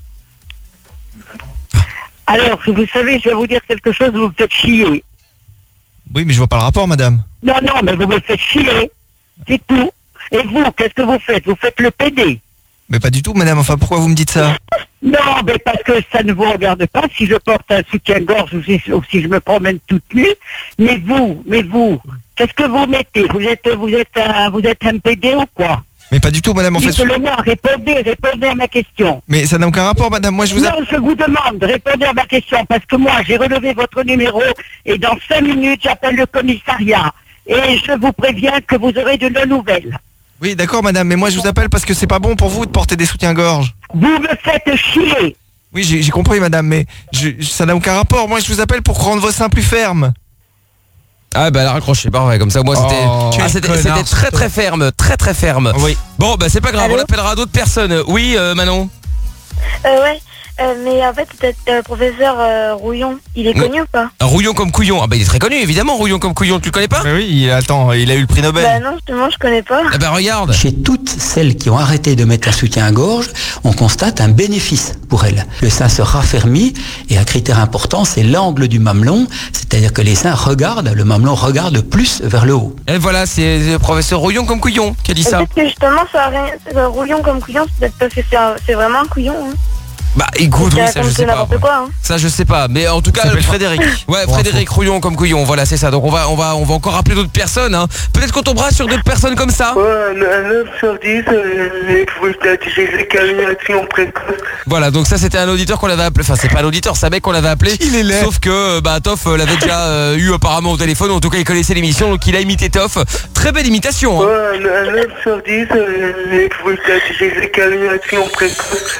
Alors, vous savez, je vais vous dire quelque chose, vous me faites chier.
Oui, mais je vois pas le rapport, madame.
Non, mais vous me faites chier. C'est tout. Et vous, qu'est-ce que vous faites? Vous faites le PD.
Mais pas du tout, madame. Enfin, pourquoi vous me dites ça?
Non, mais parce que ça ne vous regarde pas si je porte un soutien-gorge ou si je me promène toute nue. Mais vous, qu'est-ce que vous mettez? Vous êtes un PD ou quoi?
Mais pas du tout, madame. En fait,
dites-le-moi, répondez à ma question.
Mais ça n'a aucun rapport, madame. Moi, je
vous demande, répondez à ma question, parce que moi, j'ai relevé votre numéro et dans 5 minutes, j'appelle le commissariat. Et je vous préviens que vous aurez de nos nouvelles.
Oui, d'accord, madame, mais moi je vous appelle parce que c'est pas bon pour vous de porter des soutiens-gorge.
Vous me faites chier.
Oui, j'ai compris, madame, mais ça n'a aucun rapport. Moi, je vous appelle pour rendre vos seins plus fermes.
Ah elle a raccroché, parfait, comme ça moi c'était très très ferme, très très ferme.
Oui.
Bon c'est pas grave, on appellera d'autres personnes. Oui Manon.
Ouais. Mais en fait, le professeur Rouillon, il est connu ou pas?
Rouillon comme couillon, il est très connu évidemment, Rouillon comme couillon, tu le connais pas?
Mais oui, il a eu le prix Nobel.
Bah non, justement, je connais pas.
Regarde.
Chez toutes celles qui ont arrêté de mettre un soutien-gorge, on constate un bénéfice pour elles. Le sein se raffermit et un critère important, c'est l'angle du mamelon, c'est-à-dire que les seins le mamelon regarde plus vers le haut.
Et voilà, c'est le professeur Rouillon comme couillon qui a dit ça.
Peut-être que justement, Rouillon comme couillon, c'est peut-être parce que c'est vraiment un couillon. Hein.
Bah écoute, oui,
Ça
ça je
raconte
sais pas.
n'importe quoi, hein.
Ça je sais pas, mais en tout cas.
Il s'appelle Frédéric.
Ouais, Frédéric Rouillon comme couillon, voilà, c'est ça. Donc on va encore appeler d'autres personnes. Hein. Peut-être qu'on tombera sur d'autres personnes comme ça.
Ouais, un 9 sur 10, élimination précoce.
Voilà, donc ça c'était un auditeur qu'on l'avait appelé. Enfin, c'est pas un auditeur, c'est un mec qu'on l'avait appelé. Il est laid. Sauf que Toff l'avait déjà eu apparemment au téléphone. En tout cas, il connaissait l'émission, donc il a imité Toff. Très belle imitation. Hein.
Ouais, un 9 sur 10, élimination précoce.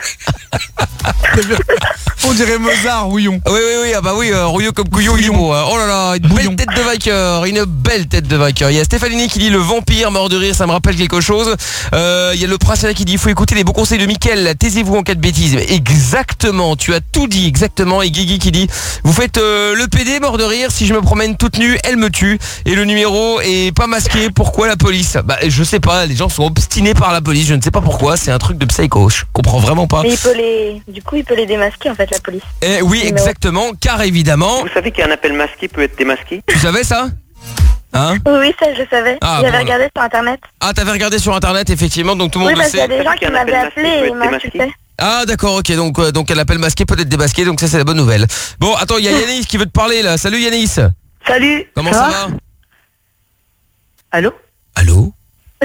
On dirait Mozart, Rouillon.
Oui, ah bah oui, Rouillon comme couillon, il est beau. Hein. Oh là là, une belle tête de vainqueur, une belle tête de vainqueur. Il y a Stéphanie qui dit le vampire mort de rire, ça me rappelle quelque chose. Il y a le prince qui dit il faut écouter les beaux conseils de Mickaël, taisez-vous en cas de bêtises. Exactement, tu as tout dit exactement. Et Guigui qui dit vous faites le PD mort de rire, si je me promène toute nue, elle me tue. Et le numéro est pas masqué, pourquoi la police? Bah je sais pas, les gens sont obstinés par la police, je ne sais pas pourquoi, c'est un truc de psycho, je comprends vraiment pas.
Mais du coup, il peut les démasquer en fait, la police.
Eh oui, exactement, car évidemment.
Vous savez qu'un appel masqué peut être démasqué?
Tu savais ça? Hein?
Oui, ça je savais. J'avais regardé sur internet.
Ah, t'avais regardé sur internet, effectivement, donc tout le monde le sait.
Oui, parce qu'il y a des gens qui m'avaient appelé et m'insultaient.
Ah d'accord, ok, donc elle appelle masqué, peut-être démasqué, donc ça c'est la bonne nouvelle. Bon, attends, il y a Yanis qui veut te parler là. Salut Yanis.
Salut.
Comment ça va?
Allô?
Allô?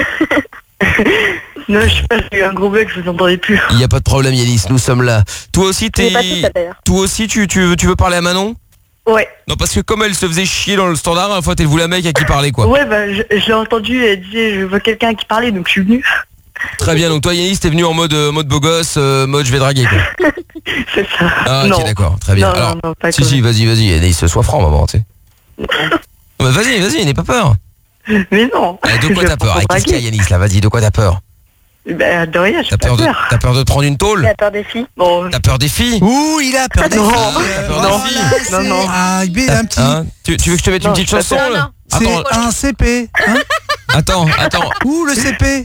Non, je sais pas, j'ai eu un gros bug, je vous entendais plus.
Il n'y a pas de problème Yanis, nous sommes là. Toi aussi tu veux parler à Manon?
Ouais.
Non, parce que comme elle se faisait chier dans le standard, une fois elle voulait un mec à qui parler quoi.
Ouais, bah je l'ai entendu, elle disait je veux quelqu'un qui parlait, donc je suis venu.
Très bien, donc toi Yanis t'es venu en mode beau gosse, mode je vais draguer quoi.
C'est ça.
Ah ok, d'accord, très bien.
Non,
alors,
non, pas
si, vas-y Yanis, sois franc maman, tu sais. Bah, vas-y, n'aie pas peur.
Mais non.
De quoi t'as peur? Qu'est-ce qu'il y a Yanis là? Vas-y, de quoi t'as peur?
Bah de rien, j'ai pas peur.
T'as peur de te prendre une tôle?
J'ai peur des filles.
Bon.
T'as peur des filles?
Ouh, il a peur des filles.
T'as peur des filles?
Non.
Ah, il est un petit.
Hein, tu veux que je te mette une petite chanson là?
C'est un CP. Hein?
Attends.
Ouh, le CP.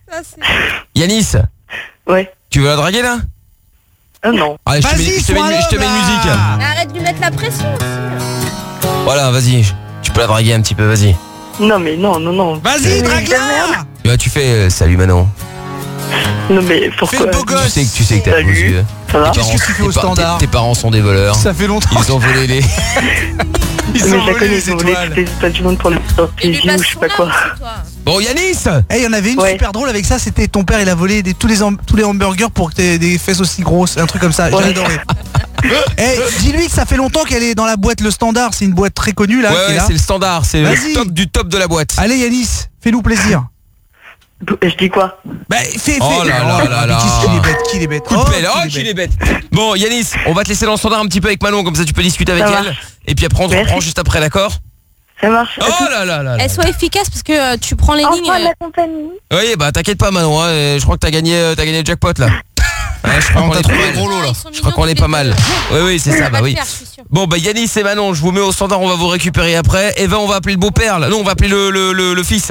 Yanis.
Ouais.
Tu veux la draguer là?
Non.
Allez, je te mets une musique.
Arrête de lui mettre la pression aussi.
Voilà, vas-y. Tu peux la draguer un petit peu, vas-y.
Non mais non.
Vas-y, drague-la.
Tu fais salut Manon.
Non mais pourquoi?
Fais le beau gosse.
Tu sais que t'as beaux yeux.
Ça va?
Qu'est-ce que tu fais au standard?
Tes parents sont des voleurs.
Ça fait longtemps.
Ils ont volé les...
Ils ont volé les étoiles.
Pas du monde pour le sortir ou je sais pas quoi.
Bon Yanis.
Il y en avait une super drôle avec ça, c'était ton père il a volé tous les hamburgers pour que t'aies des fesses aussi grosses, un truc comme ça, j'ai adoré. Dis-lui que ça fait longtemps qu'elle est dans la boîte Le Standard, c'est une boîte très connue là.
Ouais, c'est le Standard, c'est le top du top de la boîte.
Allez Yanis, fais-nous plaisir.
Je dis quoi?
Bah fais.
Oh là là.
Qu'il est bête.
Qu'il est bête. Bon Yanis, on va te laisser dans le standard un petit peu avec Manon, comme ça tu peux discuter avec elle. Et puis après on te reprend juste après, d'accord?
Ça marche.
Oh là là.
Elle soit efficace parce que tu prends les lignes.
La compagnie.
Oui, bah t'inquiète pas Manon, hein, je crois que t'as gagné le jackpot là. Ouais, je crois qu'on est pas mal.
Gros lot, là.
Je crois qu'on est pas mal. Oui, c'est ça, bah oui. Bon bah Yanis et Manon, je vous mets au standard, on va vous récupérer après. Eva, on va appeler le beau-père là. Non, on va appeler le fils.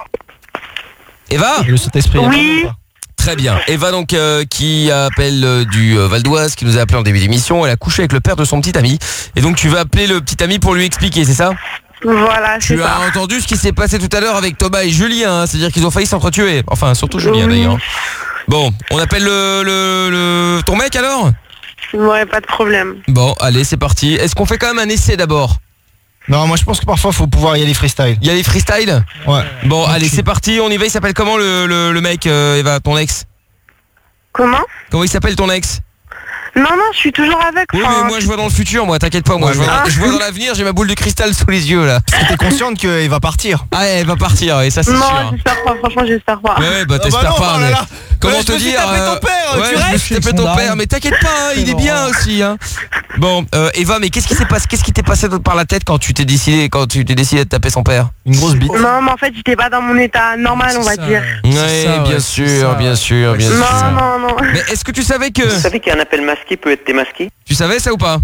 Eva?
Le Saint-Esprit.
Oui.
Très bien. Eva donc qui appelle du Val d'Oise, qui nous a appelé en début d'émission. Elle a couché avec le père de son petit ami. Et donc tu vas appeler le petit ami pour lui expliquer, c'est ça?
Voilà, c'est ça.
Tu as entendu ce qui s'est passé tout à l'heure avec Thomas et Julien, hein, c'est-à-dire qu'ils ont failli s'entretuer. Enfin, surtout Julien d'ailleurs. Bon, on appelle ton mec alors?
Ouais, pas de problème.
Bon, allez, c'est parti. Est-ce qu'on fait quand même un essai d'abord?
Non, moi je pense que parfois faut pouvoir y aller freestyle.
Il y a les freestyle?
Ouais.
Bon, allez, c'est parti, on y va. Il s'appelle comment le mec, Eva, ton ex?
Comment
il s'appelle ton ex?
Non, je suis toujours avec.
Oui, mais moi je vois dans le futur, moi, t'inquiète pas, moi je vois dans l'avenir, j'ai ma boule de cristal sous les yeux là.
T'es consciente qu'elle va partir?
Ah, elle va partir, et ça c'est sûr.
Non, j'espère pas, franchement j'espère pas.
Ouais, bah t'espères pas, mais... Comment te dire? Je me suis tapé ton père, mais t'inquiète pas, il est bien aussi. Hein. Bon, Eva, mais qu'est-ce qui t'est passé par la tête quand tu t'es décidé de taper son père? Une grosse bite?
Non, mais en fait j'étais pas dans mon état normal, on va dire.
Oui, bien sûr.
Non.
Mais est-ce que tu savais que...
Vous savez qu'un appel masqué peut être démasqué?
Tu savais ça ou pas?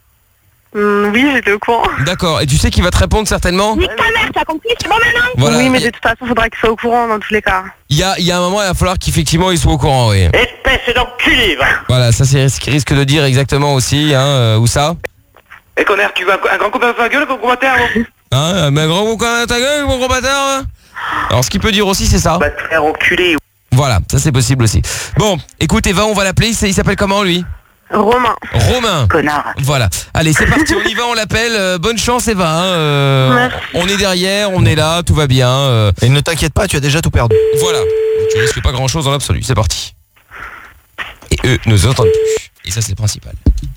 Oui, j'étais au courant.
D'accord, et tu sais qu'il va te répondre certainement?
Nique ta mère, t'as compris, c'est bon maintenant?
Voilà.
Oui, mais de toute façon, faudra qu'il soit au courant dans tous les cas.
Il y a un moment, il va falloir qu'effectivement il soit au courant, oui.
Espèce d'enculé, va.
Voilà, ça c'est ce qu'il risque de dire exactement aussi, hein, où ça?
Et connard, tu veux un grand coup dans ta gueule, gros bâtard?
Hein, mais un grand coup dans ta gueule, gros bâtard? Alors ce qu'il peut dire aussi, c'est ça.
Va te faire enculer.
Voilà, ça c'est possible aussi. Bon, écoute Eva, on va l'appeler, il s'appelle comment lui? Romain.
Connard.
Voilà. Allez, c'est parti, on y va, on l'appelle. Bonne chance, Eva. Hein. On est derrière, on est là, tout va bien.
Et ne t'inquiète pas, tu as déjà tout perdu.
Voilà. Tu risques pas grand-chose dans l'absolu. C'est parti. Et eux ne nous entendent plus. Et ça, c'est le principal.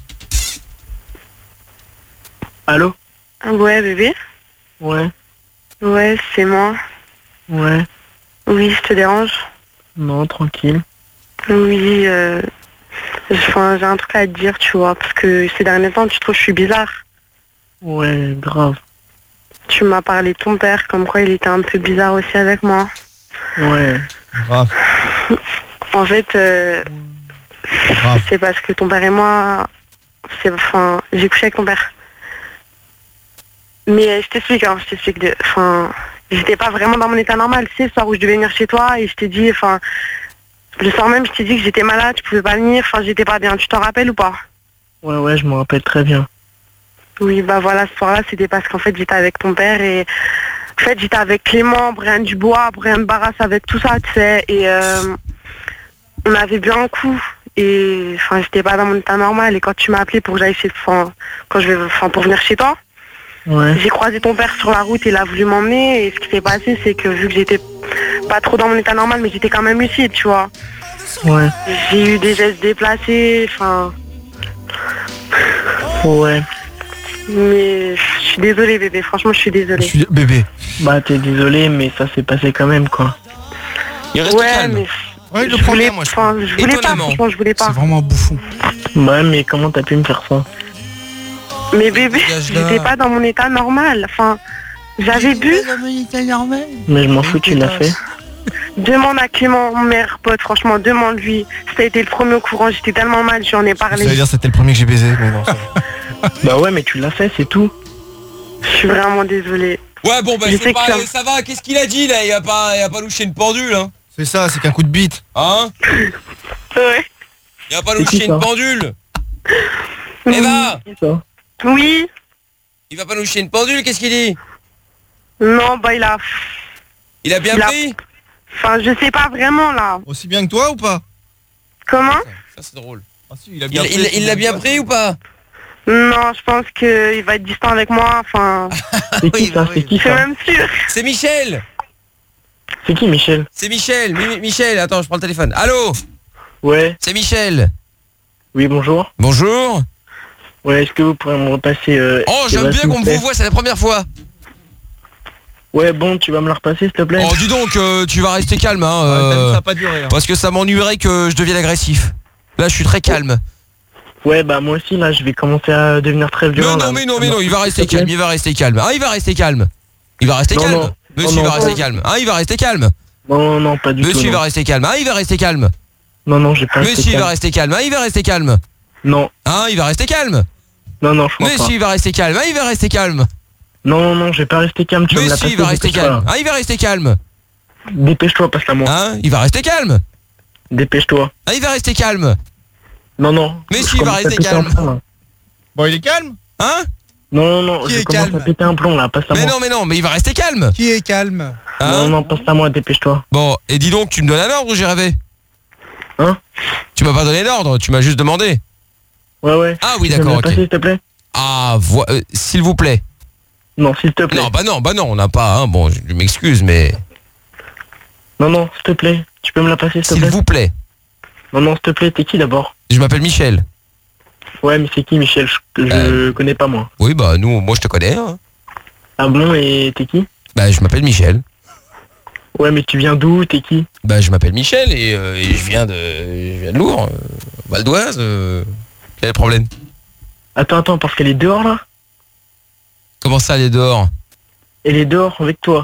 Allô?
Ouais, bébé.
Ouais.
Ouais, c'est moi.
Ouais.
Oui, je te dérange?
Non, tranquille.
Oui, j'ai un truc à te dire, tu vois, parce que ces derniers temps, tu trouves que je suis bizarre.
Ouais, grave.
Tu m'as parlé de ton père, comme quoi il était un peu bizarre aussi avec moi.
Ouais.
Grave.
En fait, c'est parce que ton père et moi, j'ai couché avec ton père. Mais je t'explique, j'étais pas vraiment dans mon état normal, tu sais, le soir où je devais venir chez toi et je t'ai dit, le soir même, je t'ai dit que j'étais malade, tu pouvais pas venir, j'étais pas bien, tu t'en rappelles ou pas?
Ouais, je me rappelle très bien.
Oui, bah voilà, ce soir-là, c'était parce qu'en fait, j'étais avec ton père et en fait, j'étais avec Clément, Brian Dubois, Brian Barras, avec tout ça, tu sais, et on avait bu un coup et j'étais pas dans mon état normal et quand tu m'as appelé pour que j'aille pour venir chez toi,
ouais.
J'ai croisé ton père sur la route et il a voulu m'emmener et ce qui s'est passé, c'est que vu que j'étais pas trop dans mon état normal, mais j'étais quand même lucide, tu vois.
Ouais.
J'ai eu des gestes déplacés,
Ouais.
Mais je suis désolée, bébé, franchement, je suis désolée.
Bébé.
Bah, t'es désolé, mais ça s'est passé quand même, quoi.
Il reste calme.
Mais
ouais,
je voulais pas, franchement, je voulais pas.
C'est vraiment bouffon.
Ouais, mais comment t'as pu me faire ça?
Mais bébé, j'étais pas dans mon état normal, j'avais bu.
Mais je m'en fous, tu l'as fait.
Demande à Clément, mon meilleur pote, franchement, demande-lui. Ça a été le premier au courant, j'étais tellement mal, j'en ai parlé.
Ça veut dire que c'était le premier que j'ai baisé, mais non, ça va.
Bah ouais, mais tu l'as fait, c'est tout.
Je suis vraiment désolée.
Ouais, bon, bah,
Je sais que
ça va, qu'est-ce qu'il a dit, là? Il a pas louché une pendule, hein?
C'est ça, c'est qu'un coup de bite.
Hein?
Ouais.
Il a pas louché une pendule? Eva!
Oui.
Il va pas loucher une pendule, qu'est-ce qu'il dit?
Non, bah il a
bien pris?
Je sais pas vraiment, là.
Aussi bien que toi ou pas?
Comment?
Ça, c'est drôle.
Ah si, il a bien pris.
Il l'a bien pris ou pas?
Non, je pense qu'il va être distant avec moi,
C'est qui ça? C'est qui
je suis
ça?
même sûre.
C'est Michel!
C'est qui Michel?
C'est Michel, Michel, attends, je prends le téléphone. Allô?
Ouais.
C'est Michel.
Oui, bonjour.
Bonjour.
Ouais, est-ce que vous pourrez me repasser
Oh, j'aime bien qu'on me vous voit, c'est la première fois.
Ouais, bon, tu vas me la repasser, s'il te plaît.
Oh, dis donc, tu vas rester calme, hein.
Ça va pas durer. Hein.
Parce que ça m'ennuierait que je devienne agressif. Là, je suis très calme.
Ouais, bah moi aussi, là, je vais commencer à devenir très violent.
Non, il va rester calme, il va rester calme. Ah, il va rester calme. Il va rester calme.
Non.
Monsieur, il va rester calme. Ah, il va rester calme.
Non, pas du tout.
Monsieur, il va rester calme. Ah, il va rester calme.
Non, j'ai pas.
Monsieur, il va rester calme. Ah, il va rester calme.
Non.
Ah, il va rester calme.
Non, je crois pas.
Monsieur, il va rester calme. Ah, il va rester calme.
Non, je vais pas rester calme. Tu vas me la
Monsieur,
passer,
il va rester calme. Ah, il va rester calme.
Dépêche-toi, passe-la moi.
Hein, il va rester calme.
Dépêche-toi.
Ah, il va rester calme.
Non.
Monsieur, il va rester calme.
Bon, il est calme?
Hein?
Non, je commence à péter un plomb là, passe-la moi.
Mais il va rester calme.
Qui est calme?
Hein?
Non, passe-la moi, dépêche-toi.
Bon, et dis donc, tu me donnes un ordre ou j'ai rêvé?
Hein?
Tu m'as pas donné d'ordre, tu m'as juste demandé.
Ouais.
Ah oui, d'accord, ok.
Passer, s'il te plaît.
Ah, s'il vous plaît.
Non, s'il te plaît.
Non, bah non, on n'a pas, hein. Bon, je m'excuse, mais...
Non, s'il te plaît. Tu peux me la passer, s'il te plaît.
S'il vous plaît.
Non, s'il te plaît, t'es qui d'abord?
Je m'appelle Michel.
Ouais, mais c'est qui Michel? Je connais pas moi.
Oui, bah moi je te connais. Hein.
Ah bon, et t'es qui?
Bah je m'appelle Michel.
Ouais, mais tu viens d'où? T'es qui?
Bah je m'appelle Michel et je viens de Lourdes, Val d'Oise. Quel est le problème?
Attends, parce qu'elle est dehors là?
Comment ça, elle est dehors?
Elle est dehors avec toi?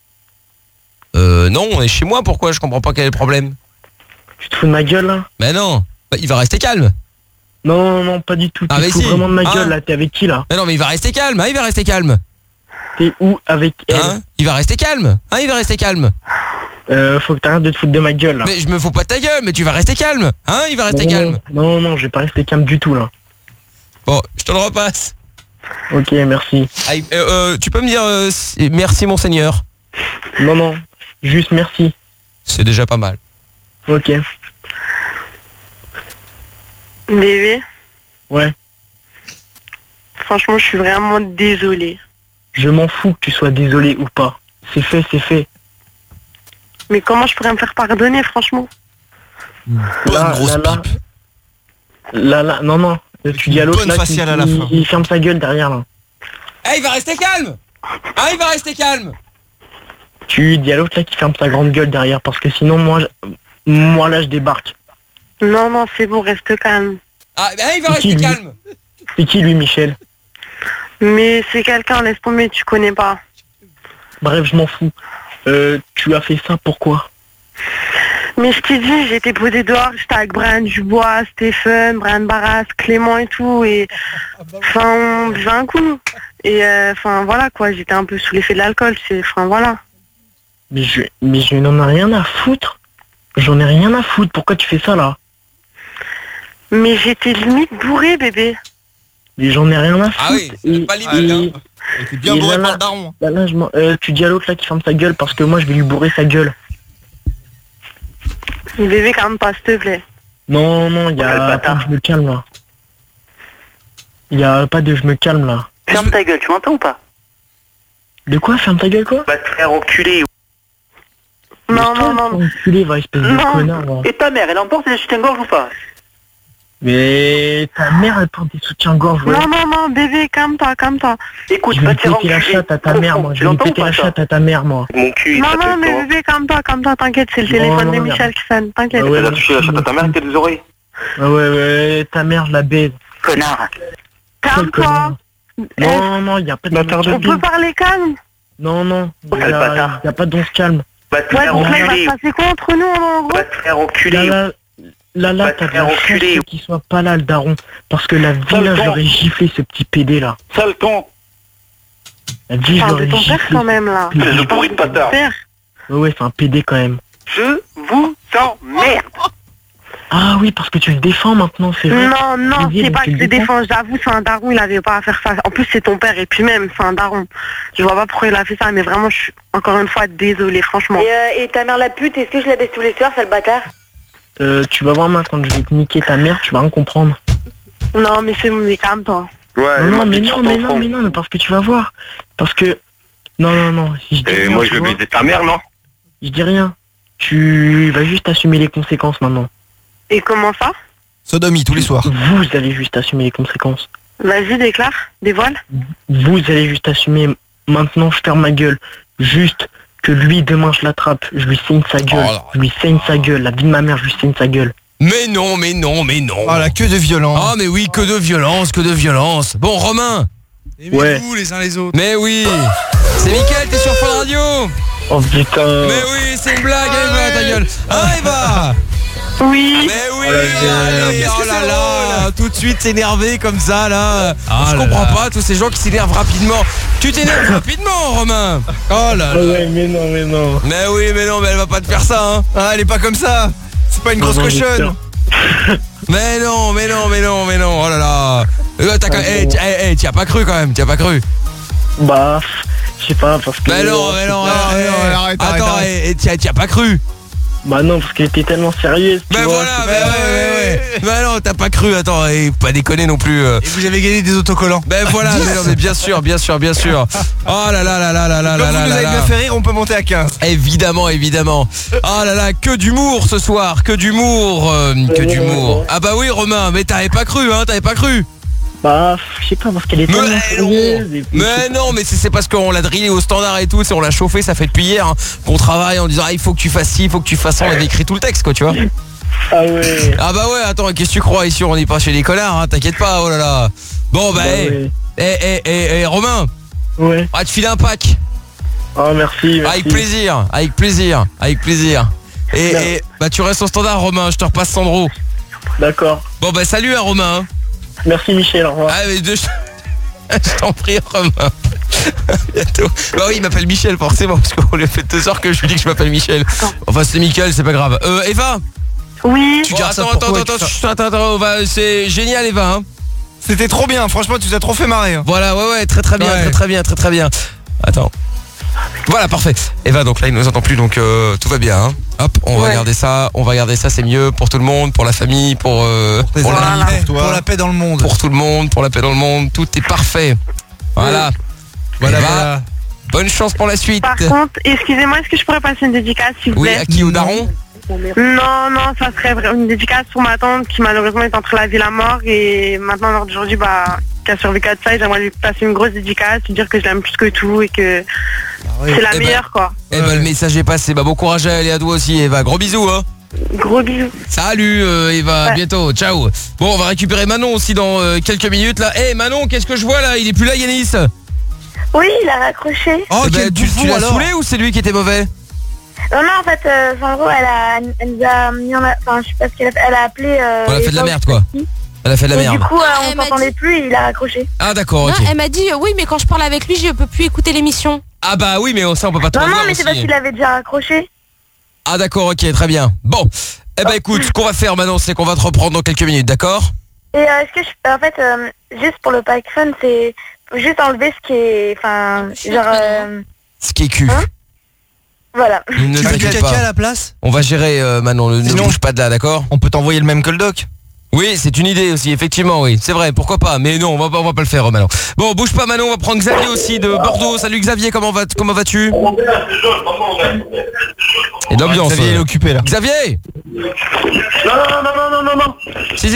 Non, on est chez moi, pourquoi? Je comprends pas quel est le problème.
Tu te fous de ma gueule là?
Bah non, bah, il va rester calme.
Non, pas du tout.
Ah,
tu te fous vraiment de ma gueule là, t'es avec qui là?
Mais non, mais il va rester calme, hein, il va rester calme.
T'es où avec elle?
Hein? Il va rester calme, hein, il va rester calme.
Faut que t'arrêtes de te foutre de ma gueule là.
Mais je me fous pas de ta gueule, mais tu vas rester calme, hein, il va rester calme.
Non, je vais pas rester calme du tout là.
Bon, je te le repasse.
Ok, merci.
Tu peux me dire merci monseigneur?
Non, juste merci.
C'est déjà pas mal.
Ok.
Bébé?
Ouais.
Franchement, je suis vraiment désolée.
Je m'en fous que tu sois désolé ou pas. C'est fait, c'est fait.
Mais comment je pourrais me faire pardonner, franchement?
Là, non. Tu dis à l'autre là, il ferme sa gueule derrière là.
Eh, il va rester calme. Ah, il va rester calme.
Tu dis à l'autre là qui ferme sa grande gueule derrière, parce que sinon moi là je débarque.
Non, c'est bon, reste calme.
Ah, il va rester calme.
C'est qui lui, Michel?
Mais c'est quelqu'un, laisse tomber, tu connais pas.
Bref, je m'en fous. Tu as fait ça pourquoi?
Mais je t'ai dit, j'étais posée dehors, j'étais avec Brian Dubois, Stephen, Brian Barras, Clément et tout, et enfin, on buvait un coup. Et enfin, voilà quoi, j'étais un peu sous l'effet de l'alcool, enfin, voilà.
Mais je n'en ai rien à foutre. J'en ai rien à foutre, pourquoi tu fais ça là?
Mais j'étais limite bourrée, bébé.
Mais j'en ai rien à foutre.
Ah oui, c'est pas limite, hein.
T'es bien bourré par le daron.
Tu dis à l'autre là qui ferme sa gueule, parce que moi je vais lui bourrer sa gueule.
Bébé, calme pas, s'il te plaît.
Non, il y a pas de je me calme là. Il y a pas de je me calme là.
Ferme ta gueule, tu m'entends ou pas?
De quoi? Ferme ta gueule quoi?
Va te faire enculer.
Non.
Enculé, va, espèce de connard. Va.
Et ta mère, elle emporte des soutiens-gorge ou pas?
Mais ta mère, elle porte des soutiens-gorge, ouais.
Non, bébé, calme-toi.
Écoute,
je vais péter la chatte à ta mère, moi. Je vais péter la chatte à ta mère, moi.
Mon cul,
non, mais bébé, calme-toi, t'inquiète, c'est le téléphone de Michel qui sonne, t'inquiète.
Ah ouais, elle a touché la chatte à ta mère avec tes oreilles.
Ah ouais, ta mère, je la baise.
Connard.
Calme-toi.
Non, il y a pas de bâtard de
On peut parler calme?
Non, il y a pas d'once calme.
Va te faire enculer.
Ouais, il va se passer quoi entre nous, en gros?
Va te faire enculer.
Là, t'as de la chance qu'il soit pas là, le daron. Parce que la vie, là, j'aurais giflé ce petit PD, là.
Sale con.
La vie, j'aurais
ton père, quand même, là.
Je pourris de bâtard.
Ouais, c'est un PD, quand même.
Je vous emmerde.
Ah oui, parce que tu le défends maintenant, c'est vrai.
Non, c'est pas que je le défends, j'avoue, c'est un daron, il avait pas à faire ça. En plus, c'est ton père, et puis même, c'est un daron. Je vois pas pourquoi il a fait ça, mais vraiment, je suis encore une fois désolée, franchement.
Et ta mère la pute, est-ce que je la baisse tous les soirs, sale bâtard?
Tu vas voir maintenant, je vais te niquer ta mère, tu vas rien comprendre.
Non, mais c'est mon calme-toi.
Ouais,
mais parce que tu vas voir. Parce que... Non, si je dis rien,
moi, je vais baiser ta mère, non?
Je dis rien. Tu vas juste assumer les conséquences maintenant.
Et comment ça?
Sodomie tous les soirs.
Vous allez juste assumer les conséquences.
Vas-y, dévoile.
Vous allez juste assumer. Maintenant, je ferme ma gueule. Juste que lui, demain, je l'attrape. Je lui saigne sa gueule. Je lui saigne sa gueule. La vie de ma mère, je lui saigne sa gueule.
Mais non.
Oh là, que de violence.
Ah mais oui, que de violence. Bon, Romain.
Aimez-vous les uns les autres.
Mais oui. C'est Mickaël, t'es sur Fun Radio.
Oh putain.
Mais oui, c'est une blague, Eva, ta gueule. Ah, Eva.
Oui.
Mais oui, oh là là, tout de suite s'énerver comme ça là. Je comprends pas tous ces gens qui s'énervent rapidement. Tu t'énerves rapidement, Romain. Oh là là.
Ouais, mais non.
Mais oui, mais elle va pas te faire ça, hein.
Ah, elle est pas comme ça. C'est pas une grosse cochonne.
Mais non. Oh là là. T'y as pas cru quand même,
Bah, je sais pas parce que.
Mais non,
arrête.
Attends, t'y as pas cru.
Bah non, parce qu'elle était tellement sérieuse.
Mais voilà, ouais. Bah non, t'as pas cru, attends, et pas déconner non plus.
Et vous avez gagné des autocollants.
Ben voilà, mais bien sûr. Oh là là.
Comme vous nous avez bien fait rire, on peut monter à 15.
Évidemment. Oh là là, que d'humour ce soir, que d'humour. Ah bah oui, Romain, mais t'avais pas cru.
Bah, je sais pas, parce qu'elle est tellement sérieuse.
Mais non, mais c'est parce qu'on l'a drillé au standard et tout, on l'a chauffé, ça fait depuis hier qu'on travaille en disant il faut que tu fasses ci, il faut que tu fasses ça, on avait écrit tout le texte quoi, tu vois.
Ah ouais.
Ah bah ouais, attends, qu'est-ce que tu crois ici, on n'est pas chez les connards, t'inquiète pas, oh là là. Bon bah, Romain.
Ouais.
Ah, tu files un pack.
Ah merci.
Avec plaisir. Et bah tu restes au standard, Romain, je te repasse Sandro.
D'accord.
Bon bah salut Romain.
Merci Michel, au revoir.
Ah mais je t'en prie, Romain. Bientôt. Bah oui, il m'appelle Michel forcément, parce qu'on lui a fait 2 heures que je lui dis que je m'appelle Michel. Enfin c'est Mickaël, c'est pas grave. Eva.
Oui.
Attends, c'est génial Eva.
C'était trop bien, franchement tu nous as trop fait marrer.
Voilà, ouais, très bien. Attends. Voilà, parfait. Eva, donc là il nous entend plus, donc tout va bien. Hein. Hop, on va garder ça, c'est mieux pour tout le monde, pour la famille, pour
la paix dans le monde.
Pour tout le monde, pour la paix dans le monde, tout est parfait. Voilà. Voilà. Bonne chance pour la suite.
Par contre, excusez-moi, est-ce que je pourrais passer une dédicace s'il vous plaît?
Oui, à qui, au daron?
Non, ça serait une dédicace pour ma tante qui malheureusement est entre la vie et la mort et maintenant lors d'aujourd'hui qui a survécu à ça et j'aimerais lui passer une grosse dédicace, lui dire que je l'aime plus que tout et que c'est la meilleure quoi.
Le message est passé, bon courage à elle et à toi aussi Eva, gros bisous hein.
Gros bisous.
Salut Eva, à bientôt, ciao. Bon, on va récupérer Manon aussi dans quelques minutes là. Manon, qu'est-ce que je vois là? Il est plus là Yanis?
Oui, il a raccroché.
Oh, tu l'as saoulé ou c'est lui qui était mauvais?
Non, en fait, en gros, elle nous a mis en... Enfin, je sais pas ce qu'elle a fait. Elle a appelé...
elle a fait de la merde, quoi. Elle a fait de la merde.
Du coup, on s'entendait plus et il a raccroché.
Ah, d'accord, ok.
Non, elle m'a dit, oui, mais quand je parle avec lui, je peux plus écouter l'émission.
Ah bah oui, mais ça, on peut pas tout
voir. Non, mais
aussi.
c'est parce qu'il avait déjà raccroché.
Ah, d'accord, ok, très bien. Bon, écoute, ce qu'on va faire maintenant, c'est qu'on va te reprendre dans quelques minutes, d'accord?
Et est-ce que en fait, juste pour le pack fun, c'est juste enlever ce qui est... Enfin, genre...
Ce qui est cul.
Hein? Voilà.
Ne
tu veux du
t'inquiète
caca
pas.
à la place?
On va gérer Manon, ne bouge pas de là, d'accord?
On peut t'envoyer le même que le doc.
Oui, c'est une idée aussi, effectivement, oui. C'est vrai, pourquoi pas? Mais non, on va pas le faire, Manon. Bon, bouge pas, Manon, on va prendre Xavier aussi de Bordeaux. Salut Xavier, comment vas-tu? Et l'ambiance.
Xavier est occupé là.
Xavier!
Non.
Si.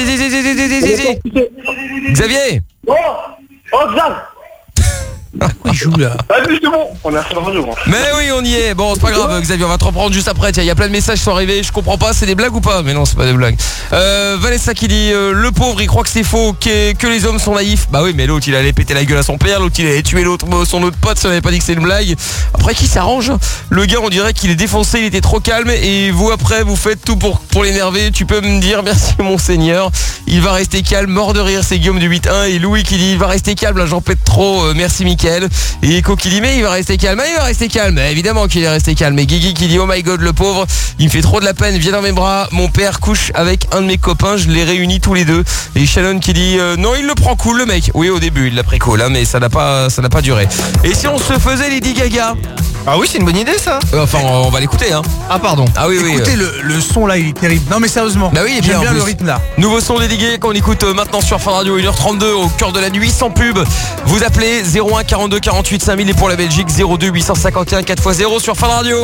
Xavier!
Oh, Xav!
Il joue là.
Vas-y, c'est bon, on est à la radio.
Mais oui, on y est. Bon, c'est pas grave, Xavier, on va te reprendre juste après. Tiens, il y a plein de messages qui sont arrivés. Je comprends pas, c'est des blagues ou pas? Mais non, c'est pas des blagues. Vanessa qui dit le pauvre, il croit que c'est faux, que les hommes sont naïfs. Bah oui, mais l'autre, il allait péter la gueule à son père. L'autre, il allait tuer son autre pote si on avait pas dit que c'est une blague. Après, qui s'arrange? Le gars, on dirait qu'il est défoncé, il était trop calme. Et vous, après, vous faites tout pour l'énerver. Tu peux me dire merci, monseigneur. Il va rester calme, mort de rire. C'est Guillaume du 8-1. Et Louis qui dit il va rester calme, là, j'en pète trop. Merci, Mickaël. Et Echo qui dit mais il va rester calme. Il va rester calme. Évidemment qu'il est resté calme. Et Guigui qui dit oh my god, le pauvre, il me fait trop de la peine. Viens dans mes bras. Mon père couche avec un de mes copains. Je les réunis tous les deux. Et Shannon qui dit non, il le prend cool le mec. Oui, au début il l'a pris cool, hein, mais ça n'a pas duré. Et si on se faisait Lady Gaga?
Ah oui, c'est une bonne idée ça.
Enfin, on va l'écouter hein.
Ah pardon.
Ah oui.
Écoutez, le son là, il est terrible. Non mais sérieusement.
Bah oui,
j'aime bien le rythme là.
Nouveau son Lady Gaga qu'on écoute maintenant sur Fun Radio, 1h32 au cœur de la nuit sans pub. Vous appelez 01 42 48 5000 et pour la Belgique 02 851 4x0 sur Fun Radio.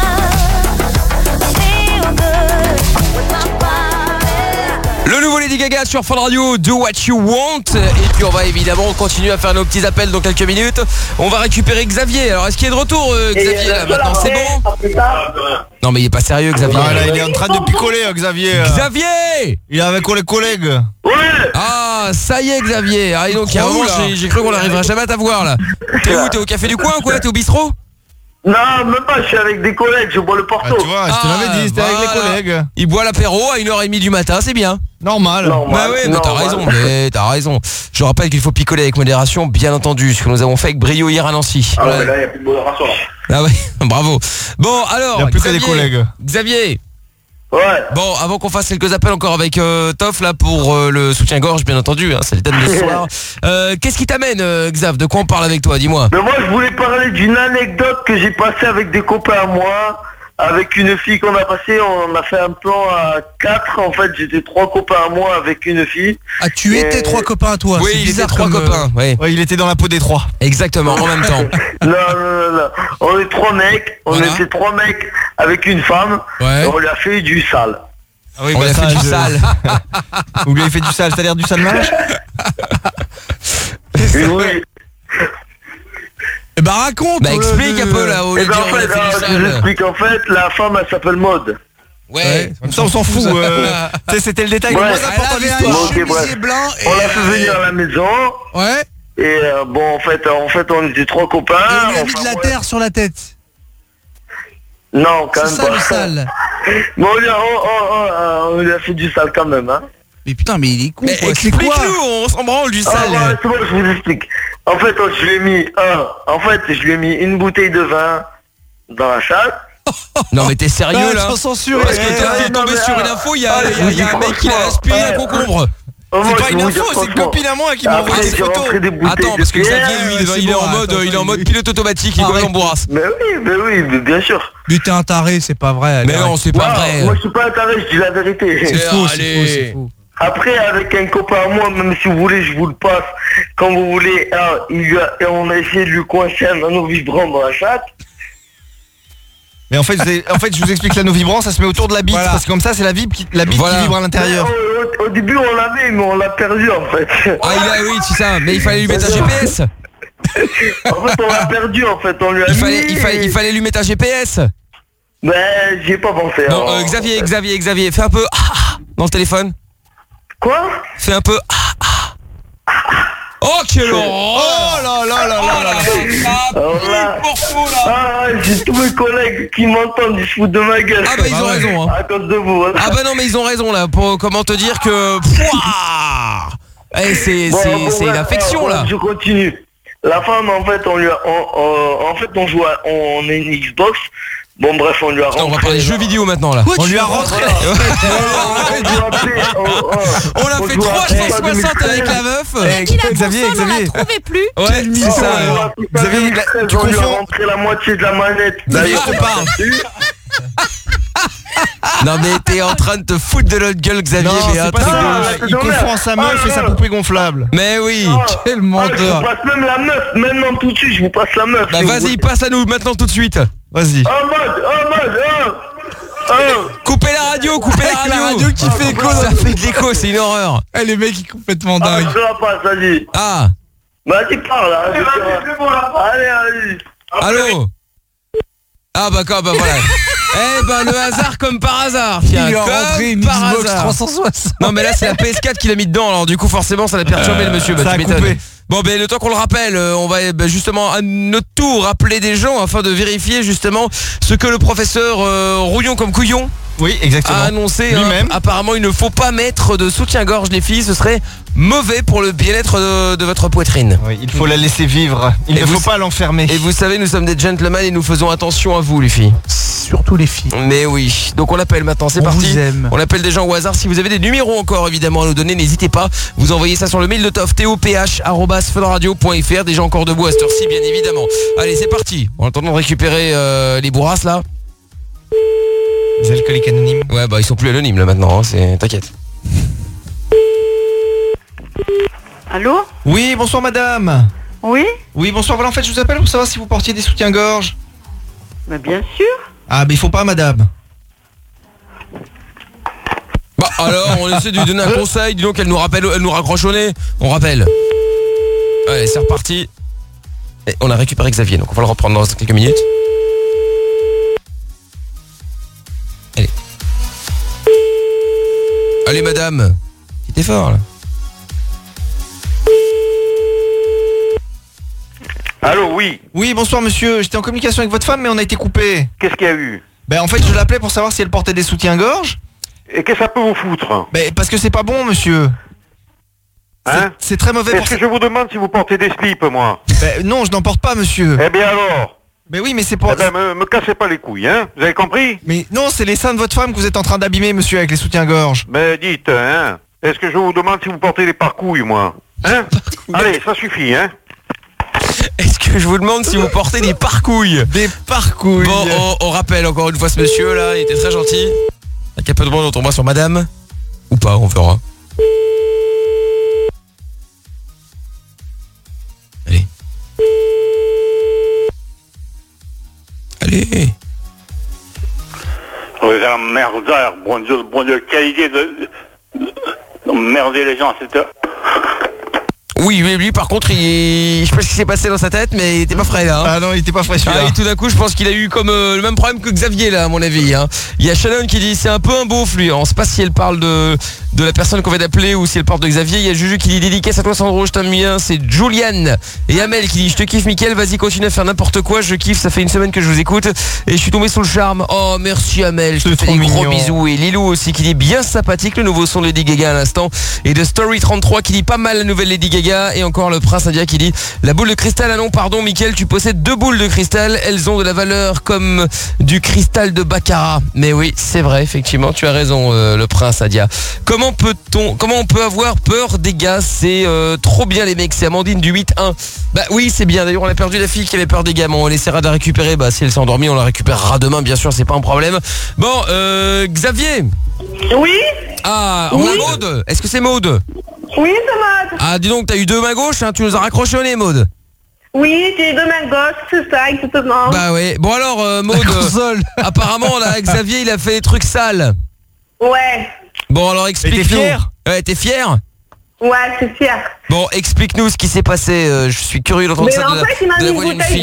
Le nouveau Lady Gaga sur Fun Radio, Do What You Want. Et puis on va évidemment continuer à faire nos petits appels dans quelques minutes. On va récupérer Xavier. Alors est-ce qu'il est de retour Xavier là maintenant? C'est bon? Non mais il est pas sérieux Xavier.
Ah, là, il est en train de picoler Xavier.
Xavier!
Il est avec les collègues.
Ah ça y est Xavier. Ah et donc il y a un moment j'ai cru qu'on n'arriverait jamais à t'avoir là. T'es où? T'es au café du coin ou quoi? T'es au bistrot?
Non, même pas, je suis avec des collègues, je bois le porto.
Tu vois, je te l'avais dit, c'était avec les collègues.
Il boit l'apéro à 1h30 du matin, c'est bien.
Normal.
Bah oui, mais t'as raison. Je rappelle qu'il faut picoler avec modération, bien entendu, ce que nous avons fait avec brio hier à Nancy.
Ah ouais, là, il n'y a plus de modération là.
Ah ouais, bravo. Bon, alors,
il n'y a plus que des collègues.
Xavier.
Ouais.
Bon, avant qu'on fasse quelques appels encore avec Toff là pour le soutien-gorge, bien entendu, hein, c'est le thème de ce soir. Qu'est-ce qui t'amène, Xav? De quoi on parle avec toi? Dis-moi.
Mais moi, je voulais parler d'une anecdote que j'ai passée avec des copains à moi, avec une fille qu'on a passée. On a fait un plan à 4. En fait, j'étais 3 copains à moi avec une fille.
Ah, tu étais 3 copains à toi?
Oui, il était 3 copains. Oui.
Ouais, il était dans la peau des 3.
Exactement, en même temps.
Non. On est 3 mecs. On était 3 mecs avec une femme.
Ouais.
Et on lui a fait du sale.
Ah oui,
on a fait du sale.
Vous lui avez fait du sale, c'est-à-dire du sale ménage?
Oui.
Eh ben raconte.
Bah explique un peu là.
Et ben en fait, je vous explique. En fait, la femme, elle s'appelle Maud.
Ouais.
Ça on s'en fout. C'était le détail le moins important de l'histoire.
On l'a fait venir à la maison.
Ouais.
Et bon, en fait, on était 3 copains.
Et on lui a mis de la terre sur la tête.
Non, quand même
ça,
pas.
du sale.
Mais on lui a fait du sale quand même, hein.
Mais putain, mais il est con.
Mais explique-nous, on s'en branle du sale.
Ouais, c'est bon, je vous explique. En fait, je lui ai mis une bouteille de vin dans la chatte.
Non mais t'es sérieux là?
Sans censure.
Parce que t'es tombé sur une info, il y a un mec qui a aspiré un concombre.
C'est pas une info, c'est une copine à moi qui m'a envoyé des photos.
Attends, parce que Xavier, lui, il est en mode pilote automatique, il doit l'embourrasse.
Mais oui, bien sûr.
Mais t'es un taré, c'est pas vrai.
Mais non, c'est pas vrai.
Moi, je suis pas un taré, je dis la vérité.
C'est faux, c'est faux.
Après, avec un copain à moi, même si vous voulez, je vous le passe. Quand vous voulez, on a essayé de lui coincer un anneau vibrant dans la chatte.
Mais en fait, je vous explique, l'anneau vibrant, ça se met autour de la bite, parce que comme ça, c'est la bite qui vibre à l'intérieur.
Au début, on l'avait, mais on l'a perdu en fait.
Oui, c'est ça. Mais il fallait lui mettre un GPS.
En fait, on l'a perdu en fait. On lui a
il fallait lui mettre un GPS.
Mais j'y ai pas pensé.
Non, Xavier, fais un peu dans le téléphone.
Quoi?
Fais un peu Oh quel horreur!
Oh là là là là là!
J'ai tous mes collègues qui m'entendent, ils se foutent de ma gueule.
Ah bah ils ont raison hein.
À cause de vous. Hein.
Ah bah non mais ils ont raison là. Comment te dire que c'est l'affection là.
Je continue. La femme en fait on joue on a une Xbox. Bon bref, on lui a rentré.
On va parler jeux vidéo maintenant là.
On lui a rentré.
On a fait 360 avec la meuf.
Xavier.
On la trouvait plus.
Ouais, c'est ça.
Xavier, tu
on lui a
confonds.
rentré la moitié de la manette.
D'ailleurs, je te parle.
Non mais t'es en train de te foutre de notre gueule Xavier.
Non,
mais
c'est pas ça. Il confond sa meuf et sa poupée gonflable.
Mais oui.
Quel menteur.
Je vous passe même la meuf. Maintenant tout de suite, je vous passe la meuf.
Bah vas-y, passe à nous maintenant tout de suite.
Vas-y.
Coupez la radio,
La radio qui fait écho.
Ça fait de l'écho, c'est une horreur.
Les mecs, ils sont complètement dingues.
Je la passe, vas-y.
Ah.
Vas-y, parle. Allez.
Allô. Ah bah voilà. Eh ben le hasard comme par hasard. Tiens,
Il a rentré une Xbox 360.
Non mais là c'est la PS4 qu'il a mis dedans, alors du coup forcément ça l'a perturbé le monsieur.
Ça a coupé.
Bon ben le temps qu'on le rappelle, on va justement à notre tour rappeler des gens afin de vérifier justement ce que le professeur Rouillon comme couillon
Oui, exactement.
a annoncé
lui-même.
Apparemment il ne faut pas mettre de soutien-gorge les filles, ce serait mauvais pour le bien-être de votre poitrine.
Oui, il faut la laisser vivre. Il ne faut pas l'enfermer.
Et vous savez, nous sommes des gentlemen et nous faisons attention à vous les filles.
Surtout les filles.
Mais oui, donc on l'appelle maintenant, c'est parti.
Vous aime.
On appelle des gens au hasard. Si vous avez des numéros encore évidemment à nous donner, n'hésitez pas. Vous envoyez ça sur le mail de Toff, toph@funradio.fr. Déjà encore debout à cette heure-ci bien évidemment. Allez c'est parti. En attendant de récupérer les bourrasses là.
Les alcooliques anonymes.
Ouais bah ils sont plus anonymes là maintenant, hein, t'inquiète.
Allô?
Oui, bonsoir madame.
Oui?
Oui, bonsoir. Voilà, en fait, je vous appelle pour savoir si vous portiez des soutiens-gorge.
Mais bien sûr.
Ah, mais il faut pas madame.
Bah alors on essaie de lui donner un conseil. Dis donc elle nous raccroche au nez. On rappelle. Allez c'est reparti. Et on a récupéré Xavier, donc on va le reprendre dans quelques minutes. Allez madame. C'était fort là.
Allô, oui.
Oui, bonsoir monsieur. J'étais en communication avec votre femme, mais on a été coupé.
Qu'est-ce qu'il y a eu?
Ben en fait, je l'appelais pour savoir si elle portait des soutiens-gorge.
Et qu'est-ce que ça peut vous foutre?
Ben parce que c'est pas bon, monsieur.
Hein?
C'est très mauvais pour...
Est-ce que je vous demande si vous portez des slips, moi?
Ben non, je n'en porte pas, monsieur.
Eh bien alors?
Ben oui, mais c'est pas...
Eh ben, me cassez pas les couilles, hein? Vous avez compris?
Mais non, c'est les seins de votre femme que vous êtes en train d'abîmer, monsieur, avec les soutiens-gorge.
Mais dites, hein? Est-ce que je vous demande si vous portez des parcouilles, moi? Hein? Allez, ça suffit, hein?
Est-ce que je vous demande si vous portez des parcouilles?
Des parcouilles.
Bon, on rappelle encore une fois ce monsieur là, il était très gentil. Il y a peu de monde, on tombera sur madame. Ou pas, on verra. Allez. Allez.
Vous êtes un merdeur, bon Dieu, qualité de merder les gens, c'est...
Oui, mais lui par contre, je sais pas ce qui s'est passé dans sa tête, mais il était pas frais là. Hein.
Ah non, il était pas frais celui-là.
Ah, et tout d'un coup, je pense qu'il a eu comme le même problème que Xavier là, à mon avis. Hein. Il y a Shannon qui dit c'est un peu un beauf lui. On sait pas si elle parle de la personne qu'on vient d'appeler ou si elle parle de Xavier. Il y a Juju qui dit dédicace à toi Sandro, je t'aime bien. C'est Juliane et Amel qui dit je te kiffe Mickaël, vas-y continue à faire n'importe quoi, je kiffe. Ça fait une semaine que je vous écoute et je suis tombé sous le charme. Oh merci Amel, je te fais des gros bisous. Et Lilou aussi qui dit bien sympathique le nouveau son de Lady Gaga à l'instant. Et de Story 33 qui dit pas mal la nouvelle Lady Gaga. Et encore le Prince India qui dit la boule de cristal. Ah non pardon Mickaël, tu possèdes 2 boules de cristal, elles ont de la valeur comme du cristal de baccarat. Mais oui c'est vrai effectivement, tu as raison le Prince India. Comment Comment on peut avoir peur des gars? C'est trop bien les mecs. C'est Amandine du 8-1. Bah oui, c'est bien. D'ailleurs, on a perdu la fille qui avait peur des gars. Bon, on essaiera de la récupérer. Bah si elle s'est endormie, on la récupérera demain, bien sûr, c'est pas un problème. Bon, Xavier.
Oui.
Ah, on a Maud. Est-ce que c'est Maud?
Oui, c'est Maud.
Ah, dis donc, t'as eu 2 mains gauches, hein, tu nous as raccroché au nez, Maud.
Oui, j'ai 2 mains gauches, c'est ça, exactement.
Bah oui. Bon alors, Maud, apparemment, là, Xavier, il a fait des trucs sales.
Ouais.
Bon, alors explique-nous.
T'es fier?
Ouais, t'es fier?
Ouais, c'est fier.
Bon, explique-nous ce qui s'est passé. Je suis curieux d'entendre ça
en fait, il m'a mis une bouteille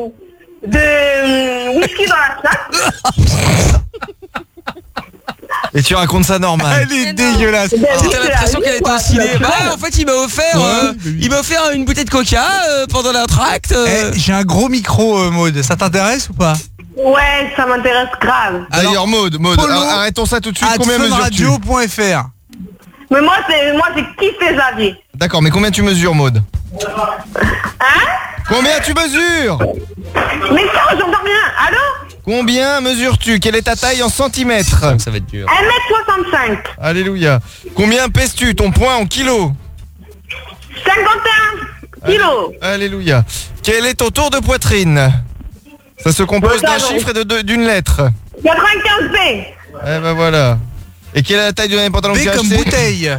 de whisky dans la flaque.
Et tu racontes ça normal.
Elle est dégueulasse.
T'as l'impression qu'elle était au ciné. Bah, en fait, il m'a offert une bouteille de coca pendant l'entracte.
J'ai un gros micro, Maud. Ça t'intéresse ou pas?
Ouais, ça m'intéresse grave.
D'ailleurs, Maud, arrêtons ça tout de suite. Combien mesures-tu?
radio.fr.
Mais moi, j'ai kiffé Xavier.
D'accord, mais combien tu mesures, Maud?
Hein?
Combien tu mesures?
Mais ça, j'entends rien. Allô?
Combien mesures-tu? Quelle est ta taille en centimètres?
Ça va être dur.
1m65.
Alléluia. Combien pèses-tu? Ton poids en kilos?
51 kilos.
Alléluia. Quel est ton tour de poitrine? Ça se compose d'un chiffre et d'une lettre.
95 B.
Eh ben voilà. Et quelle est la taille de pantalon que tu as acheté?
B comme bouteille.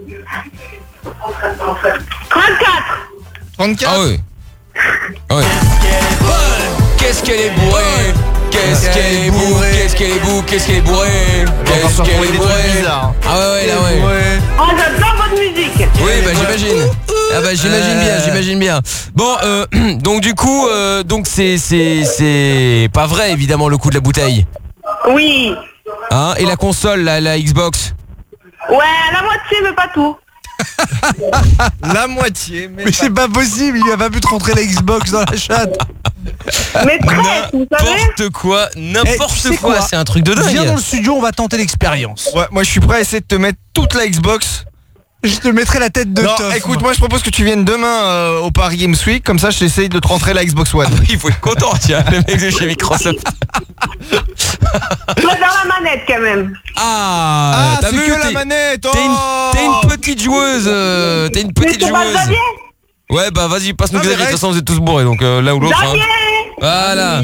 34.
34?
Ah oui. Ouais. Qu'est-ce qu'elle est bourrée? Qu'est-ce qu'elle est bourrée? Qu'est-ce qu'elle est bourrée? Qu'est-ce qu'elle est bourrée? Qu'est-ce qu'elle est bourrée? Ah ouais, là ouais.
Oh, j'adore votre musique.
Oui, bah j'imagine. Ah bah j'imagine bien. Bon, donc du coup, donc c'est pas vrai évidemment le coup de la bouteille.
Oui.
Hein? Et la console, la Xbox?
Ouais, la moitié, mais pas tout.
La moitié,
mais c'est pas possible, il a pas pu te rentrer la Xbox dans la chatte.
Mais très, vous savez.
N'importe quoi, c'est un truc de dingue.
Viens dans le studio, on va tenter l'expérience.
Ouais, moi je suis prêt à essayer de te mettre toute la Xbox.
Je te mettrai la tête de Toff.
Écoute, moi je propose que tu viennes demain au Paris Games Week, comme ça je t'essaye de te rentrer la Xbox One.
Il faut être content, tiens, le mec de chez Microsoft.
Tu vas dans la manette quand même.
Ah,
c'est que la manette.
T'es une petite joueuse. T'es une petite joueuse. Ouais, bah vas-y, passe-nous Xavier, de toute façon vous êtes tous bourrés, donc l'un ou l'autre. Hein. Voilà.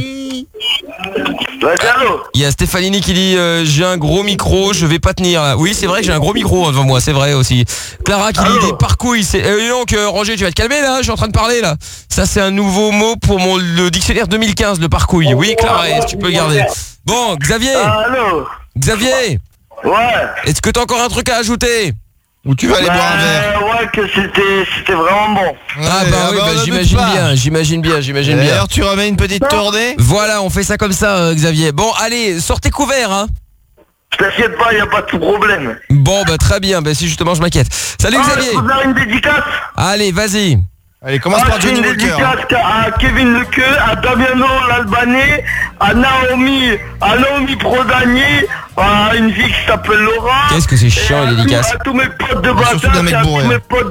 Il y a Stéphanini qui dit j'ai un gros micro, je vais pas tenir là. Oui, c'est vrai que j'ai un gros micro devant moi, c'est vrai aussi. Clara qui dit des parcouilles. Donc Roger, tu vas te calmer là, je suis en train de parler là. Ça c'est un nouveau mot pour le dictionnaire 2015, le parcouille. Oui, Clara, tu peux le garder. Bon, Xavier. Xavier.
Ouais.
Est-ce que t'as encore un truc à ajouter? Ou tu vas aller boire un verre?
Ouais, que c'était vraiment bon.
Ah bah oui, j'imagine bien.
D'ailleurs, tu remets une petite tournée?
Voilà, on fait ça comme ça, Xavier. Bon, allez, sortez couverts, hein.
Je t'inquiète pas, y a pas de problème.
Bon, bah très bien, bah si justement je m'inquiète. Salut Xavier.
Je peux faire une dédicace?
Allez, vas-y.
Allez, commence par Johnny Walker.
Une dédicace à Kevin Lequeux, à Damiano l'Albanais, à Naomi Prodani, à une fille qui s'appelle Laura.
Qu'est-ce que c'est chiant les dédicaces.
À tous mes potes de Bataille, à tous mes potes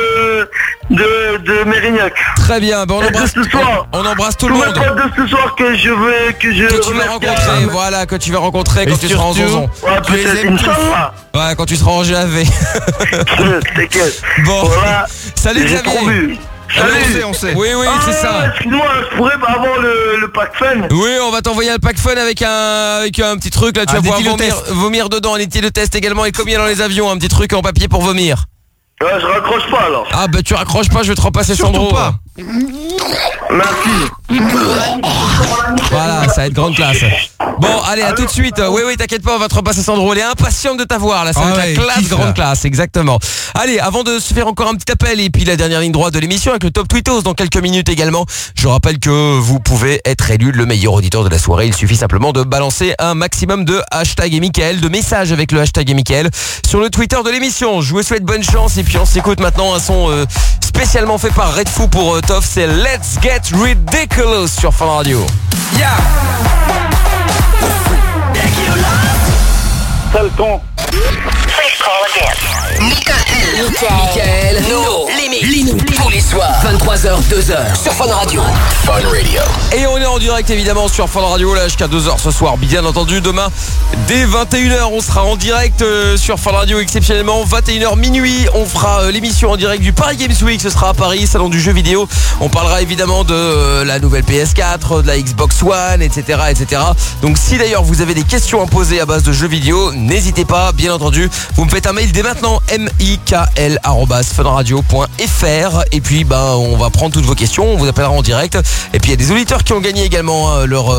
de Mérignac.
Très bien, bah on embrasse tout le monde.
Tous mes potes de ce soir que tu
vas rencontrer, voilà, que tu vas rencontrer quand tu seras en zonzon.
Ouais, peut-être une fois.
Ouais, quand tu seras en GAV.
T'inquiète.
Bon, voilà. Salut Xavier.
On sait.
Oui, c'est ça.
Excuse-moi, je pourrais pas avoir le pack fun.
Oui, on va t'envoyer un pack fun avec un petit truc là, tu vas pouvoir vomir dedans, un étier de test également, et comme il y a dans les avions, un petit truc en papier pour vomir.
Ouais, je raccroche pas alors.
Ah bah tu raccroches pas, je vais te repasser Sandro.
Pas.
Merci.
Voilà, ça va être grande classe. Bon, allez, à tout de suite. Oui, t'inquiète pas, on va te repasser Sandro. Elle est impatiente de t'avoir là, ça va être la classe, grande classe, exactement. Allez, avant de se faire encore un petit appel et puis la dernière ligne droite de l'émission avec le Top Tweetos dans quelques minutes également, je rappelle que vous pouvez être élu le meilleur auditeur de la soirée. Il suffit simplement de balancer un maximum de hashtag et Mickaël, de messages avec le hashtag et Mickaël sur le Twitter de l'émission. Je vous souhaite bonne chance et puis on s'écoute maintenant un son spécialement fait par Red Foo pour Toff, c'est Let's Get Ridiculous sur Fun Radio.
Yeah. Sale con.
Mickaël, nos limites. Tous les soirs, 23h, 2h sur Fun Radio. Fun Radio.
Et on est en direct évidemment sur Fun Radio là jusqu'à 2h ce soir. Bien entendu, demain dès 21h on sera en direct sur Fun Radio exceptionnellement. 21h minuit, on fera l'émission en direct du Paris Games Week. Ce sera à Paris, salon du jeu vidéo. On parlera évidemment de la nouvelle PS4, de la Xbox One, etc., etc. Donc si d'ailleurs vous avez des questions à poser à base de jeux vidéo, n'hésitez pas, bien entendu. Vous me faites un mail dès maintenant, mikl@funradio.fr. Et puis on va prendre toutes vos questions, on vous appellera en direct. Et puis il y a des auditeurs qui ont gagné également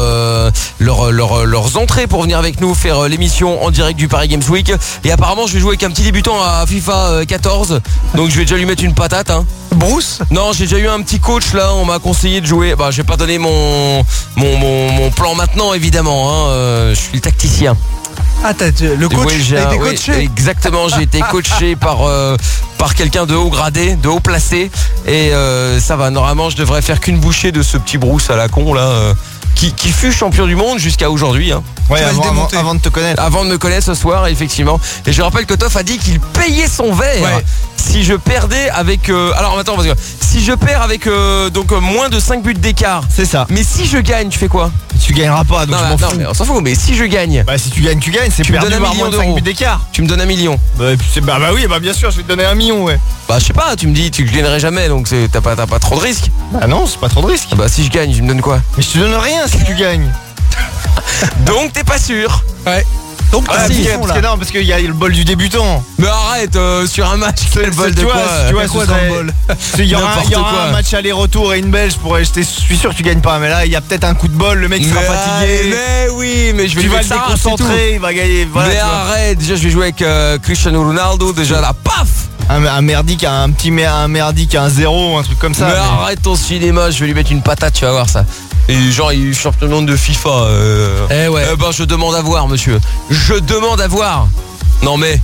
leurs entrées pour venir avec nous faire l'émission en direct du Paris Games Week. Et apparemment je vais jouer avec un petit débutant à FIFA 14. Donc je vais déjà lui mettre une patate
Bruce?
Non, j'ai déjà eu un petit coach là, on m'a conseillé de jouer. Je vais pas donner mon plan maintenant évidemment je suis le tacticien.
Ah, le coach,
oui,
t'as été coaché?
Oui, exactement, j'ai été coaché par quelqu'un de haut gradé, de haut placé. Et ça va, normalement je devrais faire qu'une bouchée de ce petit Bruce à la con là, qui fut champion du monde jusqu'à aujourd'hui.
Ouais, avant de te connaître.
Avant de me connaître ce soir, effectivement. Et je rappelle que Toff a dit qu'il payait son verre si je perdais avec... alors attends, parce que si je perds avec donc moins de 5 buts d'écart.
C'est ça.
Mais si je gagne, tu fais quoi?
Tu gagneras pas, donc je m'en fous.
Mais on s'en fout, mais si je gagne...
si tu gagnes, c'est perdu par moins de 5 buts d'écart.
Tu me donnes 1 million.
Oui, bien sûr, je vais te donner 1 million, ouais.
Je sais pas, tu me dis, tu gagnerais jamais, donc t'as pas trop de risques.
Non, c'est pas trop de risques.
Si je gagne, tu me donnes quoi?
Mais je te donne rien si tu gagnes.
Donc t'es pas sûr?
Ouais. Donc
parce qu'il y a le bol du débutant.
Mais arrête, sur un match, c'est le bol de quoi?
Tu vois quoi dans le bol? Il y aura un match aller-retour et une belge je suis sûr que tu gagnes pas. Mais là, il y a peut-être un coup de bol, le mec sera fatigué.
Mais oui, mais je vais
tu vas le déconcentrer, il va gagner. Voilà,
mais arrête, déjà je vais jouer avec Cristiano Ronaldo, déjà là, paf!
Un merdique, un merdique, un 0, un truc comme ça.
Mais arrête ton cinéma, je vais lui mettre une patate, tu vas voir ça. Et genre il est champion du monde de FIFA. Je demande à voir, monsieur. Je demande à voir. Non mais.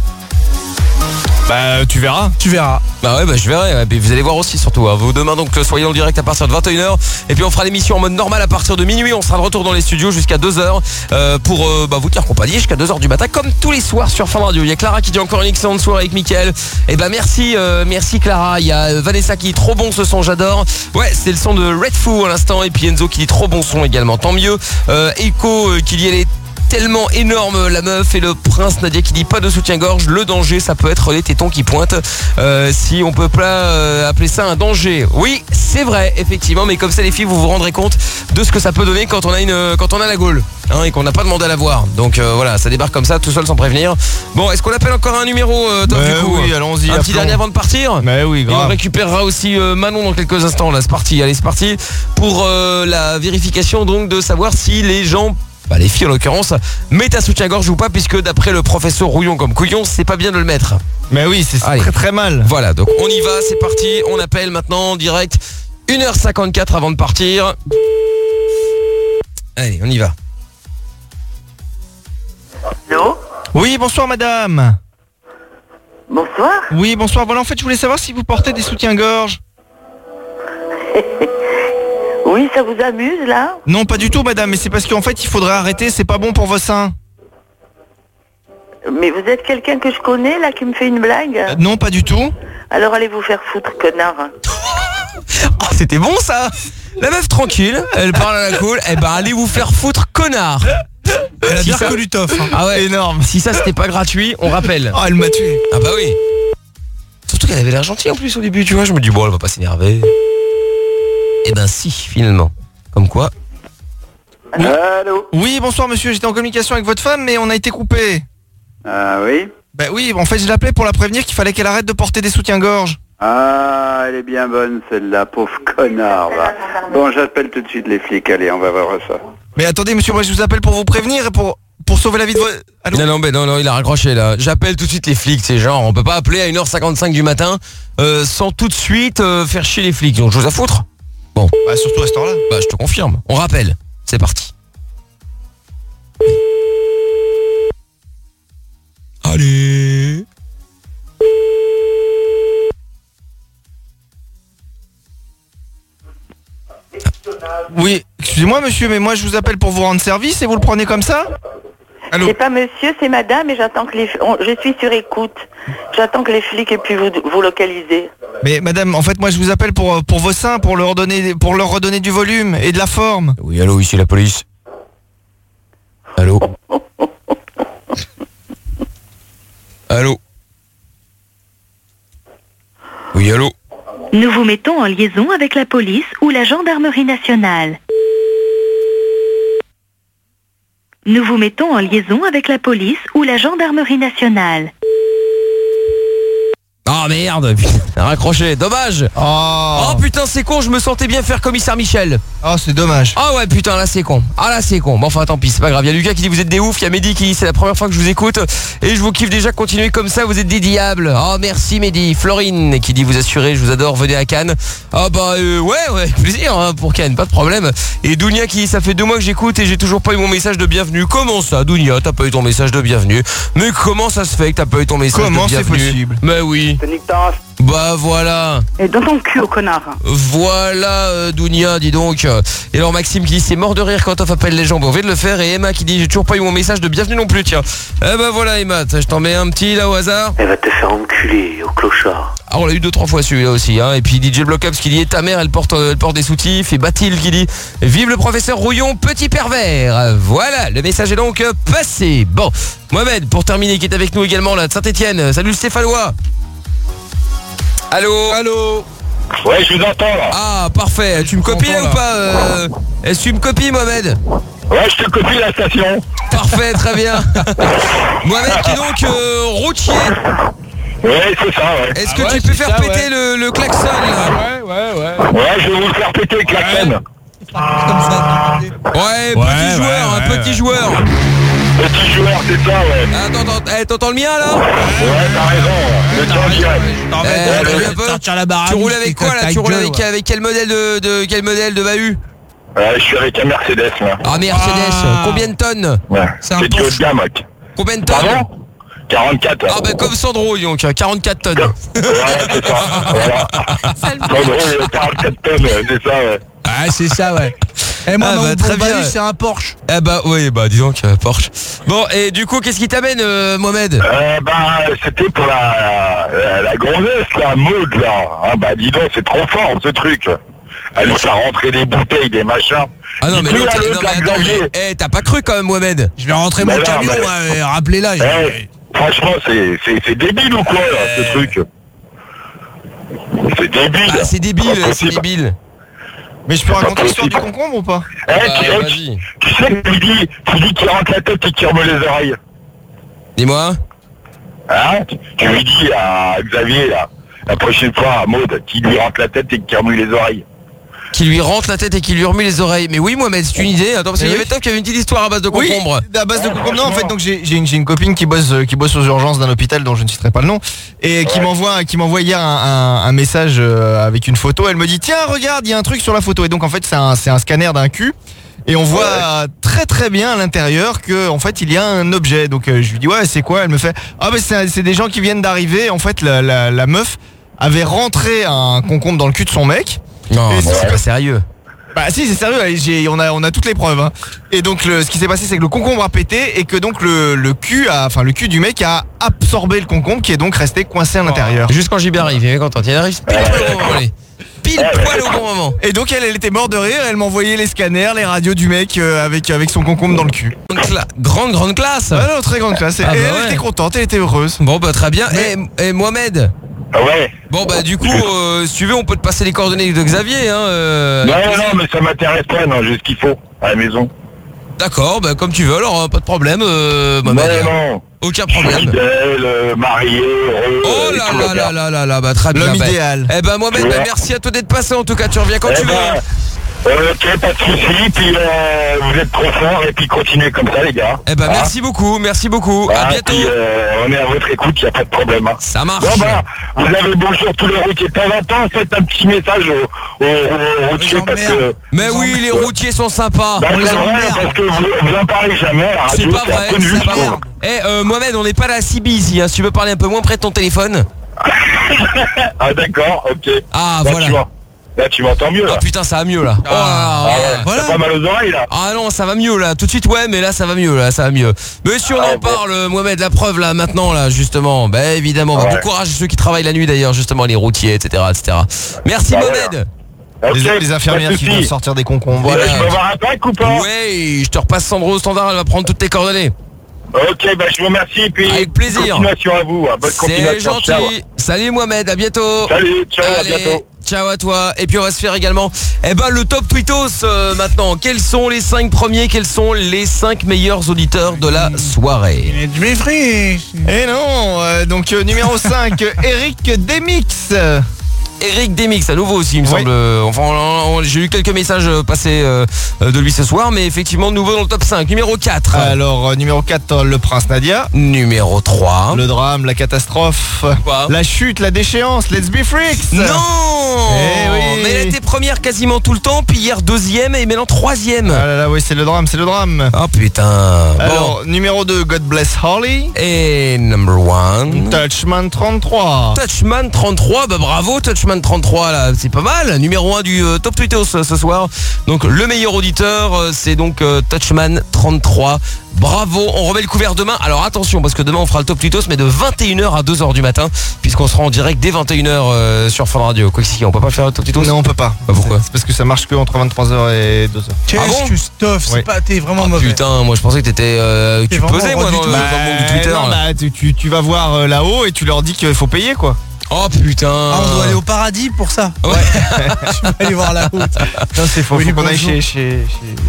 Tu verras.
Tu verras.
Je verrai. Et vous allez voir aussi surtout. Vous demain donc soyez en direct à partir de 21h. Et puis on fera l'émission en mode normal à partir de minuit. On sera de retour dans les studios jusqu'à 2h pour vous tenir compagnie jusqu'à 2h du matin comme tous les soirs sur Fun Radio. Il y a Clara qui dit encore une excellente soirée avec Mickaël. Et merci Clara. Il y a Vanessa qui dit trop bon ce son, j'adore. Ouais, c'est le son de Red Foo à l'instant. Et puis Enzo qui dit trop bon son également. Tant mieux. Echo qui dit elle est tellement énorme la meuf. Et le prince Nadia qui dit pas de soutien-gorge, le danger ça peut être les tétons qui pointent. Si on peut pas appeler ça un danger. Oui, c'est vrai effectivement, mais comme ça les filles vous vous rendrez compte de ce que ça peut donner quand on a la gaule et qu'on n'a pas demandé à la voir. Donc voilà, ça débarque comme ça tout seul sans prévenir. Bon, est-ce qu'on appelle encore un numéro du coup?
Oui, allons-y.
Un petit dernier avant de partir.
Mais oui, grave.
Et on récupérera aussi Manon dans quelques instants. Là, c'est parti. Allez, c'est parti pour la vérification donc de savoir si les gens, les filles en l'occurrence, mettent un soutien-gorge ou pas, puisque d'après le professeur Rouillon comme couillon, c'est pas bien de le mettre.
Mais oui, c'est très très mal.
Voilà, donc on y va, c'est parti, on appelle maintenant direct. 1h54 avant de partir. Allez, on y va.
Allô?
Oui, bonsoir madame.
Bonsoir.
Oui, bonsoir. Voilà, en fait, je voulais savoir si vous portez des soutiens-gorge.
Oui, ça vous amuse là?
Non, pas du tout madame, mais c'est parce qu'en fait il faudrait arrêter, c'est pas bon pour vos seins.
Mais vous êtes quelqu'un que je connais là qui me fait une blague?
Non, pas du tout.
Alors allez vous faire foutre, connard.
C'était bon ça. La meuf tranquille, elle parle à la cool. Allez vous faire foutre, connard.
Elle a bien reconnu Toff.
Ah ouais, énorme. Si ça c'était pas gratuit, on rappelle.
Elle m'a tué.
Ah bah oui. Surtout qu'elle avait l'air gentille en plus au début, tu vois. Je me dis bon, elle va pas s'énerver. Si, finalement. Comme quoi.
Allô?
Oui, bonsoir monsieur, j'étais en communication avec votre femme, mais on a été coupé.
Ah oui?
Oui, en fait je l'appelais pour la prévenir qu'il fallait qu'elle arrête de porter des soutiens-gorge.
Ah, elle est bien bonne celle-là, pauvre connard. Va. Bon, j'appelle tout de suite les flics, allez, on va voir ça.
Mais attendez monsieur, moi je vous appelle pour vous prévenir et pour sauver la vie de votre... Allô?
Non, il a raccroché là. J'appelle tout de suite les flics, c'est genre, on peut pas appeler à 1h55 du matin sans tout de suite faire chier les flics. Ils ont autre chose à foutre. Bon.
Surtout à ce temps-là.
Je te confirme. On rappelle. C'est parti. Allez.
Oui, excusez-moi monsieur, mais moi je vous appelle pour vous rendre service et vous le prenez comme ça? Allô?
C'est pas monsieur, c'est madame et j'attends que je suis sur écoute. J'attends que les flics aient pu vous localiser.
Mais madame, en fait, moi je vous appelle pour vos seins, pour leur redonner du volume et de la forme.
Oui, allô, ici la police. Allô. Allô. Oui, allô.
Nous vous mettons en liaison avec la police ou la gendarmerie nationale. Nous vous mettons en liaison avec la police ou la gendarmerie nationale.
Ah merde, putain, raccroché, dommage. Oh putain, c'est con, je me sentais bien faire commissaire Michel.
Oh, c'est dommage.
Ah ouais, putain, là c'est con. Ah là c'est con. Bon, enfin tant pis, c'est pas grave. Il y a Lucas qui dit vous êtes des oufs, il y a Mehdi qui dit c'est la première fois que je vous écoute et je vous kiffe déjà, continuez comme ça, vous êtes des diables. Oh merci Mehdi. Florine qui dit vous assurez, je vous adore, venez à Cannes. Ah bah ouais, avec plaisir hein, pour Cannes, pas de problème. Et Dounia qui dit ça fait 2 mois que j'écoute et j'ai toujours pas eu mon message de bienvenue. Comment ça Dounia, t'as pas eu ton message de bienvenue? Mais comment ça se fait que t'as pas eu ton message de bienvenue? Comment c'est possible? Mais oui. Bah voilà.
Et dans ton cul au connard.
Voilà Dounia, dis donc. Et alors Maxime qui dit c'est mort de rire quand on appelle les gens. Bon, on vient de le faire. Et Emma qui dit j'ai toujours pas eu mon message de bienvenue non plus, tiens. Eh ben voilà Emma, je t'en mets un petit là au hasard.
Elle va te faire enculer au clochard.
Ah on l'a eu 2-3 fois celui-là aussi hein. Et puis DJ Blockups qui dit ta mère elle porte des soutifs. Et Bathilde qui dit vive le professeur Rouillon, petit pervers. Voilà, le message est donc passé. Bon, Mohamed pour terminer qui est avec nous également là de Saint-Etienne. Salut le Stéphanois. Allô. Allô.
Ouais, je vous entends là.
Ah, parfait. Tu me copies là ou pas Est-ce que tu me copies, Mohamed?
Ouais, je te copie la station.
Parfait, très bien. Mohamed qui est donc routier.
Ouais, c'est ça, ouais.
Est-ce que tu peux faire péter le klaxon là?
Ouais, je vais vous le faire péter le klaxon.
Ouais, petit joueur, un petit joueur.
Petit joueur, c'est ça, ouais.
T'entends le mien là?
Ouais, t'as raison. Le temps direct.
Tu roules avec quoi là? Tu roules avec quel modèle de bahut?
Je suis avec un Mercedes là.
Ah Mercedes, combien de tonnes?
Ouais, c'est du haut de gamme, mec.
Combien de tonnes?
Pardon 44.
Ah bah comme Sandro donc, 44 tonnes.
Ouais, c'est ça. Voilà. Sandro, 44 tonnes, c'est ça, ouais.
Ah, c'est ça, ouais. Et moi, mon
très bien.
c'est un Porsche.
Eh bah oui, bah dis donc Porsche. Bon, et du coup, qu'est-ce qui t'amène, Mohamed?
C'était pour la gonzesse, la Maud, là. Ah bah dis donc, c'est trop fort, ce truc. Elle nous fait rentrer des bouteilles, des machins.
Ah non, mais l'autre, t'as pas cru quand même, Mohamed?
Je vais rentrer mon camion, rappelez-la.
Franchement, c'est débile ou quoi, là, ce truc? C'est débile.
Ah, c'est débile, c'est débile.
Mais je peux raconter l'histoire du concombre ou pas?
Tu sais que tu dis qu'il rentre la tête et qu'il remet les oreilles.
Dis-moi.
Hein? Tu lui dis à Xavier, là, la prochaine fois à Maud, qu'il lui rentre la tête et qu'il remue les oreilles.
Qui lui rentre la tête et qui lui remue les oreilles. Mais oui, Mohamed, c'est une idée. Attends, parce qu'il y avait Top qui avait une petite histoire à base de concombre.
Oui, à base de concombre. Non, en fait, donc j'ai une copine qui bosse aux urgences d'un hôpital dont je ne citerai pas le nom et qui m'envoie hier un message avec une photo. Elle me dit tiens, regarde, il y a un truc sur la photo. Et donc en fait, c'est un scanner d'un cul. Et on voit très très bien à l'intérieur que en fait il y a un objet. Donc je lui dis ouais, c'est quoi? Elle me fait ah mais c'est des gens qui viennent d'arriver. En fait, la meuf avait rentré un concombre dans le cul de son mec.
Non, c'est pas sérieux.
Bah si, c'est sérieux, on a toutes les preuves hein. Et donc ce qui s'est passé, c'est que le concombre a pété et que donc le cul du mec a absorbé le concombre qui est donc resté coincé à l'intérieur.
Juste quand j'y bien arrive, il est content, il arrive pile poil au bon moment.
Et donc elle était morte de rire, elle m'envoyait les scanners, les radios du mec avec son concombre dans le cul.
Grande classe.
Ah non, très grande classe. Et elle était contente, elle était heureuse.
Bon bah très bien. Et Mohamed?
Ouais.
Bon bah du coup, si tu veux, on peut te passer les coordonnées de Xavier hein.
Non, mais ça m'intéresse pas, non, j'ai ce qu'il faut à la maison.
D'accord, bah comme tu veux, alors pas de problème, Mohamed.
Non.
Aucun problème.
Fidèle, marié, heureux.
Oh là, bah très bien.
L'homme idéal.
Eh ben Mohamed, merci à toi d'être passé en tout cas, tu reviens quand tu veux.
Ok, pas de soucis, puis vous êtes trop forts et puis continuez comme ça les gars.
Eh ben merci beaucoup. À bientôt.
Puis, on est à votre écoute, y a pas de problème. Hein.
Ça marche.
Bon bah, vous avez bonjour tous les routiers. De temps en temps, faites un petit message aux routiers parce que...
Mais oui, les routiers sont sympas.
Bah, c'est vrai, parce que vous en parlez jamais à la radio,
c'est pas vrai. Mohamed, on n'est pas là à CB ici, hein. Si tu veux parler un peu moins près de ton téléphone.
Ah d'accord, ok.
Ah
bah,
voilà.
Tu vois. Là, tu m'entends mieux, là.
Ah putain, ça va mieux là. Oh là là.
Ah ouais,
Voilà.
t'as pas mal aux oreilles, là.
Ah non, ça va mieux là. Tout de suite, ouais, mais là, ça va mieux, là, ça va mieux. Mais si on en parle, Mohamed, la preuve là, maintenant, là, justement. Bah évidemment. Bah, bon courage à ceux qui travaillent la nuit d'ailleurs, justement, les routiers, etc., etc. Merci Mohamed.
Les infirmières qui vont sortir des concombres.
Voilà. Je peux avoir un pack ou pas?
Ouais, je te repasse Sandro au standard, elle va prendre toutes tes coordonnées.
Ok, bah je vous remercie, puis
avec plaisir.
Continuation à vous, bonne
C'est
continuation.
gentil.
Ciao.
Salut Mohamed, à bientôt.
Salut, ciao,
allez,
à bientôt.
Ciao à toi. Et puis on va se faire également le top tweetos maintenant. Quels sont les 5 premiers? Quels sont les 5 meilleurs auditeurs de la soirée?
Et non, donc numéro 5, Eric Demix.
Eric Demix, à nouveau aussi, il me semble. Enfin, j'ai eu quelques messages passés de lui ce soir, mais effectivement, nouveau dans le top 5. Numéro 4.
Alors, numéro 4, le Prince Nadia.
Numéro 3.
Le drame, la catastrophe.
Quoi?
La chute, la déchéance, Let's Be Freaks.
Non.
Oui.
Mais elle était première quasiment tout le temps, puis hier deuxième et maintenant troisième.
Ah là là, oui, c'est le drame, c'est le drame.
Oh putain.
Alors, numéro 2, God Bless Holly.
Et number 1,
Touchman 33.
Touchman 33, bah bravo Touchman 33 là, c'est pas mal. Numéro 1 du top tweetos ce soir. Donc le meilleur auditeur, c'est donc Touchman 33. Bravo, on remet le couvert demain. Alors attention, parce que demain on fera le top tweetos, mais de 21h à 2h du matin, puisqu'on sera en direct dès 21h sur Fun Radio. Quoi que si, on peut pas faire le top tweetos?
Non, on peut pas.
Bah, pourquoi?
C'est parce que ça marche que entre 23h et 2h.
Qu'est-ce que stuff, c'est pas, t'es vraiment mauvais.
Putain, moi je pensais que t'étais tu pesais moi dans le monde du Twitter.
Non, bah, tu vas voir là-haut et tu leur dis qu'il faut payer quoi.
Oh putain.
Ah, on doit aller au paradis pour ça.
Ouais.
Je vais aller voir la route.
Non, c'est faux. Faut qu'on aille chez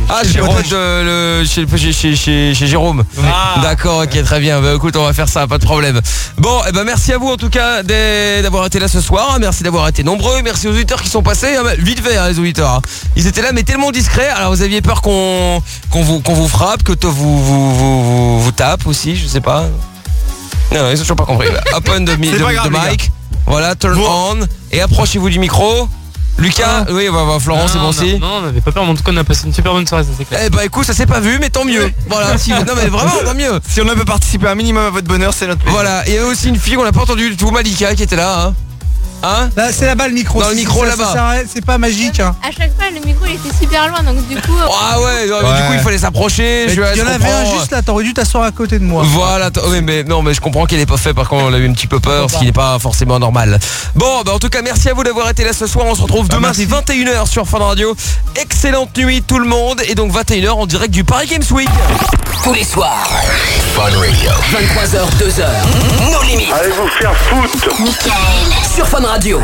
chez Jérôme. D'accord, ok, très bien. Bah, écoute, on va faire ça, pas de problème. Bon, et ben merci à vous en tout cas d'avoir été là ce soir. Merci d'avoir été nombreux. Merci aux auditeurs qui sont passés. Vite fait, les auditeurs. Ils étaient là, mais tellement discrets. Alors vous aviez peur qu'on vous frappe, que vous tape aussi, je sais pas. Non, ils ont toujours pas compris. Open the mic. Voilà, turn on. Et approchez-vous du micro. Lucas, oui, Florent, c'est bon aussi.
Non, on n'avait pas peur, mais en tout cas, on a passé une super bonne soirée, ça c'est clair.
Eh bah écoute, ça s'est pas vu, mais tant mieux. Voilà, non mais vraiment, tant mieux.
Si on a peut participer un minimum à votre bonheur, c'est notre plaisir.
Voilà, il y avait aussi une fille qu'on n'a pas entendue du tout, Malika, qui était là, hein.
Là, c'est là-bas le micro.
Dans le micro là-bas.
C'est pas magique. Hein.
À chaque fois, le micro il était super loin, donc du coup.
Ah ouais, non, mais du coup il fallait s'approcher.
Il y en avait un juste là, t'aurais dû t'asseoir à côté de moi.
Voilà, mais je comprends qu'elle est pas fait, par contre on a eu un petit peu peur, ce qui n'est pas forcément normal. Bon, bah en tout cas merci à vous d'avoir été là ce soir. On se retrouve demain dès 21h sur Fun Radio. Excellente nuit tout le monde, et donc 21h en direct du Paris Games Week.
Tous les soirs. Fun Radio. 23h, 2h. Nos limites.
Allez vous faire foutre.
Mickaël. Sur Fun Radio.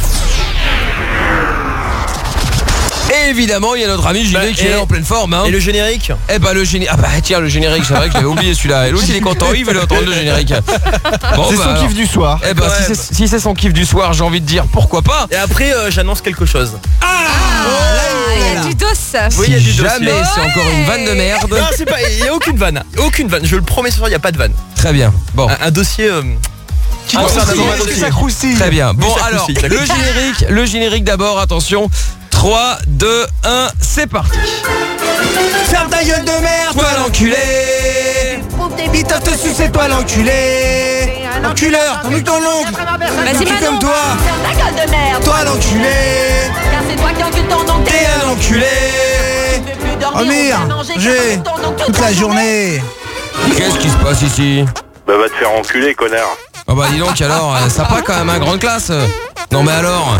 Et évidemment, il y a notre ami Julien qui est là en pleine forme. Hein.
Et le générique?
Eh bah le générique. Ah bah tiens, le générique, c'est vrai que j'avais oublié celui-là. Et l'autre il est content, il veut entendre le générique. Bon,
c'est son kiff du soir.
Eh bah si c'est son kiff du soir, j'ai envie de dire pourquoi pas.
Et après, j'annonce quelque chose.
Il y a du dos.
Oui, il y a du dos.
Jamais, c'est encore une vanne de merde.
Non, c'est pas. Il y a aucune vanne. Aucune vanne. Je le promets ce soir, il n'y a pas de vanne.
Très bien. Bon.
Un dossier.
Qui ça croustille.
Très bien. Bon
Oui, ça
alors,
croustille,
le générique d'abord, attention. 3, 2, 1, c'est parti.
Ferme ta gueule de merde,
toi l'enculé.
Ils te sucer, toi l'enculé. L'enculeur, t'en ton l'oncle.
Vas-y,
Qui comme toi.
Ferme ta gueule de merde.
Toi l'enculé.
Car c'est toi qui encules ton oncle.
T'es un enculé. Oh merde, j'ai toute la journée.
Qu'est-ce qui se passe ici?
Bah va te faire enculer, connard.
Oh bah dis donc alors, sympa quand même, grande classe. Non mais alors.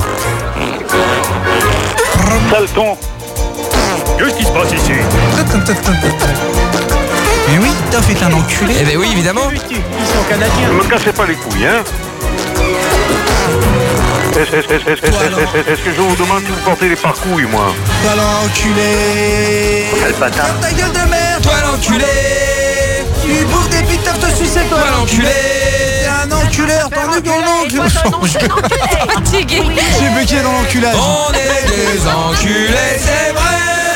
Saleton.
Qu'est-ce qui se passe ici?
Mais oui, Toff est un enculé.
Eh ben oui, évidemment.
Ils sont canadiens.
Ne me cassez pas les couilles, hein. Est-ce que je vous demande si vous portez les parcouilles, moi?
Toi l'enculé.
Quel bâtard.
Ferme ta gueule de merde.
Toi l'enculé.
Tu bouffes des pites, te sucer, toi l'enculé. T'es un enculeur, t'en es dans l'oncle.
Fatigué.
J'ai bugué dans l'enculage.
On est des enculés, c'est vrai.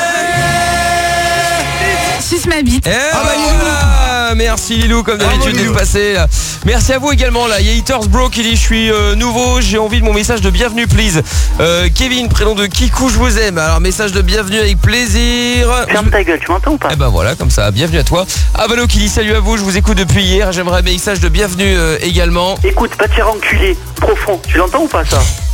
Suce ma bite.
Et voilà. Merci Lilou, comme d'habitude d'être passé là. Merci à vous également là. Il y a Eaters Bro qui dit je suis nouveau, j'ai envie de mon message de bienvenue please. Kevin, prénom de Kikou, je vous aime. Alors message de bienvenue avec plaisir.
Ferme ta gueule, tu m'entends ou pas?
Eh ben voilà, comme ça, bienvenue à toi. Avalo qui dit salut à vous, je vous écoute depuis hier. J'aimerais un message de bienvenue également.
Écoute, va te faire enculer, profond. Tu l'entends ou pas ça?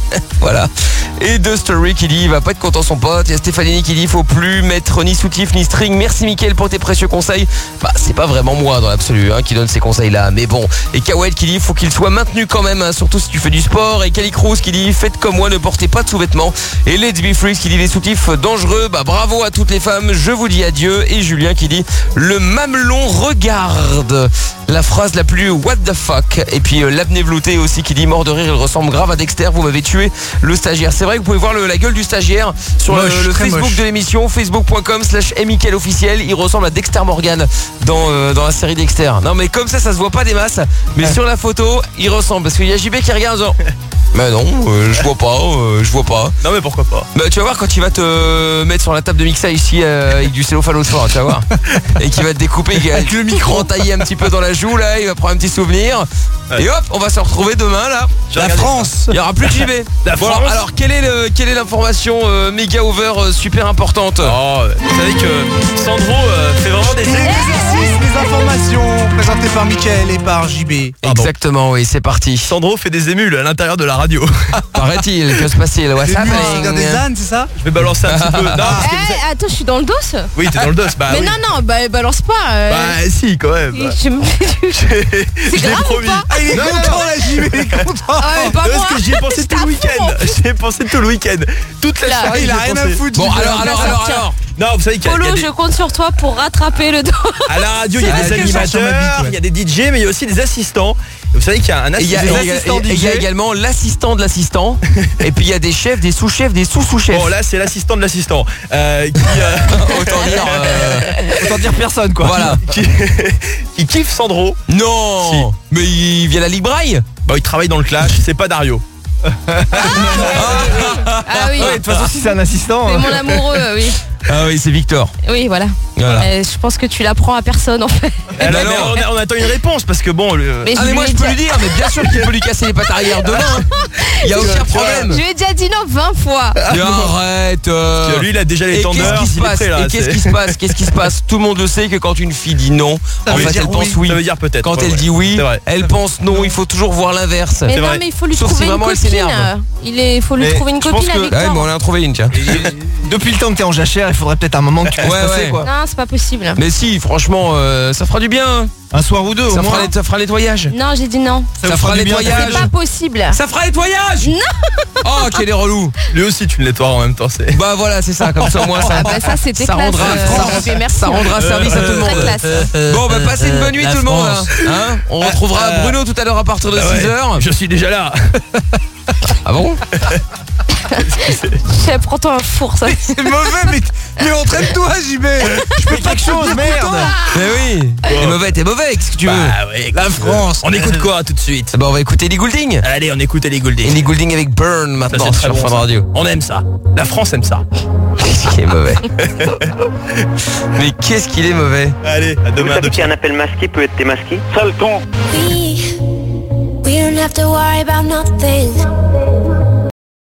Voilà. Et The Story qui dit il va pas être content son pote. Il y a Stéphanie qui dit faut plus mettre ni soutif ni string. Merci Mickaël pour tes précieux conseils. Bah c'est pas vraiment moi dans l'absolu qui donne ces conseils là, mais bon. Et Kawed qui dit faut qu'il soit maintenu quand même, surtout si tu fais du sport. Et Kelly Cruz qui dit faites comme moi, ne portez pas de sous-vêtements. Et Let's Be Free qui dit les soutifs dangereux. Bah bravo à toutes les femmes, je vous dis adieu. Et Julien qui dit le mamelon regarde. La phrase la plus what the fuck. Et puis l'apnée veloutée aussi qui dit mort de rire, il ressemble grave à Dexter, vous m'avez tué le stagiaire. C'est vrai que vous pouvez voir la gueule du stagiaire sur le Facebook moche de l'émission, facebook.com/mickaël officiel. Il ressemble à Dexter Morgan dans la série Dexter. Non mais comme ça se voit pas des masses, mais sur la photo il ressemble, parce qu'il y a JB qui regarde genre mais non, je vois pas.
Non mais pourquoi pas.
Bah tu vas voir quand il va te mettre sur la table de mixage ici avec du cellophane au fort, tu vas voir. Et qu'il va te découper, avec le micro entaillé un petit peu dans la joue là, il va prendre un petit souvenir. Ouais. Et hop, on va se retrouver demain là.
La France.
Il y aura plus de JB.
Bon,
alors quelle est l'information méga over super importante?
Vous savez que Sandro fait vraiment des
exercices, des informations présentées par Mickaël et par JB.
Exactement, oui, c'est parti.
Sandro fait des émules à l'intérieur de la radio.
Paraît-il, que se passe-t-il? WhatsApp
dans des ânes, c'est ça?
Je vais balancer un petit peu. Non,
attends, je suis dans le dos.
Oui, t'es dans le dos. Bah,
mais
oui.
non, balance pas.
Bah si, quand même.
C'est grave
promis.
ou pas?
Il est content là, JB, il est content.
Mais pas moi.
Parce que j'y ai pensé tout le week-end. J'y ai pensé tout le week-end. Toute la soirée,
il a rien à foutre.
Bon, alors.
Non, vous savez qu'il y a
Polo, je compte sur toi pour rattraper le dos.
À la radio, il y a des animateurs, il y a des DJ, mais il y a aussi des assistants. Vous savez qu'il y a un assistant DJ.
Il y a également l'assistant de l'assistant. Et puis il y a des chefs, des sous-chefs, des sous-sous-chefs.
Bon, là c'est l'assistant de l'assistant. Autant dire personne quoi.
Voilà.
Qui kiffe Sandro.
Non si. Mais il vient à la Ligue Braille.
Bah il travaille dans le Clash, c'est pas Dario.
Ah oui.
De toute façon si c'est un assistant.
C'est mon amoureux, oui.
Ah oui, c'est Victor.
Oui, voilà. Je pense que tu l'apprends à personne en fait.
On attend une réponse parce que bon.
Mais
moi je peux lui dire, mais bien sûr qu'il peut lui casser les pattes arrière demain. Il y a aucun problème.
Je lui ai déjà dit non 20 fois.
Arrête.
Lui il a déjà les tendeurs.
Qu'est-ce qui se passe? Tout le monde le sait que quand une fille dit non, en fait elle pense oui.
Ça veut dire peut-être.
Quand elle dit oui, elle pense non. Il faut toujours voir l'inverse.
Mais non, mais il faut lui trouver une copine. Il faut lui trouver une copine avec toi.
Ouais, mais on en a trouvé une, tiens.
Depuis le temps que t'es en jachère, il faudrait peut-être un moment que tu puisses passer quoi.
Non, c'est pas possible.
Mais si, franchement, ça fera du bien.
Un soir ou deux,
ça fera nettoyage.
Non, j'ai dit non.
Ça fera nettoyage.
C'est pas possible.
Ça fera nettoyage.
Non.
Oh, quel est relou.
Lui aussi, tu me nettoies en même temps.
Bah voilà, c'est ça. Comme ça, au moins,
ça c'était classe.
Ça rendra service à tout le monde. Bon, bah passez une bonne nuit tout le monde. Hein, on retrouvera Bruno tout à l'heure à partir de 6h.
Je suis déjà là.
Ah bon?
Prends-toi un four, ça.
C'est mauvais, mais entraîne-toi, JB. Je peux pas
quelque chose, merde.
Mais oui. T'es mauvais, qu'est-ce que tu veux?
Ouais, la France. On écoute quoi tout de suite?
Bah on va écouter Ellie Goulding.
Allez, on écoute Ellie Goulding.
Ellie Goulding avec Burn maintenant sur Fun Radio.
On aime ça. La France aime ça.
Qu'est-ce qu'il est mauvais. Mais qu'est-ce qu'il est mauvais.
Allez, à demain.
Vous savez qu'un appel masqué peut être démasqué?
Sale con.
We don't have to worry about nothing.